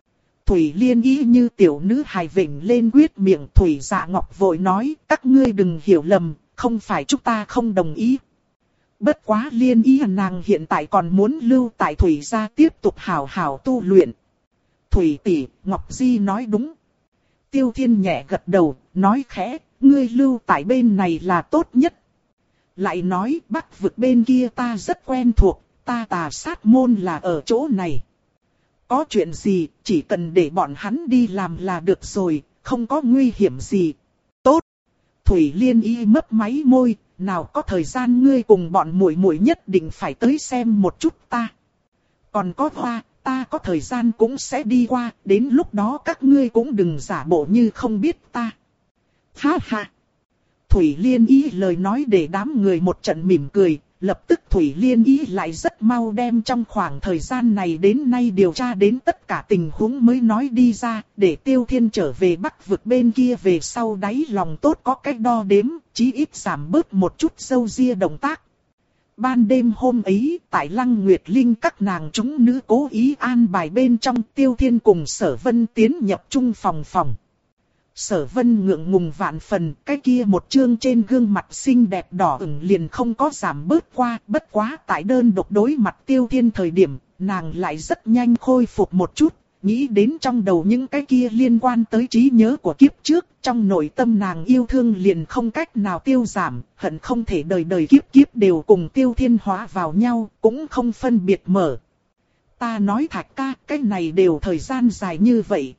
Thủy Liên Y như tiểu nữ hài vểnh lên quyết miệng, Thủy Dạ Ngọc vội nói, các ngươi đừng hiểu lầm, không phải chúng ta không đồng ý. Bất quá Liên ý nàng hiện tại còn muốn lưu tại Thủy gia tiếp tục hảo hảo tu luyện. Thủy tỷ, Ngọc Di nói đúng. Tiêu Thiên nhẹ gật đầu, nói khẽ, ngươi lưu tại bên này là tốt nhất. Lại nói Bắc vực bên kia ta rất quen thuộc, ta Tà Sát môn là ở chỗ này. Có chuyện gì, chỉ cần để bọn hắn đi làm là được rồi, không có nguy hiểm gì. Tốt. Thủy Liên y mấp máy môi, nào có thời gian ngươi cùng bọn muội muội nhất định phải tới xem một chút ta. Còn có Hoa, ta có thời gian cũng sẽ đi qua, đến lúc đó các ngươi cũng đừng giả bộ như không biết ta. Ha ha. Thủy Liên y lời nói để đám người một trận mỉm cười, lập tức Thủy Liên y lại rất mau đem trong khoảng thời gian này đến nay điều tra đến tất cả tình huống mới nói đi ra, để Tiêu Thiên trở về Bắc vực bên kia về sau đáy lòng tốt có cách đo đếm, chí ít giảm bớt một chút râu ria động tác. Ban đêm hôm ấy, tại Lăng Nguyệt Linh các nàng chúng nữ cố ý an bài bên trong, Tiêu Thiên cùng Sở Vân tiến nhập chung phòng phòng. Sở Vân ngượng ngùng vạn phần, cái kia một chương trên gương mặt xinh đẹp đỏ ửng liền không có giảm bớt qua, bất quá tại đơn độc đối mặt Tiêu Thiên thời điểm, nàng lại rất nhanh khôi phục một chút, nghĩ đến trong đầu những cái kia liên quan tới trí nhớ của kiếp trước, trong nội tâm nàng yêu thương liền không cách nào tiêu giảm, hận không thể đời đời kiếp kiếp đều cùng Tiêu Thiên hóa vào nhau, cũng không phân biệt mở. Ta nói Thạch ca, cái này đều thời gian dài như vậy.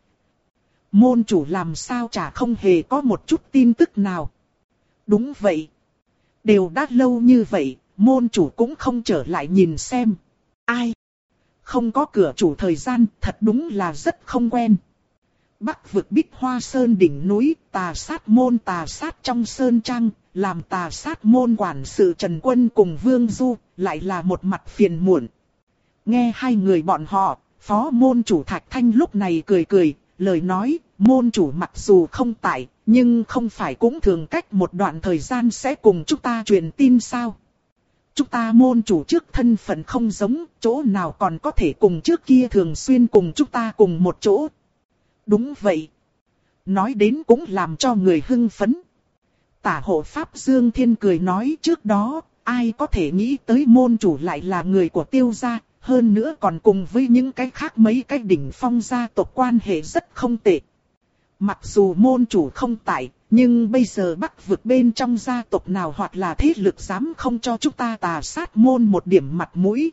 Môn chủ làm sao chả không hề có một chút tin tức nào. Đúng vậy. Đều đã lâu như vậy, môn chủ cũng không trở lại nhìn xem. Ai? Không có cửa chủ thời gian, thật đúng là rất không quen. Bắc vực Bích Hoa Sơn đỉnh núi, Tà Sát môn Tà Sát trong sơn trang, làm Tà Sát môn quản sự Trần Quân cùng Vương Du, lại là một mặt phiền muộn. Nghe hai người bọn họ, phó môn chủ Thạch Thanh lúc này cười cười, lời nói, môn chủ mặc dù không tại, nhưng không phải cũng thường cách một đoạn thời gian sẽ cùng chúng ta truyền tin sao. Chúng ta môn chủ trước thân phận không giống, chỗ nào còn có thể cùng trước kia thường xuyên cùng chúng ta cùng một chỗ. Đúng vậy. Nói đến cũng làm cho người hưng phấn. Tả hộ Pháp Dương Thiên cười nói trước đó, ai có thể nghĩ tới môn chủ lại là người của Tiêu gia, hơn nữa còn cùng với những cái khác mấy cái đỉnh phong gia tộc quan hệ rất không tệ. Mặc dù môn chủ không tại, nhưng bây giờ Bắc vực bên trong gia tộc nào hoặc là thế lực dám không cho chúng ta Tà Sát môn một điểm mặt mũi.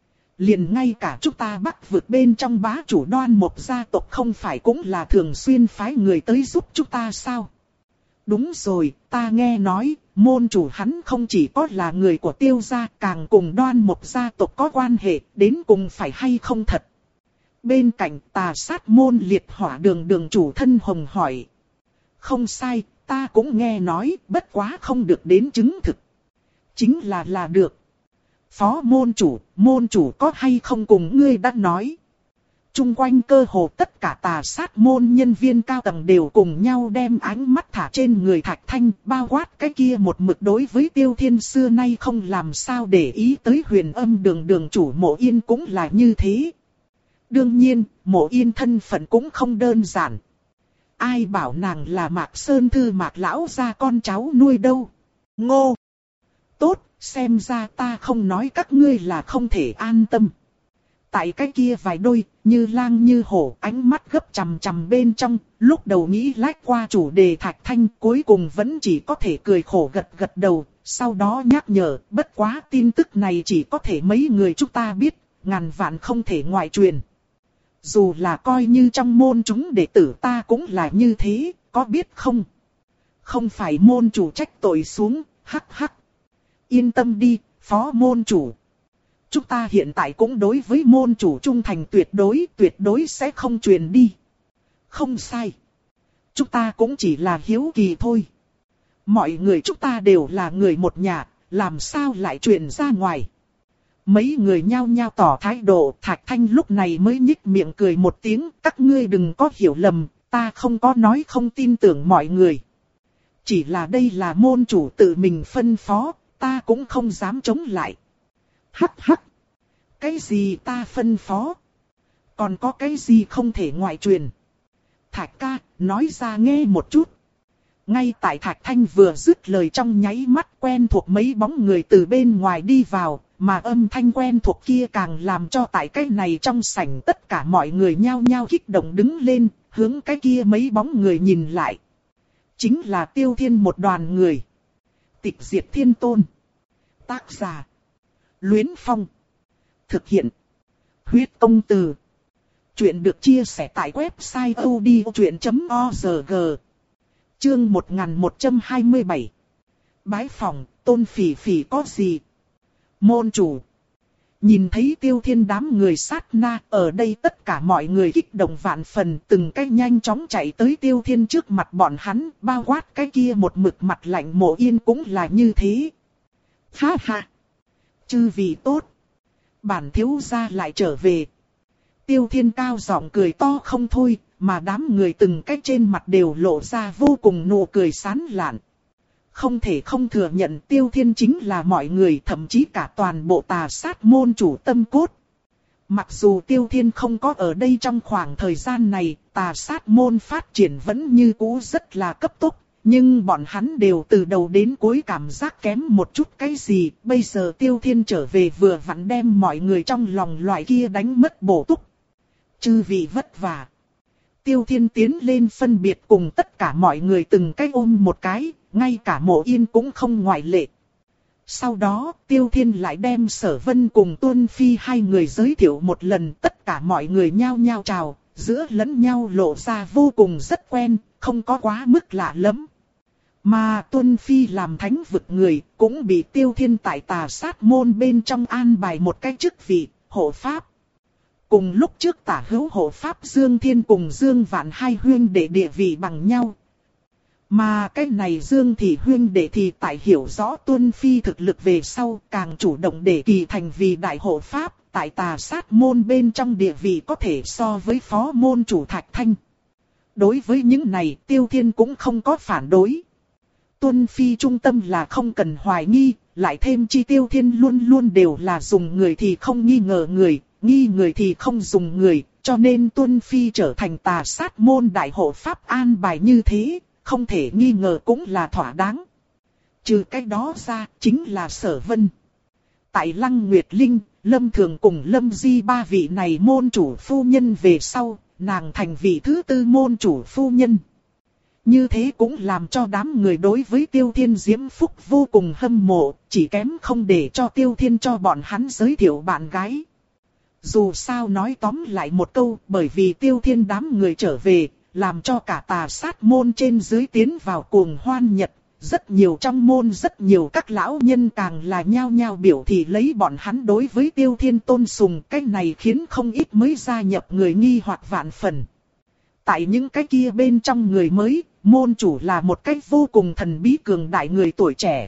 Liền ngay cả chúng ta Bắc vực bên trong bá chủ Đoan một gia tộc không phải cũng là thường xuyên phái người tới giúp chúng ta sao? Đúng rồi, ta nghe nói, môn chủ hắn không chỉ có là người của Tiêu gia, càng cùng Đoan một gia tộc có quan hệ, đến cùng phải hay không thật. Bên cạnh Tà Sát môn Liệt Hỏa đường đường chủ thân hồng hỏi. Không sai, ta cũng nghe nói, bất quá không được đến chứng thực. Chính là là được. Phó môn chủ, môn chủ có hay không cùng ngươi đã nói. Trung quanh cơ hồ tất cả Tà Sát môn nhân viên cao tầng đều cùng nhau đem ánh mắt thả trên người Thạch Thanh, bao quát cái kia một mực đối với Tiêu Thiên xưa nay không làm sao để ý tới Huyền Âm đường đường chủ Mộ Yên cũng là như thế. Đương nhiên, Mộ Yên thân phận cũng không đơn giản. Ai bảo nàng là Mạc Sơn Thư Mạc lão gia con cháu nuôi đâu. Ngô! Tốt, xem ra ta không nói các ngươi là không thể an tâm. Tại cái kia vài đôi, như lang như hổ, ánh mắt gấp chằm chằm bên trong, lúc đầu nghĩ lách qua chủ đề Thạch Thanh, cuối cùng vẫn chỉ có thể cười khổ gật gật đầu, sau đó nhắc nhở, bất quá tin tức này chỉ có thể mấy người chúng ta biết, ngàn vạn không thể ngoại truyền. Dù là coi như trong môn chúng đệ tử ta cũng là như thế, có biết không? Không phải môn chủ trách tội xuống, hắc hắc. Yên tâm đi, phó môn chủ. Chúng ta hiện tại cũng đối với môn chủ trung thành tuyệt đối, tuyệt đối sẽ không truyền đi. Không sai. Chúng ta cũng chỉ là hiếu kỳ thôi. Mọi người chúng ta đều là người một nhà, làm sao lại truyền ra ngoài. Mấy người nhao nhao tỏ thái độ, Thạch Thanh lúc này mới nhích miệng cười một tiếng, các ngươi đừng có hiểu lầm, ta không có nói không tin tưởng mọi người. Chỉ là đây là môn chủ tự mình phân phó, ta cũng không dám chống lại. Hắc hắc. Cái gì ta phân phó? Còn có cái gì không thể ngoại truyền? Thạch ca, nói ra nghe một chút. Ngay tại Thạch Thanh vừa dứt lời trong nháy mắt, quen thuộc mấy bóng người từ bên ngoài đi vào, mà âm thanh quen thuộc kia càng làm cho tại cái này trong sảnh tất cả mọi người nhao nhao kích động đứng lên, hướng cái kia mấy bóng người nhìn lại. Chính là Tiêu Thiên một đoàn người. Tịch Diệt Thiên Tôn. Tác giả: Luyến Phong. Thực hiện: Huyết Công Từ. Chuyện được chia sẻ tại website odchuyện chấm org. Chương một nghìn một trăm hai mươi bảy. Bái phòng, Tôn Phỉ Phỉ có gì? Môn chủ. Nhìn thấy Tiêu Thiên đám người sát na, ở đây tất cả mọi người kích động vạn phần, từng cái nhanh chóng chạy tới Tiêu Thiên trước mặt bọn hắn, bao quát cái kia một mực mặt lạnh Mộ Yên cũng là như thế. Ha ha! Chư vị tốt! Bản thiếu gia lại trở về. Tiêu Thiên cao giọng cười to không thôi, mà đám người từng cái trên mặt đều lộ ra vô cùng nụ cười sán lạn. Không thể không thừa nhận Tiêu Thiên chính là mọi người, thậm chí cả toàn bộ Tà Sát môn chủ tâm cốt. Mặc dù Tiêu Thiên không có ở đây trong khoảng thời gian này, Tà Sát môn phát triển vẫn như cũ rất là cấp tốc, nhưng bọn hắn đều từ đầu đến cuối cảm giác kém một chút cái gì. Bây giờ Tiêu Thiên trở về vừa vặn đem mọi người trong lòng loại kia đánh mất bổ túc. Chư vị vất vả. Tiêu Thiên tiến lên phân biệt cùng tất cả mọi người từng cái ôm một cái, ngay cả Mộ Yên cũng không ngoại lệ. Sau đó, Tiêu Thiên lại đem Sở Vân cùng Tuân Phi hai người giới thiệu một lần, tất cả mọi người nhao nhao chào, giữa lẫn nhau lộ ra vô cùng rất quen, không có quá mức lạ lắm. Mà Tuân Phi làm thánh vực người, cũng bị Tiêu Thiên tại Tà Sát môn bên trong an bài một cái chức vị, hộ pháp. Cùng lúc trước tả hữu hộ pháp Dương Thiên cùng Dương Vạn hai huyên đệ địa vị bằng nhau. Mà cái này Dương Thị huyên đệ thì tại hiểu rõ Tuân Phi thực lực về sau, càng chủ động để kỳ thành vì đại hộ pháp, tại Tà Sát môn bên trong địa vị có thể so với phó môn chủ Thạch Thanh. Đối với những này, Tiêu Thiên cũng không có phản đối. Tuân Phi trung tâm là không cần hoài nghi, lại thêm chi Tiêu Thiên luôn luôn đều là dùng người thì không nghi ngờ người, nghi người thì không dùng người, cho nên Tuân Phi trở thành Tà Sát môn đại hộ pháp an bài như thế, không thể nghi ngờ cũng là thỏa đáng. Trừ cái đó ra, chính là Sở Vân. Tại Lăng Nguyệt Linh, Lâm Thường cùng Lâm Di ba vị này môn chủ phu nhân về sau, nàng thành vị thứ tư môn chủ phu nhân. Như thế cũng làm cho đám người đối với Tiêu Thiên diễm phúc vô cùng hâm mộ, chỉ kém không để cho Tiêu Thiên cho bọn hắn giới thiệu bạn gái. Dù sao nói tóm lại một câu, bởi vì Tiêu Thiên đám người trở về, làm cho cả Tà Sát môn trên dưới tiến vào cuồng hoan nhật. Rất nhiều trong môn, rất nhiều các lão nhân càng là nhao nhao biểu thị lấy bọn hắn đối với Tiêu Thiên tôn sùng. Cái này khiến không ít mới gia nhập người nghi hoặc vạn phần. Tại những cái kia bên trong người mới, môn chủ là một cách vô cùng thần bí cường đại người tuổi trẻ.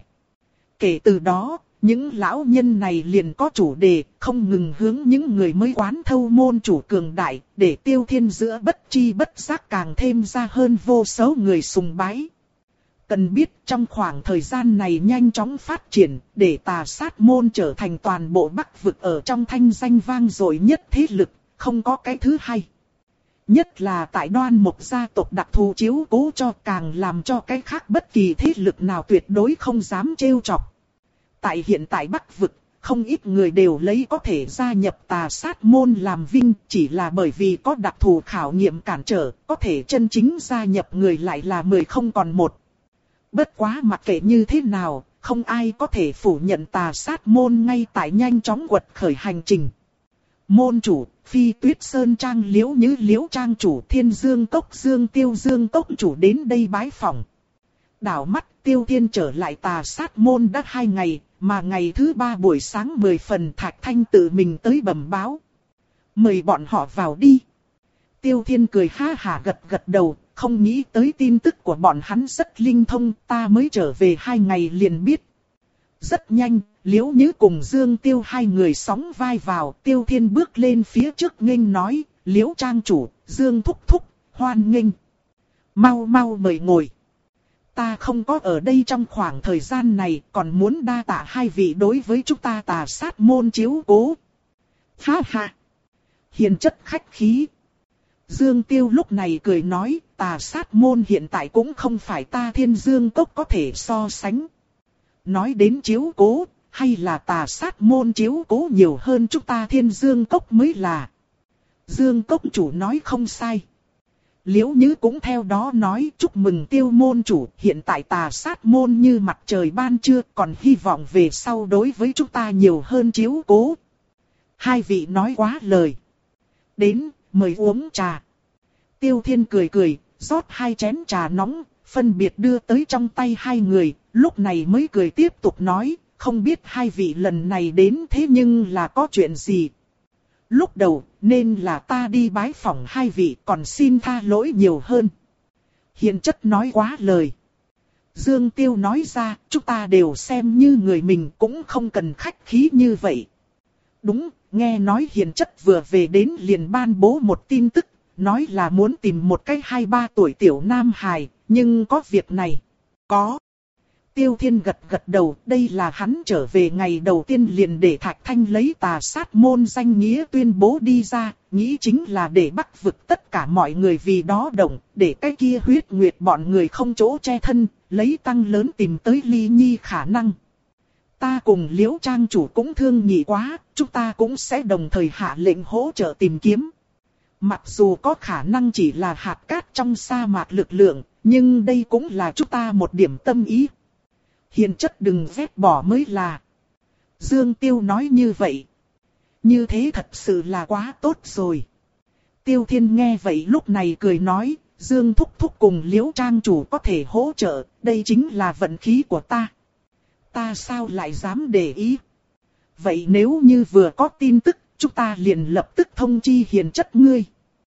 Kể từ đó, những lão nhân này liền có chủ đề, không ngừng hướng những người mới quán thâu môn chủ cường đại, để Tiêu Thiên giữa bất chi bất giác càng thêm ra hơn vô số người sùng bái. Cần biết trong khoảng thời gian này nhanh chóng phát triển, để Tà Sát môn trở thành toàn bộ Bắc vực ở trong thanh danh vang dội nhất thế lực, không có cái thứ hai. Nhất là tại Đoan Mộc gia tộc đặc thù chiếu cố cho, càng làm cho cái khác bất kỳ thế lực nào tuyệt đối không dám trêu chọc. Tại hiện tại Bắc vực, không ít người đều lấy có thể gia nhập Tà Sát môn làm vinh, chỉ là bởi vì có đặc thù khảo nghiệm cản trở, có thể chân chính gia nhập người lại là mười không còn một. Bất quá mặc kệ như thế nào, không ai có thể phủ nhận Tà Sát môn ngay tại nhanh chóng quật khởi hành trình. Môn chủ, Phi Tuyết Sơn Trang Liễu Như Liễu Trang chủ, Thiên Dương Cốc Dương Tiêu Dương Cốc chủ đến đây bái phỏng. Đảo mắt Tiêu Thiên trở lại Tà Sát môn đã hai ngày, mà ngày thứ ba buổi sáng mười phần Thạch Thanh tự mình tới bẩm báo. Mời bọn họ vào đi. Tiêu Thiên cười ha hả gật gật đầu, không nghĩ tới tin tức của bọn hắn rất linh thông, ta mới trở về hai ngày liền biết. Rất nhanh, Liễu Như cùng Dương Tiêu hai người sóng vai vào, Tiêu Thiên bước lên phía trước nghênh nói, Liễu Trang chủ, Dương thúc thúc, hoan nghênh. Mau mau mời ngồi. Ta không có ở đây trong khoảng thời gian này, còn muốn đa tạ hai vị đối với chúng ta Tà Sát môn chiếu cố. Ha ha! Hiền chất khách khí. Dương Tiêu lúc này cười nói, Tà Sát Môn hiện tại cũng không phải ta Thiên Dương Cốc có thể so sánh. Nói đến chiếu cố, hay là Tà Sát Môn chiếu cố nhiều hơn chúng ta Thiên Dương Cốc mới là. Dương Cốc chủ nói không sai. Liễu Nhứ cũng theo đó nói, chúc mừng Tiêu môn chủ, hiện tại Tà Sát Môn như mặt trời ban trưa, còn hy vọng về sau đối với chúng ta nhiều hơn chiếu cố. Hai vị nói quá lời. Đến, mời uống trà. Tiêu Thiên cười cười, rót hai chén trà nóng, phân biệt đưa tới trong tay hai người, lúc này mới cười tiếp tục nói, không biết hai vị lần này đến thế nhưng là có chuyện gì. Lúc đầu, nên là ta đi bái phỏng hai vị, còn xin tha lỗi nhiều hơn. Hiền chất nói quá lời. Dương Tiêu nói ra, chúng ta đều xem như người mình, cũng không cần khách khí như vậy. Đúng, nghe nói hiền chất vừa về đến liền ban bố một tin tức, nói là muốn tìm một cái hai ba tuổi tiểu nam hài, nhưng có việc này. Có. Tiêu Thiên gật gật đầu, đây là hắn trở về ngày đầu tiên liền để Thạch Thanh lấy Tà Sát Môn danh nghĩa tuyên bố đi ra, nghĩ chính là để Bắc vực tất cả mọi người vì đó động, để cái kia huyết nguyệt bọn người không chỗ che thân, lấy tăng lớn tìm tới Ly Nhi khả năng. Ta cùng Liễu Trang chủ cũng thương nghị quá, chúng ta cũng sẽ đồng thời hạ lệnh hỗ trợ tìm kiếm. Mặc dù có khả năng chỉ là hạt cát trong sa mạc lực lượng, nhưng đây cũng là chúng ta một điểm tâm ý. Hiền chất đừng vét bỏ mới là. Dương Tiêu nói như vậy. Như thế thật sự là quá tốt rồi. Tiêu Thiên nghe vậy lúc này cười nói, Dương Thúc Thúc cùng Liễu Trang chủ có thể hỗ trợ, đây chính là vận khí của ta. Ta sao lại dám để ý. Vậy nếu như vừa có tin tức, chúng ta liền lập tức thông chi hiền chất ngươi.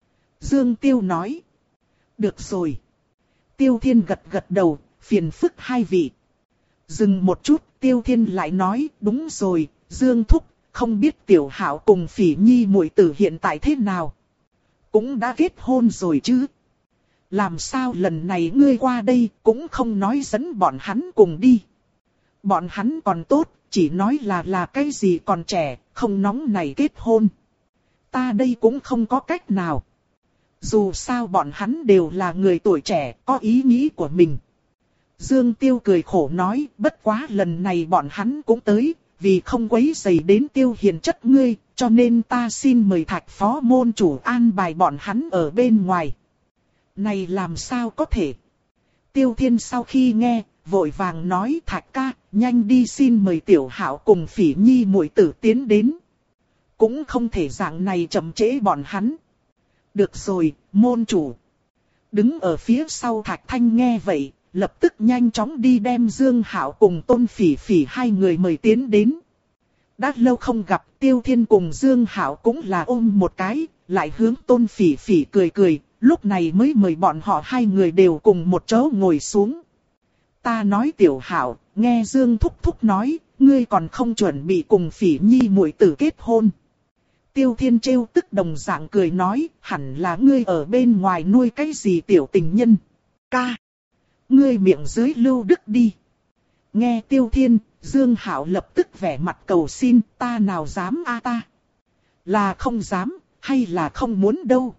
Dương Tiêu nói. Được rồi. Tiêu Thiên gật gật đầu, phiền phức hai vị. Dừng một chút, Tiêu Thiên lại nói, đúng rồi, Dương Thúc, không biết Tiểu Hạo cùng Phỉ Nhi muội tử hiện tại thế nào? Cũng đã kết hôn rồi chứ? Làm sao lần này ngươi qua đây cũng không nói dẫn bọn hắn cùng đi? Bọn hắn còn tốt, chỉ nói là là cái gì còn trẻ, không nóng này kết hôn. Ta đây cũng không có cách nào. Dù sao bọn hắn đều là người tuổi trẻ, có ý nghĩ của mình. Dương Tiêu cười khổ nói, bất quá lần này bọn hắn cũng tới, vì không quấy rầy đến Tiêu hiền chất ngươi, cho nên ta xin mời Thạch phó môn chủ an bài bọn hắn ở bên ngoài. Này làm sao có thể? Tiêu Thiên sau khi nghe, vội vàng nói Thạch ca, nhanh đi xin mời Tiểu Hạo cùng Phỉ Nhi muội tử tiến đến. Cũng không thể dạng này chậm trễ bọn hắn. Được rồi, môn chủ. Đứng ở phía sau Thạch Thanh nghe vậy, lập tức nhanh chóng đi đem Dương Hạo cùng Tôn Phỉ Phỉ hai người mời tiến đến. Đã lâu không gặp, Tiêu Thiên cùng Dương Hạo cũng là ôm một cái, lại hướng Tôn Phỉ Phỉ cười cười, lúc này mới mời bọn họ hai người đều cùng một chỗ ngồi xuống. Ta nói Tiểu Hạo, nghe Dương Thúc Thúc nói, ngươi còn không chuẩn bị cùng Phỉ Nhi muội tử kết hôn. Tiêu Thiên trêu tức đồng dạng cười nói, hẳn là ngươi ở bên ngoài nuôi cái gì tiểu tình nhân. Ca. Ngươi miệng dưới lưu đức đi. Nghe Tiêu Thiên, Dương Hạo lập tức vẻ mặt cầu xin, ta nào dám a ta. Là không dám, hay là không muốn đâu.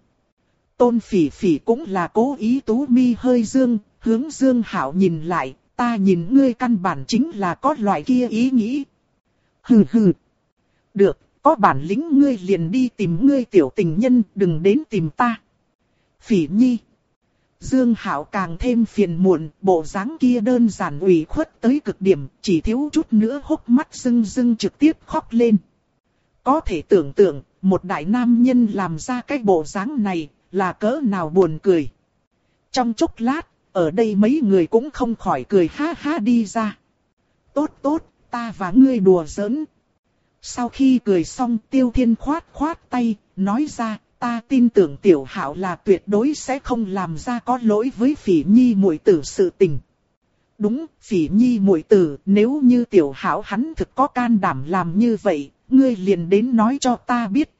Tôn Phỉ Phỉ cũng là cố ý tú mi hơi dương, hướng Dương Hạo nhìn lại, ta nhìn ngươi căn bản chính là có loại kia ý nghĩ. Hừ hừ. Được, có bản lĩnh ngươi liền đi tìm ngươi tiểu tình nhân, đừng đến tìm ta. Phỉ Nhi. Dương Hạo càng thêm phiền muộn, bộ dáng kia đơn giản ủy khuất tới cực điểm, chỉ thiếu chút nữa hốc mắt rưng rưng trực tiếp khóc lên. Có thể tưởng tượng, một đại nam nhân làm ra cái bộ dáng này, là cỡ nào buồn cười. Trong chốc lát, ở đây mấy người cũng không khỏi cười ha ha đi ra. Tốt tốt, ta và ngươi đùa giỡn. Sau khi cười xong, Tiêu Thiên khoát khoát tay, nói ra, ta tin tưởng Tiểu Hạo là tuyệt đối sẽ không làm ra có lỗi với Phỉ Nhi muội tử sự tình. Đúng, Phỉ Nhi muội tử, nếu như Tiểu Hạo hắn thực có can đảm làm như vậy, ngươi liền đến nói cho ta biết.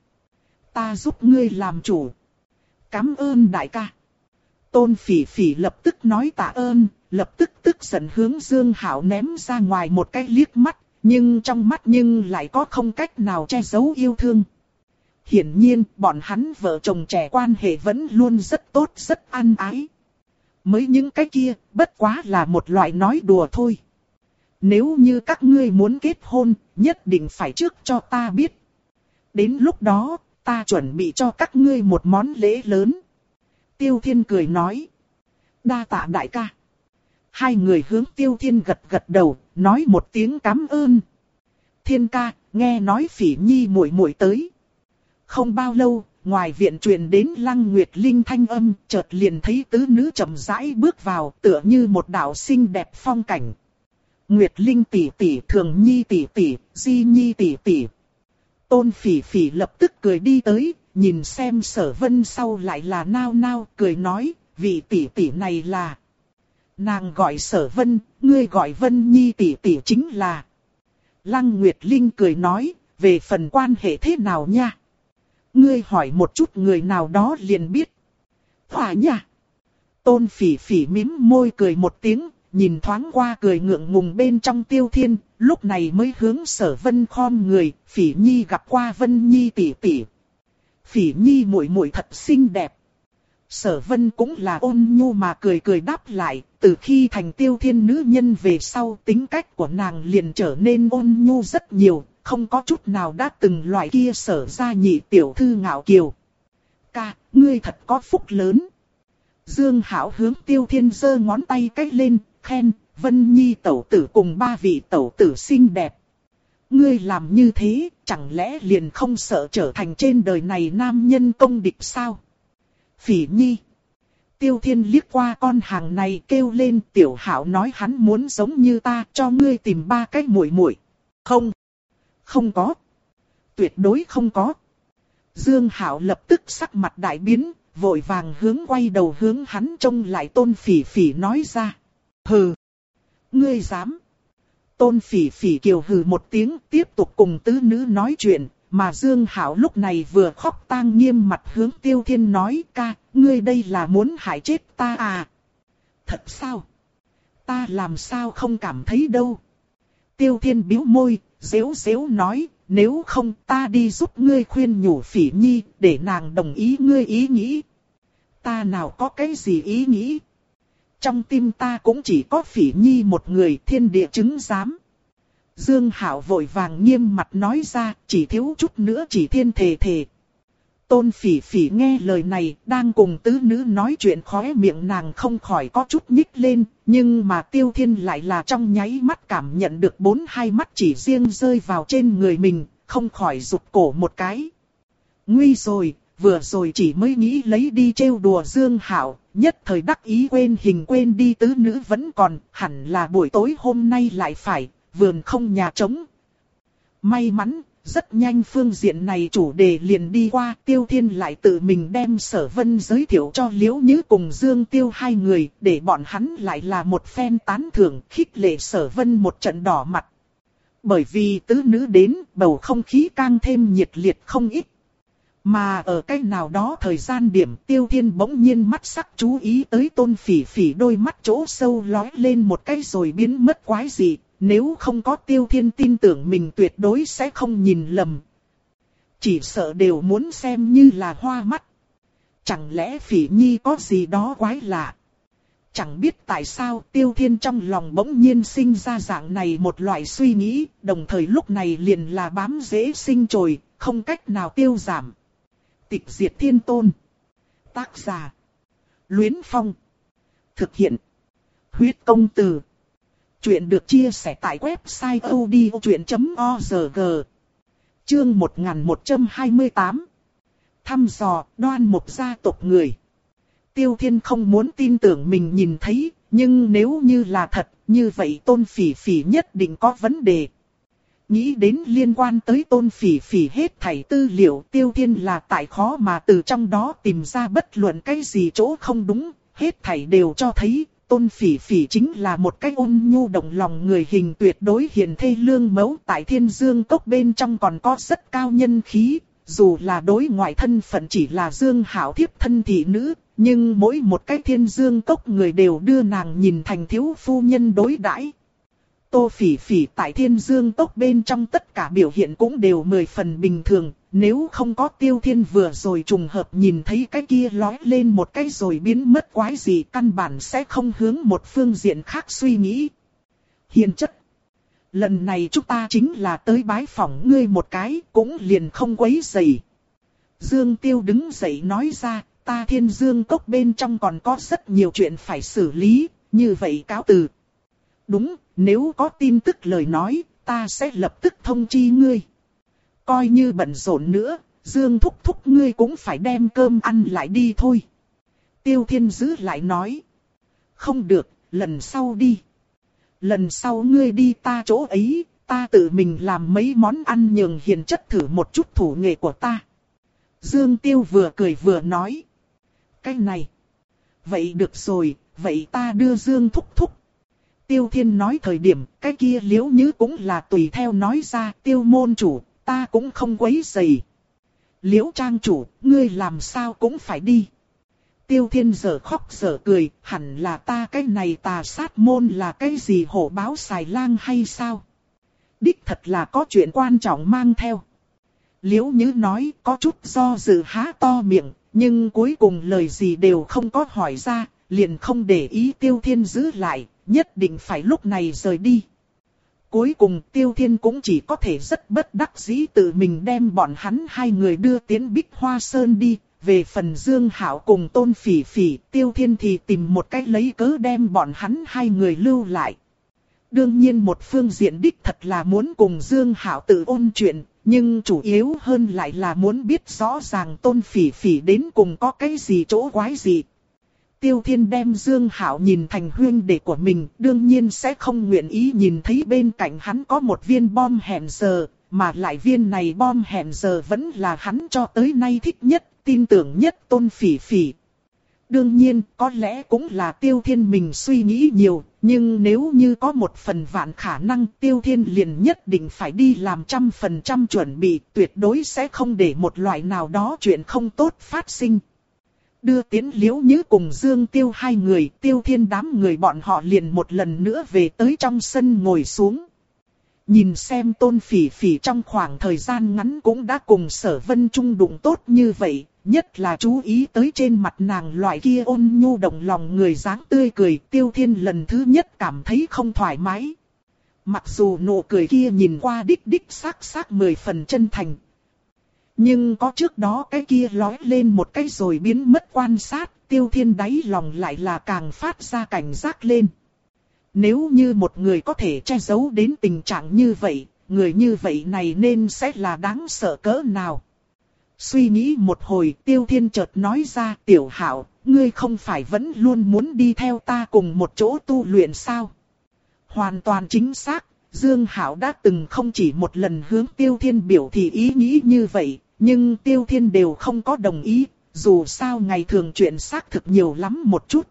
Ta giúp ngươi làm chủ. Cảm ơn đại ca. Tôn Phỉ Phỉ lập tức nói tạ ơn, lập tức tức giận hướng Dương Hạo ném ra ngoài một cái liếc mắt, nhưng trong mắt nhưng lại có không cách nào che giấu yêu thương. hiển nhiên bọn hắn vợ chồng trẻ quan hệ vẫn luôn rất tốt rất ăn ái. Mới những cái kia, bất quá là một loại nói đùa thôi. Nếu như các ngươi muốn kết hôn, nhất định phải trước cho ta biết. Đến lúc đó, ta chuẩn bị cho các ngươi một món lễ lớn. Tiêu Thiên cười nói. Đa tạ đại ca. Hai người hướng Tiêu Thiên gật gật đầu, nói một tiếng cảm ơn. Thiên ca, nghe nói Phỉ Nhi muội muội tới. Không bao lâu, ngoài viện truyền đến Lăng Nguyệt Linh thanh âm, chợt liền thấy tứ nữ chậm rãi bước vào, tựa như một đạo xinh đẹp phong cảnh. Nguyệt Linh tỷ tỷ, Thường Nhi tỷ tỷ, Di Nhi tỷ tỷ. Tôn Phỉ Phỉ lập tức cười đi tới, nhìn xem Sở Vân sau lại là nao nao, cười nói, vị tỷ tỷ này là. Nàng gọi Sở Vân, ngươi gọi Vân Nhi tỷ tỷ chính là. Lăng Nguyệt Linh cười nói, về phần quan hệ thế nào nha? Ngươi hỏi một chút người nào đó liền biết. Hỏa nha. Tôn Phỉ Phỉ mím môi cười một tiếng, nhìn thoáng qua cười ngượng ngùng bên trong Tiêu Thiên, lúc này mới hướng Sở Vân khom người, Phỉ Nhi gặp qua Vân Nhi tỷ tỷ. Phỉ Nhi muội muội thật xinh đẹp. Sở Vân cũng là ôn nhu mà cười cười đáp lại, từ khi thành Tiêu Thiên nữ nhân về sau tính cách của nàng liền trở nên ôn nhu rất nhiều, không có chút nào đã từng loại kia Sở gia nhị tiểu thư ngạo kiều. Ca, ngươi thật có phúc lớn. Dương Hảo hướng Tiêu Thiên giơ ngón tay cách lên, khen, Vân Nhi tẩu tử cùng ba vị tẩu tử xinh đẹp. Ngươi làm như thế, chẳng lẽ liền không sợ trở thành trên đời này nam nhân công địch sao? Phỉ Nhi. Tiêu Thiên liếc qua con hàng này kêu lên, Tiểu Hảo nói hắn muốn giống như ta, cho ngươi tìm ba cái muội muội. Không. Không có. Tuyệt đối không có. Dương Hảo lập tức sắc mặt đại biến, vội vàng hướng quay đầu hướng hắn trông lại Tôn Phỉ Phỉ nói ra. Hừ. Ngươi dám. Tôn Phỉ Phỉ kiều hừ một tiếng, tiếp tục cùng tứ nữ nói chuyện, mà Dương Hảo lúc này vừa khóc tang nghiêm mặt hướng Tiêu Thiên nói, ca, ngươi đây là muốn hại chết ta à? Thật sao? Ta làm sao không cảm thấy đâu. Tiêu Thiên bĩu môi, giễu giễu nói, nếu không ta đi giúp ngươi khuyên nhủ Phỉ Nhi, để nàng đồng ý ngươi ý nghĩ. Ta nào có cái gì ý nghĩ? Trong tim ta cũng chỉ có Phỉ Nhi một người, thiên địa chứng giám. Dương Hảo vội vàng nghiêm mặt nói ra, chỉ thiếu chút nữa chỉ thiên thề thề. Tôn Phỉ Phỉ nghe lời này, đang cùng tứ nữ nói chuyện khóe miệng nàng không khỏi có chút nhích lên, nhưng mà Tiêu Thiên lại là trong nháy mắt cảm nhận được bốn hai mắt chỉ riêng rơi vào trên người mình, không khỏi rụt cổ một cái. Nguy rồi, vừa rồi chỉ mới nghĩ lấy đi trêu đùa Dương Hảo, nhất thời đắc ý quên hình quên đi tứ nữ vẫn còn, hẳn là buổi tối hôm nay lại phải, vườn không nhà trống. May mắn, rất nhanh phương diện này chủ đề liền đi qua, Tiêu Thiên lại tự mình đem Sở Vân giới thiệu cho Liễu Nhứ cùng Dương Tiêu hai người, để bọn hắn lại là một phen tán thưởng, khích lệ Sở Vân một trận đỏ mặt. Bởi vì tứ nữ đến, bầu không khí càng thêm nhiệt liệt không ít. Mà ở cái nào đó thời gian điểm, Tiêu Thiên bỗng nhiên mắt sắc chú ý tới Tôn Phỉ Phỉ đôi mắt chỗ sâu lóe lên một cái rồi biến mất quái dị. Nếu không có Tiêu Thiên tin tưởng mình tuyệt đối sẽ không nhìn lầm. Chỉ sợ đều muốn xem như là hoa mắt. Chẳng lẽ Phỉ Nhi có gì đó quái lạ? Chẳng biết tại sao Tiêu Thiên trong lòng bỗng nhiên sinh ra dạng này một loại suy nghĩ, đồng thời lúc này liền là bám rễ sinh trồi, không cách nào tiêu giảm. Tịch Diệt Thiên Tôn. Tác giả. Luyến Phong. Thực hiện. Huyết Công Từ. Chuyện được chia sẻ tại website odchuyện chấm org. Chương một nghìn một trăm hai mươi tám. Thăm dò Đoan Mục gia tộc người. Tiêu Thiên không muốn tin tưởng mình nhìn thấy, nhưng nếu như là thật, như vậy Tôn Phỉ Phỉ nhất định có vấn đề. Nghĩ đến liên quan tới Tôn Phỉ Phỉ hết thảy tư liệu, Tiêu Thiên là tại khó mà từ trong đó tìm ra bất luận cái gì chỗ không đúng, hết thảy đều cho thấy Tôn Phỉ Phỉ chính là một cái ôn nhu động lòng người, hình tuyệt đối hiền thê lương mẫu, tại Thiên Dương Cốc bên trong còn có rất cao nhân khí, dù là đối ngoại thân phận chỉ là Dương Hảo thiếp thân thị nữ, nhưng mỗi một cái Thiên Dương Cốc người đều đưa nàng nhìn thành thiếu phu nhân đối đãi. Tô Phỉ Phỉ tại Thiên Dương Tốc bên trong tất cả biểu hiện cũng đều mười phần bình thường, nếu không có Tiêu Thiên vừa rồi trùng hợp nhìn thấy cái kia lói lên một cái rồi biến mất quái gì, căn bản sẽ không hướng một phương diện khác suy nghĩ. Hiền chất, lần này chúng ta chính là tới bái phỏng ngươi một cái, cũng liền không quấy rầy. Dương Tiêu đứng dậy nói ra, ta Thiên Dương Cốc bên trong còn có rất nhiều chuyện phải xử lý, như vậy cáo từ. Đúng, nếu có tin tức lời nói, ta sẽ lập tức thông chi ngươi. Coi như bận rộn nữa, Dương thúc thúc ngươi cũng phải đem cơm ăn lại đi thôi. Tiêu Thiên giữ lại nói. Không được, lần sau đi. Lần sau ngươi đi ta chỗ ấy, ta tự mình làm mấy món ăn nhường hiền chất thử một chút thủ nghệ của ta. Dương Tiêu vừa cười vừa nói. Cái này. Vậy được rồi, vậy ta đưa Dương thúc thúc. Tiêu Thiên nói thời điểm, cái kia Liễu Nhứ cũng là tùy theo nói ra, Tiêu môn chủ, ta cũng không quấy rầy. Liễu trang chủ, ngươi làm sao cũng phải đi. Tiêu Thiên giờ khóc giờ cười, hẳn là ta cái này tà sát môn là cái gì hổ báo xài lang hay sao? Đích thật là có chuyện quan trọng mang theo. Liễu Nhứ nói có chút do dự há to miệng, nhưng cuối cùng lời gì đều không có hỏi ra, liền không để ý Tiêu Thiên giữ lại, nhất định phải lúc này rời đi. Cuối cùng Tiêu Thiên cũng chỉ có thể rất bất đắc dĩ tự mình đem bọn hắn hai người đưa tiến Bích Hoa Sơn đi. Về phần Dương Hạo cùng Tôn Phỉ Phỉ, Tiêu Thiên thì tìm một cách lấy cớ đem bọn hắn hai người lưu lại. Đương nhiên một phương diện đích thật là muốn cùng Dương Hạo tự ôn chuyện, nhưng chủ yếu hơn lại là muốn biết rõ ràng Tôn Phỉ Phỉ đến cùng có cái gì chỗ quái gì. Tiêu Thiên đem Dương Hạo nhìn thành huynh đệ của mình, đương nhiên sẽ không nguyện ý nhìn thấy bên cạnh hắn có một viên bom hẹn giờ, mà lại viên này bom hẹn giờ vẫn là hắn cho tới nay thích nhất, tin tưởng nhất Tôn Phỉ Phỉ. Đương nhiên, có lẽ cũng là Tiêu Thiên mình suy nghĩ nhiều, nhưng nếu như có một phần vạn khả năng Tiêu Thiên liền nhất định phải đi làm trăm phần trăm chuẩn bị, tuyệt đối sẽ không để một loại nào đó chuyện không tốt phát sinh. Đưa tiến Liễu Nhứ cùng Dương Tiêu hai người, Tiêu Thiên đám người bọn họ liền một lần nữa về tới trong sân ngồi xuống. Nhìn xem Tôn Phỉ Phỉ trong khoảng thời gian ngắn cũng đã cùng Sở Vân Trung đụng tốt như vậy, nhất là chú ý tới trên mặt nàng loại kia ôn nhu động lòng người dáng tươi cười, Tiêu Thiên lần thứ nhất cảm thấy không thoải mái. Mặc dù nụ cười kia nhìn qua đích đích xác xác mười phần chân thành. Nhưng có trước đó cái kia lói lên một cái rồi biến mất quan sát, Tiêu Thiên đáy lòng lại là càng phát ra cảnh giác lên. Nếu như một người có thể che giấu đến tình trạng như vậy, người như vậy này nên sẽ là đáng sợ cỡ nào. Suy nghĩ một hồi, Tiêu Thiên chợt nói ra, Tiểu Hạo, ngươi không phải vẫn luôn muốn đi theo ta cùng một chỗ tu luyện sao? Hoàn toàn chính xác, Dương Hạo đã từng không chỉ một lần hướng Tiêu Thiên biểu thị ý nghĩ như vậy, nhưng Tiêu Thiên đều không có đồng ý, dù sao ngày thường chuyện xác thực nhiều lắm một chút.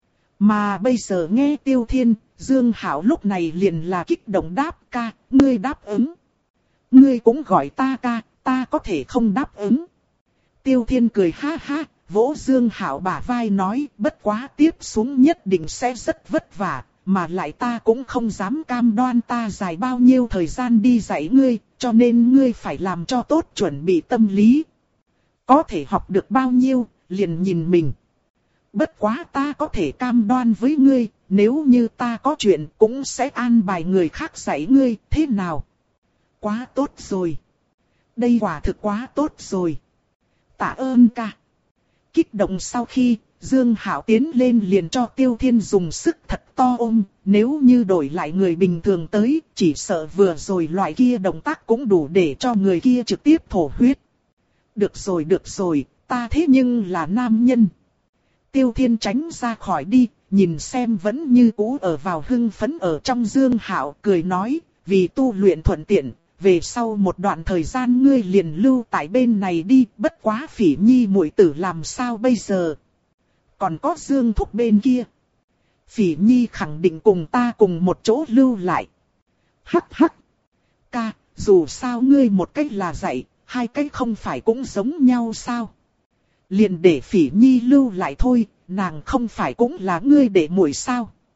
Mà bây giờ nghe Tiêu Thiên, Dương Hạo lúc này liền là kích động đáp, ca, ngươi đáp ứng. Ngươi cũng gọi ta ca, ta có thể không đáp ứng. Tiêu Thiên cười ha ha, vỗ Dương Hạo bả vai nói, bất quá tiếp xuống nhất định sẽ rất vất vả, mà lại ta cũng không dám cam đoan ta dài bao nhiêu thời gian đi dạy ngươi, cho nên ngươi phải làm cho tốt chuẩn bị tâm lý. Có thể học được bao nhiêu, liền nhìn mình. Bất quá ta có thể cam đoan với ngươi, nếu như ta có chuyện cũng sẽ an bài người khác dạy ngươi, thế nào? Quá tốt rồi. Đây quả thực quá tốt rồi. Tạ ơn ca. Kích động sau khi, Dương Hạo tiến lên liền cho Tiêu Thiên dùng sức thật to ôm, nếu như đổi lại người bình thường tới, chỉ sợ vừa rồi loại kia động tác cũng đủ để cho người kia trực tiếp thổ huyết. Được rồi được rồi, ta thế nhưng là nam nhân. Tiêu Thiên tránh ra khỏi đi, nhìn xem vẫn như cũ ở vào hưng phấn ở trong Dương Hạo, cười nói, vì tu luyện thuận tiện, về sau một đoạn thời gian ngươi liền lưu tại bên này đi, bất quá Phỉ Nhi muội tử làm sao bây giờ? Còn có Dương thúc bên kia. Phỉ Nhi khẳng định cùng ta cùng một chỗ lưu lại. Hắc hắc. Ca, dù sao ngươi một cách là dạy, hai cách không phải cũng giống nhau sao? Liền để Phỉ Nhi lưu lại thôi, nàng không phải cũng là ngươi để muội sao?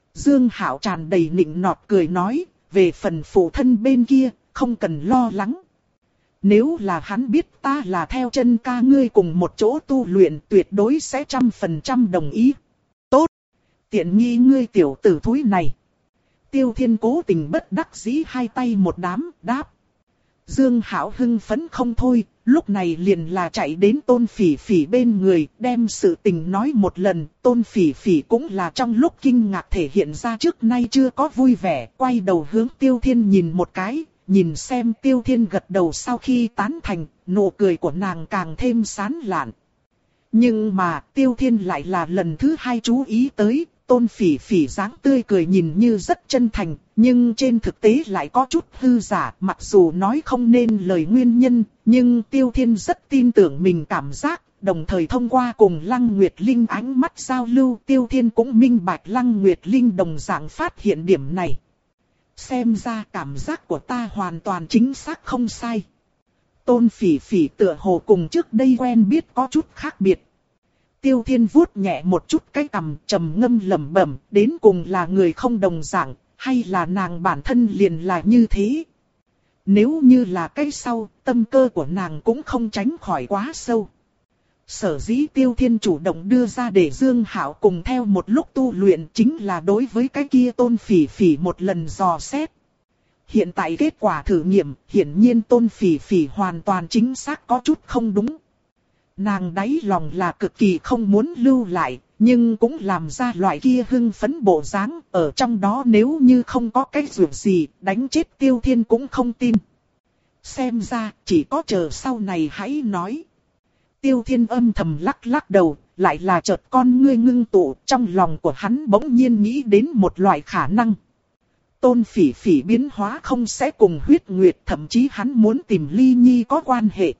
Dương Hạo tràn đầy nịnh nọt cười nói, về phần phụ thân bên kia, không cần lo lắng. Nếu là hắn biết ta là theo chân ca ngươi cùng một chỗ tu luyện, tuyệt đối sẽ trăm phần trăm đồng ý. Tốt! Tiện nghi ngươi tiểu tử thúi này. Tiêu Thiên cố tình bất đắc dĩ hai tay một đám, đáp. Dương Hạo hưng phấn không thôi, lúc này liền là chạy đến Tôn Phỉ Phỉ bên người, đem sự tình nói một lần. Tôn Phỉ Phỉ cũng là trong lúc kinh ngạc thể hiện ra trước nay chưa có vui vẻ, quay đầu hướng Tiêu Thiên nhìn một cái, nhìn xem Tiêu Thiên gật đầu sau khi tán thành, nụ cười của nàng càng thêm sán lạn. Nhưng mà Tiêu Thiên lại là lần thứ hai chú ý tới, Tôn Phỉ Phỉ dáng tươi cười nhìn như rất chân thành, nhưng trên thực tế lại có chút hư giả, mặc dù nói không nên lời nguyên nhân, nhưng Tiêu Thiên rất tin tưởng mình cảm giác, đồng thời thông qua cùng Lăng Nguyệt Linh ánh mắt giao lưu, Tiêu Thiên cũng minh bạch Lăng Nguyệt Linh đồng dạng phát hiện điểm này. Xem ra cảm giác của ta hoàn toàn chính xác không sai. Tôn Phỉ Phỉ tựa hồ cùng trước đây quen biết có chút khác biệt. Tiêu Thiên vuốt nhẹ một chút cái cằm, trầm ngâm lẩm bẩm, đến cùng là người không đồng dạng, hay là nàng bản thân liền là như thế. Nếu như là cái sau, tâm cơ của nàng cũng không tránh khỏi quá sâu. Sở dĩ Tiêu Thiên chủ động đưa ra để Dương Hạo cùng theo một lúc tu luyện chính là đối với cái kia Tôn Phỉ Phỉ một lần dò xét. Hiện tại kết quả thử nghiệm, hiển nhiên Tôn Phỉ Phỉ hoàn toàn chính xác có chút không đúng. Nàng đáy lòng là cực kỳ không muốn lưu lại, nhưng cũng làm ra loại kia hưng phấn bộ dáng, ở trong đó nếu như không có cái dù gì, đánh chết Tiêu Thiên cũng không tin. Xem ra, chỉ có chờ sau này hãy nói. Tiêu Thiên âm thầm lắc lắc đầu, lại là chợt con ngươi ngưng tụ, trong lòng của hắn bỗng nhiên nghĩ đến một loại khả năng. Tôn Phỉ Phỉ biến hóa không sẽ cùng huyết nguyệt, thậm chí hắn muốn tìm Ly Nhi có quan hệ.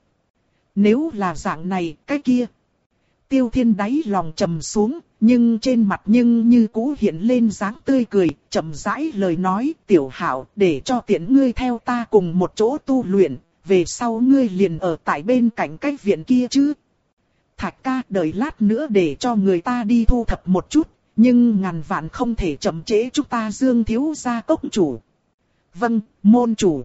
Nếu là dạng này, cái kia. Tiêu Thiên đáy lòng trầm xuống, nhưng trên mặt nhưng như cũ hiện lên dáng tươi cười, chậm rãi lời nói, Tiểu Hạo, để cho tiện ngươi theo ta cùng một chỗ tu luyện, về sau ngươi liền ở tại bên cạnh cái viện kia chứ. Thạch ca, đợi lát nữa để cho người ta đi thu thập một chút, nhưng ngàn vạn không thể chậm trễ chúng ta Dương thiếu gia cốc chủ. Vâng, môn chủ.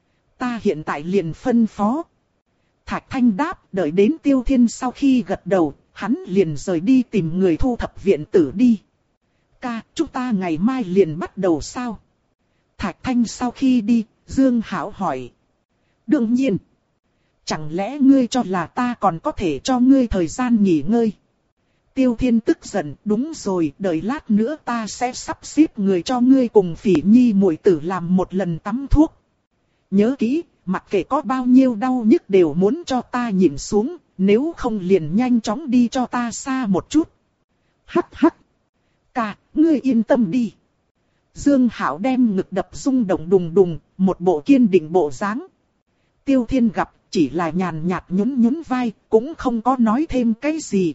Ta hiện tại liền phân phó. Thạch Thanh đáp, đợi đến Tiêu Thiên sau khi gật đầu, hắn liền rời đi tìm người thu thập viện tử đi. Ca, chúng ta ngày mai liền bắt đầu sao? Thạch Thanh sau khi đi, Dương Hạo hỏi. Đương nhiên. Chẳng lẽ ngươi cho là ta còn có thể cho ngươi thời gian nghỉ ngơi? Tiêu Thiên tức giận, đúng rồi, đợi lát nữa ta sẽ sắp xếp người cho ngươi cùng Phỉ Nhi muội tử làm một lần tắm thuốc. Nhớ kỹ, mặc kệ có bao nhiêu đau nhức đều muốn cho ta nhìn xuống, nếu không liền nhanh chóng đi cho ta xa một chút. Hắc hắc. Ca, ngươi yên tâm đi. Dương Hạo đem ngực đập rung động đùng đùng, một bộ kiên định bộ dáng. Tiêu Thiên gặp, chỉ là nhàn nhạt nhún nhún vai, cũng không có nói thêm cái gì.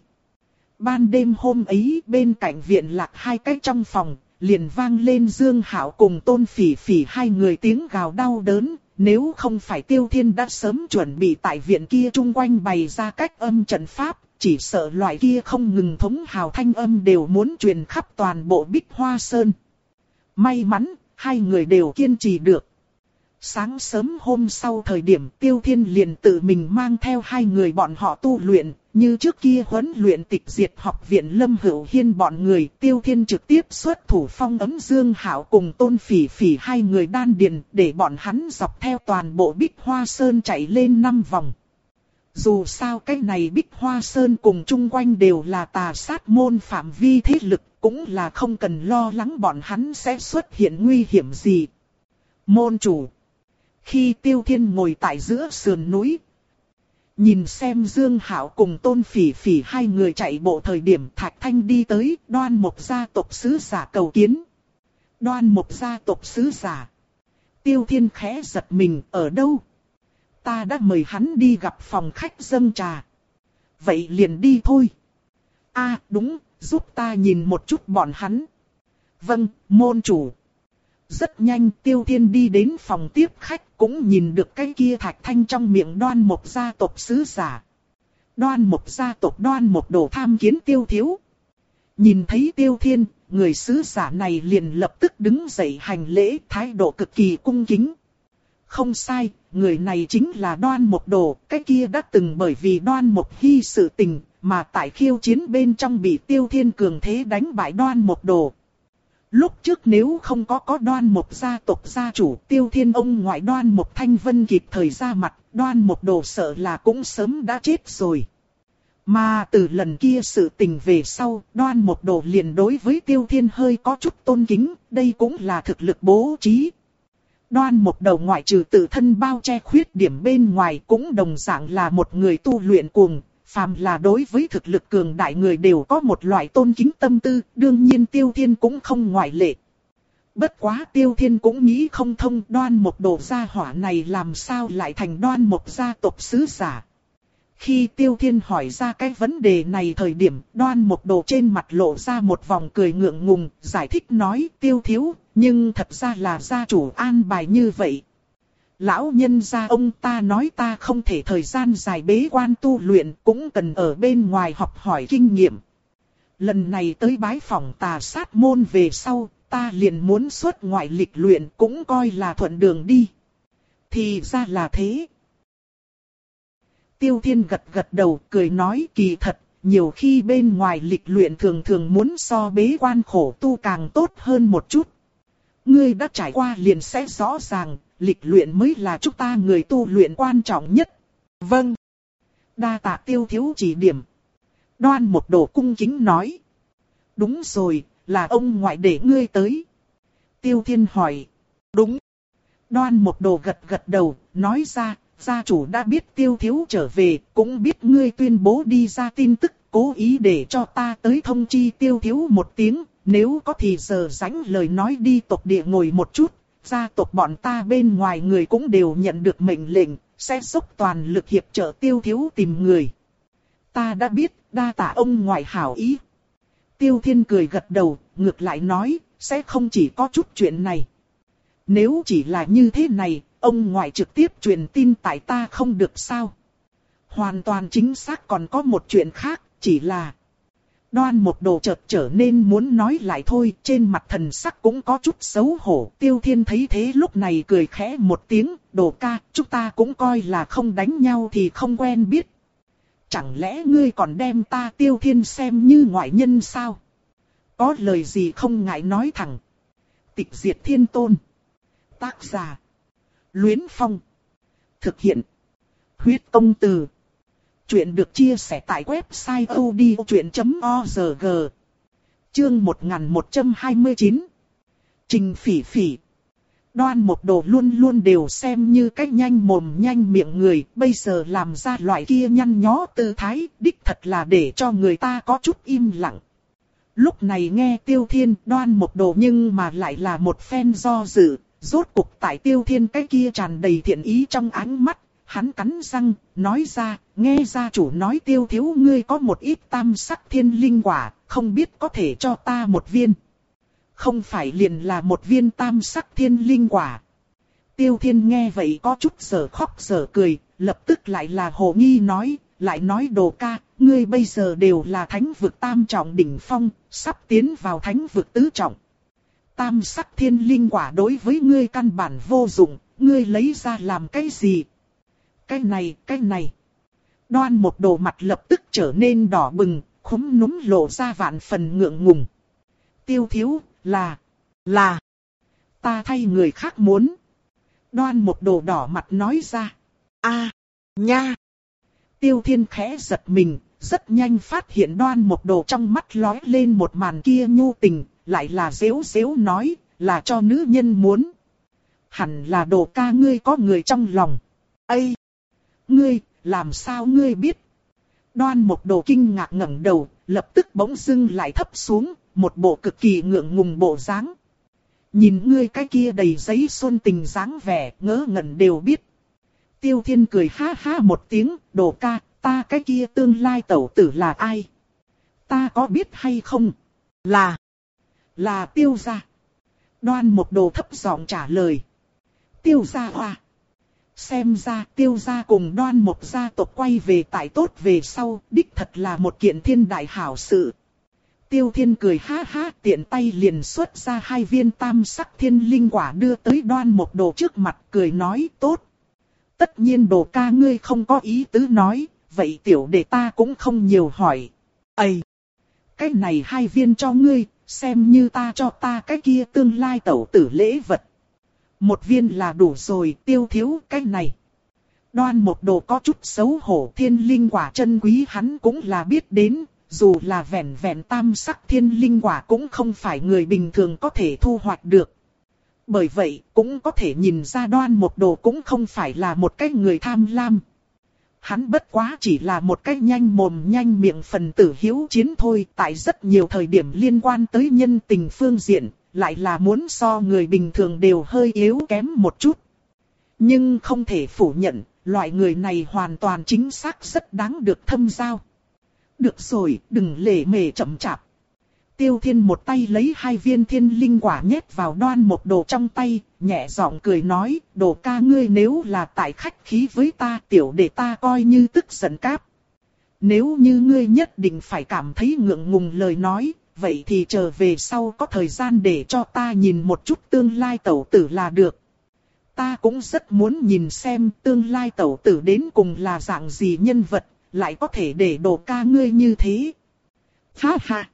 Ban đêm hôm ấy, bên cạnh viện Lạc hai cái trong phòng, liền vang lên Dương Hạo cùng Tôn Phỉ Phỉ hai người tiếng gào đau đớn. Nếu không phải Tiêu Thiên đã sớm chuẩn bị tại viện kia chung quanh bày ra cách âm trận pháp, chỉ sợ loại kia không ngừng thống hào thanh âm đều muốn truyền khắp toàn bộ Bích Hoa Sơn. May mắn, hai người đều kiên trì được. Sáng sớm hôm sau thời điểm Tiêu Thiên liền tự mình mang theo hai người bọn họ tu luyện, như trước kia huấn luyện tịch diệt học viện Lâm Hữu Hiên bọn người. Tiêu Thiên trực tiếp xuất thủ phong ấm Dương Hạo cùng Tôn Phỉ Phỉ hai người đan điền, để bọn hắn dọc theo toàn bộ Bích Hoa Sơn chạy lên năm vòng. Dù sao cái này Bích Hoa Sơn cùng chung quanh đều là tà sát môn phạm vi thế lực, cũng là không cần lo lắng bọn hắn sẽ xuất hiện nguy hiểm gì. Môn chủ. Khi Tiêu Thiên ngồi tại giữa sườn núi, nhìn xem Dương Hạo cùng Tôn Phỉ Phỉ hai người chạy bộ thời điểm, Thạch Thanh đi tới, Đoan Mộc gia tộc sứ giả cầu kiến. Đoan Mộc gia tộc sứ giả. Tiêu Thiên khẽ giật mình, ở đâu? Ta đã mời hắn đi gặp phòng khách dâng trà. Vậy liền đi thôi. A, đúng, giúp ta nhìn một chút bọn hắn. Vâng, môn chủ. Rất nhanh Tiêu Thiên đi đến phòng tiếp khách, cũng nhìn được cái kia Thạch Thanh trong miệng Đoan Mộc gia tộc sứ giả. Đoan Mộc gia tộc Đoan Mộc Đồ tham kiến Tiêu thiếu. Nhìn thấy Tiêu Thiên, người sứ giả này liền lập tức đứng dậy hành lễ, thái độ cực kỳ cung kính. Không sai, người này chính là Đoan Mộc Đồ, cái kia đã từng bởi vì Đoan Mộc Hy sự tình, mà tại khiêu chiến bên trong bị Tiêu Thiên cường thế đánh bại Đoan Mộc Đồ. Lúc trước nếu không có có Đoan Mộc gia tộc gia chủ Tiêu Thiên ông ngoại Đoan Mộc Thanh Vân kịp thời ra mặt, Đoan Mộc Đồ sợ là cũng sớm đã chết rồi. Mà từ lần kia sự tình về sau, Đoan Mộc Đồ liền đối với Tiêu Thiên hơi có chút tôn kính, đây cũng là thực lực bố trí. Đoan Mộc Đồ ngoại trừ tự thân bao che khuyết điểm bên ngoài cũng đồng dạng là một người tu luyện cuồng, phàm là đối với thực lực cường đại người đều có một loại tôn kính tâm tư, đương nhiên Tiêu Thiên cũng không ngoại lệ. Bất quá Tiêu Thiên cũng nghĩ không thông Đoan Mộc Đồ gia hỏa này làm sao lại thành Đoan Mộc gia tộc sứ giả. Khi Tiêu Thiên hỏi ra cái vấn đề này thời điểm, Đoan Mộc Đồ trên mặt lộ ra một vòng cười ngượng ngùng, giải thích nói Tiêu thiếu, nhưng thật ra là gia chủ an bài như vậy. Lão nhân gia ông ta nói ta không thể thời gian dài bế quan tu luyện, cũng cần ở bên ngoài học hỏi kinh nghiệm. Lần này tới bái phỏng Tà Sát môn về sau, ta liền muốn xuất ngoại lịch luyện, cũng coi là thuận đường đi. Thì ra là thế. Tiêu Thiên gật gật đầu, cười nói kỳ thật, nhiều khi bên ngoài lịch luyện thường thường muốn so bế quan khổ tu càng tốt hơn một chút. Ngươi đã trải qua liền sẽ rõ ràng, lịch luyện mới là chúng ta người tu luyện quan trọng nhất. Vâng. Đa tạ Tiêu thiếu chỉ điểm. Đoan Mộc Đồ cung kính nói. Đúng rồi, là ông ngoại để ngươi tới. Tiêu Thiên hỏi. Đúng. Đoan Mộc Đồ gật gật đầu, nói ra, gia chủ đã biết Tiêu thiếu trở về, cũng biết ngươi tuyên bố đi ra tin tức, cố ý để cho ta tới thông chi Tiêu thiếu một tiếng, nếu có thì giờ rảnh lời nói đi tộc địa ngồi một chút, gia tộc bọn ta bên ngoài người cũng đều nhận được mệnh lệnh, sẽ dốc toàn lực hiệp trợ Tiêu thiếu tìm người. Ta đã biết, đa tạ ông ngoại hảo ý. Tiêu Thiên cười gật đầu, ngược lại nói, sẽ không chỉ có chút chuyện này. Nếu chỉ là như thế này, ông ngoại trực tiếp truyền tin tại ta không được sao? Hoàn toàn chính xác còn có một chuyện khác, chỉ là... Đoan Mộc Đồ chợt trở nên muốn nói lại thôi, trên mặt thần sắc cũng có chút xấu hổ. Tiêu Thiên thấy thế lúc này cười khẽ một tiếng, Đồ ca, chúng ta cũng coi là không đánh nhau thì không quen biết. Chẳng lẽ ngươi còn đem ta Tiêu Thiên xem như ngoại nhân sao? Có lời gì không ngại nói thẳng. Tịch Diệt Thiên Tôn. Tác giả. Luyến Phong. Thực hiện. Huyết Công Từ. Chuyện được chia sẻ tại website odchuyện chấm org. Chương một nghìn một trăm hai mươi chín. Trình Phỉ Phỉ. Đoan Mộc Đồ luôn luôn đều xem như cách nhanh mồm nhanh miệng người, bây giờ làm ra loại kia nhăn nhó tư thái, đích thật là để cho người ta có chút im lặng. Lúc này nghe Tiêu Thiên, Đoan Mộc Đồ nhưng mà lại là một phen do dự, rốt cục tại Tiêu Thiên cái kia tràn đầy thiện ý trong ánh mắt, hắn cắn răng, nói ra, nghe gia chủ nói Tiêu thiếu ngươi có một ít tam sắc thiên linh quả, không biết có thể cho ta một viên. Không phải liền là một viên tam sắc thiên linh quả. Tiêu Thiên nghe vậy có chút giờ khóc giờ cười, lập tức lại là hồ nghi nói, lại nói Đồ ca, ngươi bây giờ đều là thánh vực tam trọng đỉnh phong, sắp tiến vào thánh vực tứ trọng. Tam sắc thiên linh quả đối với ngươi căn bản vô dụng, ngươi lấy ra làm cái gì? Cái này, cái này. Đoan Mộc Đồ mặt lập tức trở nên đỏ bừng, khúm núm lộ ra vạn phần ngượng ngùng. Tiêu thiếu, là, là, ta thay người khác muốn. Đoan Mộc Đồ đỏ mặt nói ra. A, nha. Tiêu Thiên khẽ giật mình, rất nhanh phát hiện Đoan Mộc Đồ trong mắt lóe lên một màn kia nhu tình, lại là giễu giễu nói, là cho nữ nhân muốn. Hẳn là Đồ ca ngươi có người trong lòng. Ây! Ngươi, làm sao ngươi biết? Đoan Mộc Đồ kinh ngạc ngẩng đầu, lập tức bỗng dưng lại thấp xuống, một bộ cực kỳ ngượng ngùng bộ dáng. Nhìn ngươi cái kia đầy giấy xuân tình dáng vẻ, ngớ ngẩn đều biết. Tiêu Thiên cười ha ha một tiếng, Đồ ca, ta cái kia tương lai tẩu tử là ai? Ta có biết hay không? Là, là Tiêu gia. Đoan Mộc Đồ thấp giọng trả lời. Tiêu gia hoa. Xem ra Tiêu gia cùng Đoan Mộc gia tộc quay về tại tốt về sau, đích thật là một kiện thiên đại hảo sự. Tiêu Thiên cười ha ha, tiện tay liền xuất ra hai viên tam sắc thiên linh quả đưa tới Đoan Mộc Đồ trước mặt, cười nói tốt. Tất nhiên Đồ ca ngươi không có ý tứ nói, vậy tiểu đệ ta cũng không nhiều hỏi. Ây! Cái này hai viên cho ngươi, xem như ta cho ta cái kia tương lai tẩu tử lễ vật. Một viên là đủ rồi, Tiêu thiếu cái này. Đoan Mộc Đồ có chút xấu hổ, thiên linh quả chân quý hắn cũng là biết đến. Dù là vẹn vẹn tam sắc thiên linh quả cũng không phải người bình thường có thể thu hoạch được. Bởi vậy cũng có thể nhìn ra Đoan Mộc Đồ cũng không phải là một cái người tham lam. Hắn bất quá chỉ là một cái nhanh mồm nhanh miệng phần tử hiếu chiến thôi. Tại rất nhiều thời điểm liên quan tới nhân tình phương diện, lại là muốn so người bình thường đều hơi yếu kém một chút. Nhưng không thể phủ nhận, loại người này hoàn toàn chính xác rất đáng được thâm giao. Được rồi, đừng lề mề chậm chạp. Tiêu Thiên một tay lấy hai viên thiên linh quả nhét vào Đoan Mộc Đồ trong tay, nhẹ giọng cười nói, Đồ ca ngươi nếu là tại khách khí với ta, tiểu đệ ta coi như tức giận cáp. Nếu như ngươi nhất định phải cảm thấy ngượng ngùng lời nói, vậy thì trở về sau có thời gian để cho ta nhìn một chút tương lai tẩu tử là được. Ta cũng rất muốn nhìn xem tương lai tẩu tử đến cùng là dạng gì nhân vật. Lại có thể để Đồ ca ngươi như thế. Ha ha.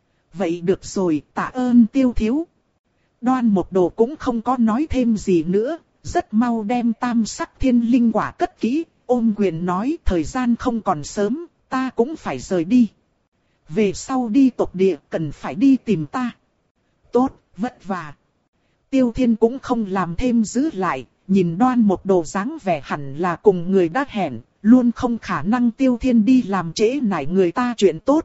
Vậy được rồi, tạ ơn Tiêu thiếu. Đoan Mộc Đồ cũng không có nói thêm gì nữa. Rất mau đem tam sắc thiên linh quả cất kỹ. Ôm quyền nói thời gian không còn sớm. Ta cũng phải rời đi. Về sau đi tộc địa cần phải đi tìm ta. Tốt, vất vả. Tiêu Thiên cũng không làm thêm giữ lại. Nhìn Đoan Mộc Đồ dáng vẻ hẳn là cùng người đã hẹn. Luôn không khả năng Tiêu Thiên đi làm trễ nải người ta chuyện tốt.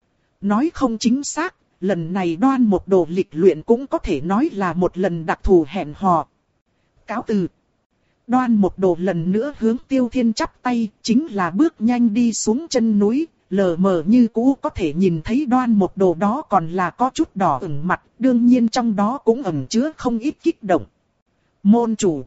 Nói không chính xác, lần này Đoan Mộc Đồ lịch luyện cũng có thể nói là một lần đặc thù hẹn hò. Cáo từ. Đoan Mộc Đồ lần nữa hướng Tiêu Thiên chắp tay, chính là bước nhanh đi xuống chân núi, lờ mờ như cũ có thể nhìn thấy Đoan Mộc Đồ đó còn là có chút đỏ ửng mặt, đương nhiên trong đó cũng ẩn chứa không ít kích động. Môn chủ.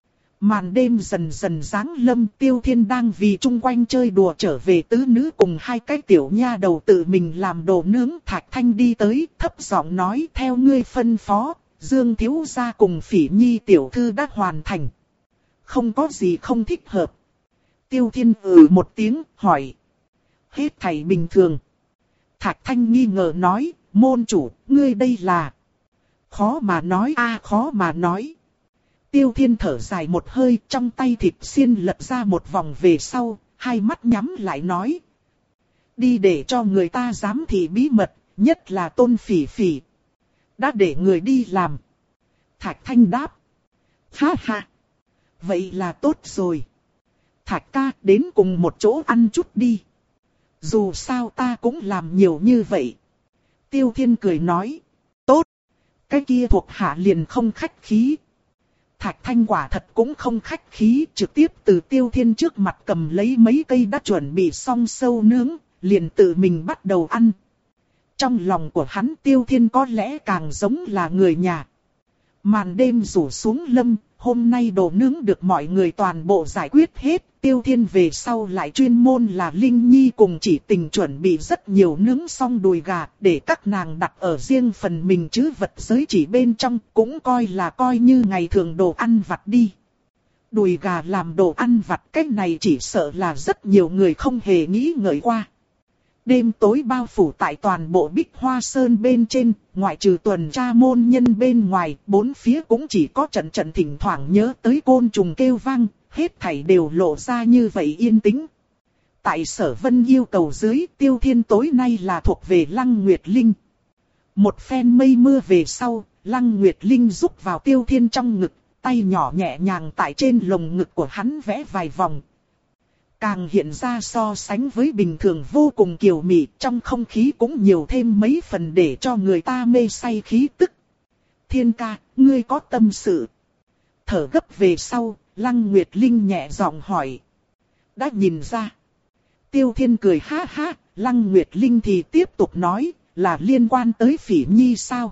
Màn đêm dần dần giáng lâm, Tiêu Thiên đang vì chung quanh chơi đùa trở về tứ nữ cùng hai cái tiểu nha đầu tự mình làm đồ nướng. Thạch Thanh đi tới, thấp giọng nói theo ngươi phân phó, Dương thiếu gia cùng Phỉ Nhi tiểu thư đã hoàn thành. Không có gì không thích hợp. Tiêu Thiên ừ một tiếng, hỏi. Hết thảy bình thường. Thạch Thanh nghi ngờ nói, môn chủ, ngươi đây là... Khó mà nói a khó mà nói. Tiêu Thiên thở dài một hơi, trong tay thịt xiên lật ra một vòng về sau, hai mắt nhắm lại nói. Đi để cho người ta giám thị bí mật, nhất là Tôn Phỉ Phỉ. Đã để người đi làm. Thạch Thanh đáp. Ha ha. Vậy là tốt rồi. Thạch ca đến cùng một chỗ ăn chút đi. Dù sao ta cũng làm nhiều như vậy. Tiêu Thiên cười nói. Tốt. Cái kia thuộc hạ liền không khách khí. Thạch Thanh quả thật cũng không khách khí, trực tiếp từ Tiêu Thiên trước mặt cầm lấy mấy cây đã chuẩn bị xong sâu nướng, liền tự mình bắt đầu ăn. Trong lòng của hắn Tiêu Thiên có lẽ càng giống là người nhà. Màn đêm rủ xuống lâm, hôm nay đồ nướng được mọi người toàn bộ giải quyết hết. Tiêu Thiên về sau lại chuyên môn là Linh Nhi cùng Chỉ Tình chuẩn bị rất nhiều nướng xong đùi gà để các nàng đặt ở riêng phần mình chứ vật giới chỉ bên trong, cũng coi là coi như ngày thường đồ ăn vặt đi. Đùi gà làm đồ ăn vặt, cách này chỉ sợ là rất nhiều người không hề nghĩ ngợi qua. Đêm tối bao phủ tại toàn bộ Bích Hoa Sơn bên trên, ngoại trừ tuần tra môn nhân bên ngoài, bốn phía cũng chỉ có trận trận thỉnh thoảng nhớ tới côn trùng kêu vang, hết thảy đều lộ ra như vậy yên tĩnh. Tại Sở Vân yêu cầu dưới, Tiêu Thiên tối nay là thuộc về Lăng Nguyệt Linh. Một phen mây mưa về sau, Lăng Nguyệt Linh rúc vào Tiêu Thiên trong ngực, tay nhỏ nhẹ nhàng tại trên lồng ngực của hắn vẽ vài vòng. Càng hiện ra so sánh với bình thường vô cùng kiều mị, trong không khí cũng nhiều thêm mấy phần để cho người ta mê say khí tức. Thiên ca, ngươi có tâm sự. Thở gấp về sau, Lăng Nguyệt Linh nhẹ giọng hỏi. Đã nhìn ra. Tiêu Thiên cười ha ha, Lăng Nguyệt Linh thì tiếp tục nói, là liên quan tới Phỉ Nhi sao?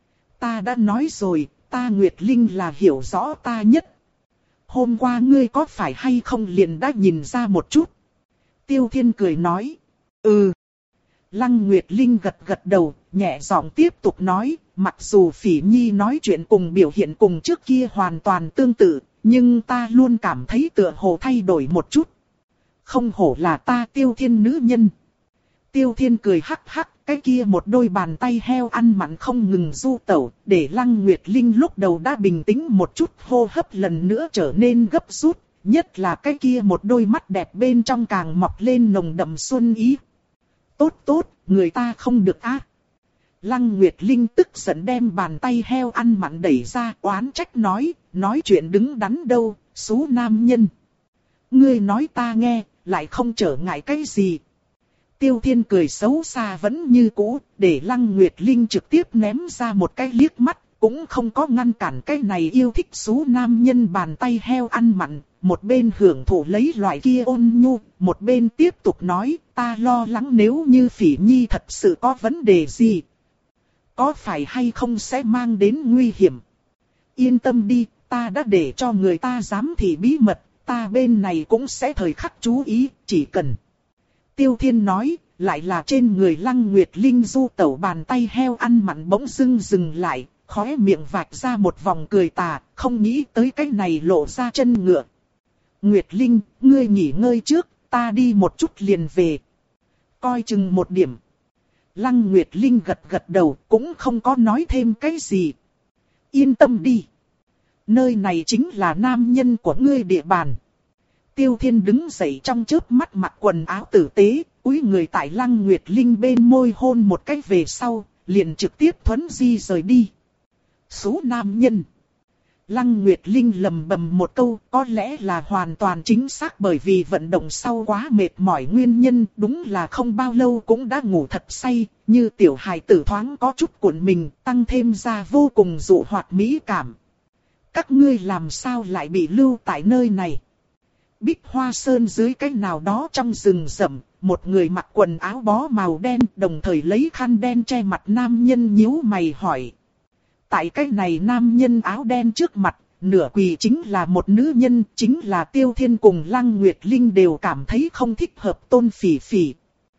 Ta đã nói rồi, ta Nguyệt Linh là hiểu rõ ta nhất. Hôm qua ngươi có phải hay không liền đã nhìn ra một chút? Tiêu Thiên cười nói. Ừ. Lăng Nguyệt Linh gật gật đầu, nhẹ giọng tiếp tục nói, mặc dù Phỉ Nhi nói chuyện cùng biểu hiện cùng trước kia hoàn toàn tương tự, nhưng ta luôn cảm thấy tựa hồ thay đổi một chút. Không hổ là ta Tiêu Thiên nữ nhân. Tiêu Thiên cười hắc hắc, cái kia một đôi bàn tay heo ăn mặn không ngừng du tẩu, để Lăng Nguyệt Linh lúc đầu đã bình tĩnh một chút, hô hấp lần nữa trở nên gấp rút, nhất là cái kia một đôi mắt đẹp bên trong càng mọc lên nồng đậm xuân ý. Tốt tốt, người ta không được ác. Lăng Nguyệt Linh tức giận đem bàn tay heo ăn mặn đẩy ra, oán trách nói, nói chuyện đứng đắn đâu, xú nam nhân. Ngươi nói ta nghe, lại không trở ngại cái gì. Tiêu Thiên cười xấu xa vẫn như cũ, để Lăng Nguyệt Linh trực tiếp ném ra một cái liếc mắt, cũng không có ngăn cản cái này yêu thích xú nam nhân bàn tay heo ăn mặn, một bên hưởng thụ lấy loại kia ôn nhu, một bên tiếp tục nói, ta lo lắng nếu như Phỉ Nhi thật sự có vấn đề gì, có phải hay không sẽ mang đến nguy hiểm. Yên tâm đi, ta đã để cho người ta giám thị bí mật, ta bên này cũng sẽ thời khắc chú ý, chỉ cần. Tiêu Thiên nói, lại là trên người Lăng Nguyệt Linh du tẩu bàn tay heo ăn mặn bỗng dưng dừng lại, khóe miệng vạch ra một vòng cười tà, không nghĩ tới cái này lộ ra chân ngựa. Nguyệt Linh, ngươi nghỉ ngơi trước, ta đi một chút liền về. Coi chừng một điểm. Lăng Nguyệt Linh gật gật đầu, cũng không có nói thêm cái gì. Yên tâm đi. Nơi này chính là nam nhân của ngươi địa bàn. Tiêu Thiên đứng dậy trong chớp mắt mặc quần áo tử tế, cúi người tại Lăng Nguyệt Linh bên môi hôn một cái về sau, liền trực tiếp thuấn di rời đi. Số nam nhân. Lăng Nguyệt Linh lầm bầm một câu, có lẽ là hoàn toàn chính xác bởi vì vận động sau quá mệt mỏi nguyên nhân, đúng là không bao lâu cũng đã ngủ thật say, như tiểu hài tử thoáng có chút cuộn mình, tăng thêm ra vô cùng dụ hoạt mỹ cảm. Các ngươi làm sao lại bị lưu tại nơi này? Bích Hoa Sơn dưới cái nào đó trong rừng rậm, một người mặc quần áo bó màu đen, đồng thời lấy khăn đen che mặt nam nhân nhíu mày hỏi. Tại cái này nam nhân áo đen trước mặt, nửa quỳ chính là một nữ nhân, chính là Tiêu Thiên cùng Lăng Nguyệt Linh đều cảm thấy không thích hợp Tôn Phỉ Phỉ.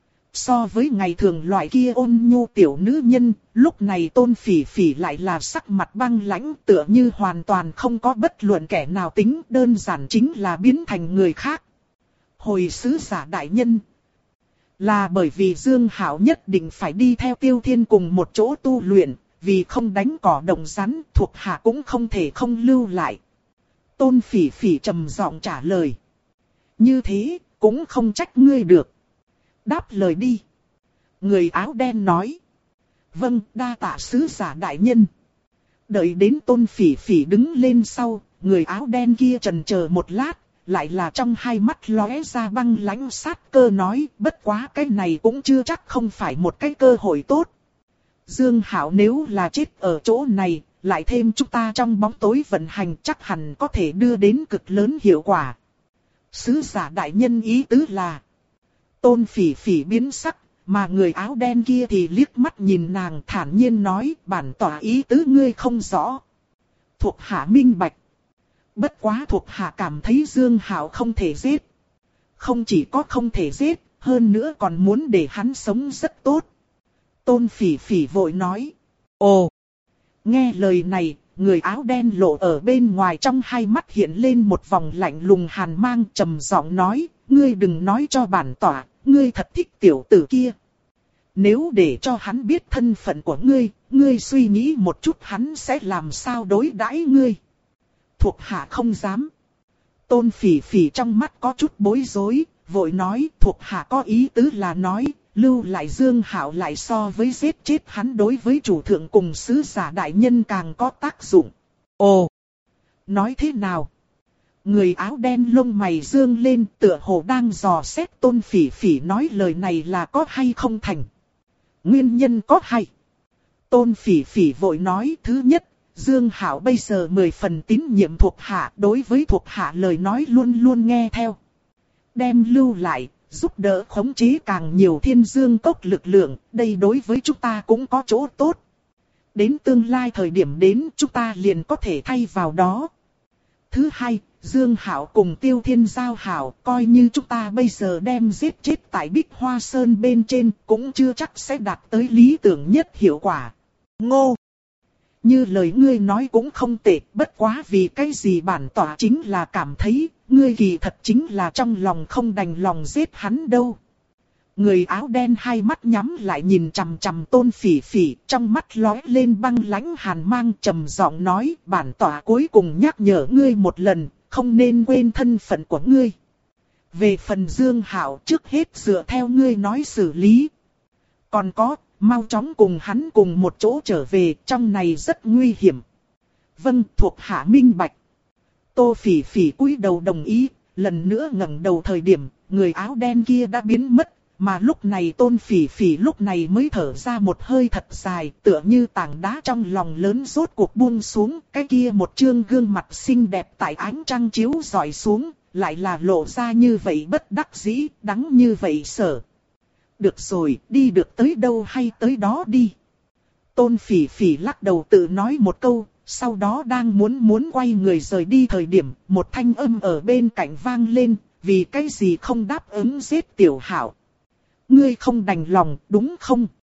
So với ngày thường loại kia ôn nhu tiểu nữ nhân, lúc này Tôn Phỉ Phỉ lại là sắc mặt băng lãnh, tựa như hoàn toàn không có bất luận kẻ nào tính, đơn giản chính là biến thành người khác. Hồi sứ giả đại nhân, là bởi vì Dương Hạo nhất định phải đi theo Tiêu Thiên cùng một chỗ tu luyện, vì không đánh cỏ động rắn, thuộc hạ cũng không thể không lưu lại. Tôn Phỉ Phỉ trầm giọng trả lời. Như thế, cũng không trách ngươi được. Đáp lời đi. Người áo đen nói. Vâng, đa tạ sứ giả đại nhân. Đợi đến Tôn Phỉ Phỉ đứng lên sau, người áo đen kia chần chờ một lát, lại là trong hai mắt lóe ra băng lãnh sát cơ nói, bất quá cái này cũng chưa chắc không phải một cái cơ hội tốt. Dương Hạo nếu là chết ở chỗ này, lại thêm chúng ta trong bóng tối vận hành chắc hẳn có thể đưa đến cực lớn hiệu quả. Sứ giả đại nhân ý tứ là, Tôn Phỉ Phỉ biến sắc, mà người áo đen kia thì liếc mắt nhìn nàng thản nhiên nói, bản tỏa ý tứ ngươi không rõ. Thuộc hạ minh bạch. Bất quá thuộc hạ cảm thấy Dương Hạo không thể giết. Không chỉ có không thể giết, hơn nữa còn muốn để hắn sống rất tốt. Tôn Phỉ Phỉ vội nói. Ồ! Nghe lời này, người áo đen lộ ở bên ngoài trong hai mắt hiện lên một vòng lạnh lùng hàn mang trầm giọng nói, ngươi đừng nói cho bản tỏa, ngươi thật thích tiểu tử kia. Nếu để cho hắn biết thân phận của ngươi, ngươi suy nghĩ một chút hắn sẽ làm sao đối đãi ngươi. Thuộc hạ không dám. Tôn Phỉ Phỉ trong mắt có chút bối rối, vội nói thuộc hạ có ý tứ là nói, lưu lại Dương Hạo lại so với giết chết hắn đối với chủ thượng cùng sứ giả đại nhân càng có tác dụng. Ồ! Nói thế nào? Người áo đen lông mày dương lên tựa hồ đang dò xét Tôn Phỉ Phỉ nói lời này là có hay không thành. Nguyên nhân có hay. Tôn Phỉ Phỉ vội nói thứ nhất, Dương Hạo bây giờ mười phần tín nhiệm thuộc hạ, đối với thuộc hạ lời nói luôn luôn nghe theo. Đem lưu lại, giúp đỡ khống chế càng nhiều thiên dương cốc lực lượng, đây đối với chúng ta cũng có chỗ tốt. Đến tương lai thời điểm đến chúng ta liền có thể thay vào đó. Thứ hai, Dương Hạo cùng Tiêu Thiên giao hảo, coi như chúng ta bây giờ đem giết chết tại Bích Hoa Sơn bên trên, cũng chưa chắc sẽ đạt tới lý tưởng nhất hiệu quả. Ngô! Như lời ngươi nói cũng không tệ, bất quá vì cái gì bản tỏa chính là cảm thấy, ngươi kỳ thật chính là trong lòng không đành lòng giết hắn đâu. Người áo đen hai mắt nhắm lại nhìn chằm chằm Tôn Phỉ Phỉ, trong mắt lóe lên băng lãnh hàn mang, trầm giọng nói, bản tỏa cuối cùng nhắc nhở ngươi một lần, không nên quên thân phận của ngươi. Về phần Dương Hạo, trước hết dựa theo ngươi nói xử lý. Còn có, mau chóng cùng hắn cùng một chỗ trở về, trong này rất nguy hiểm. Vâng, thuộc hạ minh bạch. Tô Phỉ Phỉ cúi đầu đồng ý, lần nữa ngẩng đầu thời điểm, người áo đen kia đã biến mất. Mà lúc này Tôn Phỉ Phỉ lúc này mới thở ra một hơi thật dài, tựa như tảng đá trong lòng lớn rốt cuộc buông xuống, cái kia một trương gương mặt xinh đẹp tại ánh trăng chiếu rọi xuống, lại là lộ ra như vậy bất đắc dĩ, đắng như vậy sở. Được rồi, đi được tới đâu hay tới đó đi. Tôn Phỉ Phỉ lắc đầu tự nói một câu, sau đó đang muốn muốn quay người rời đi thời điểm, một thanh âm ở bên cạnh vang lên, vì cái gì không đáp ứng giết Tiểu Hạo. Ngươi không đành lòng, đúng không?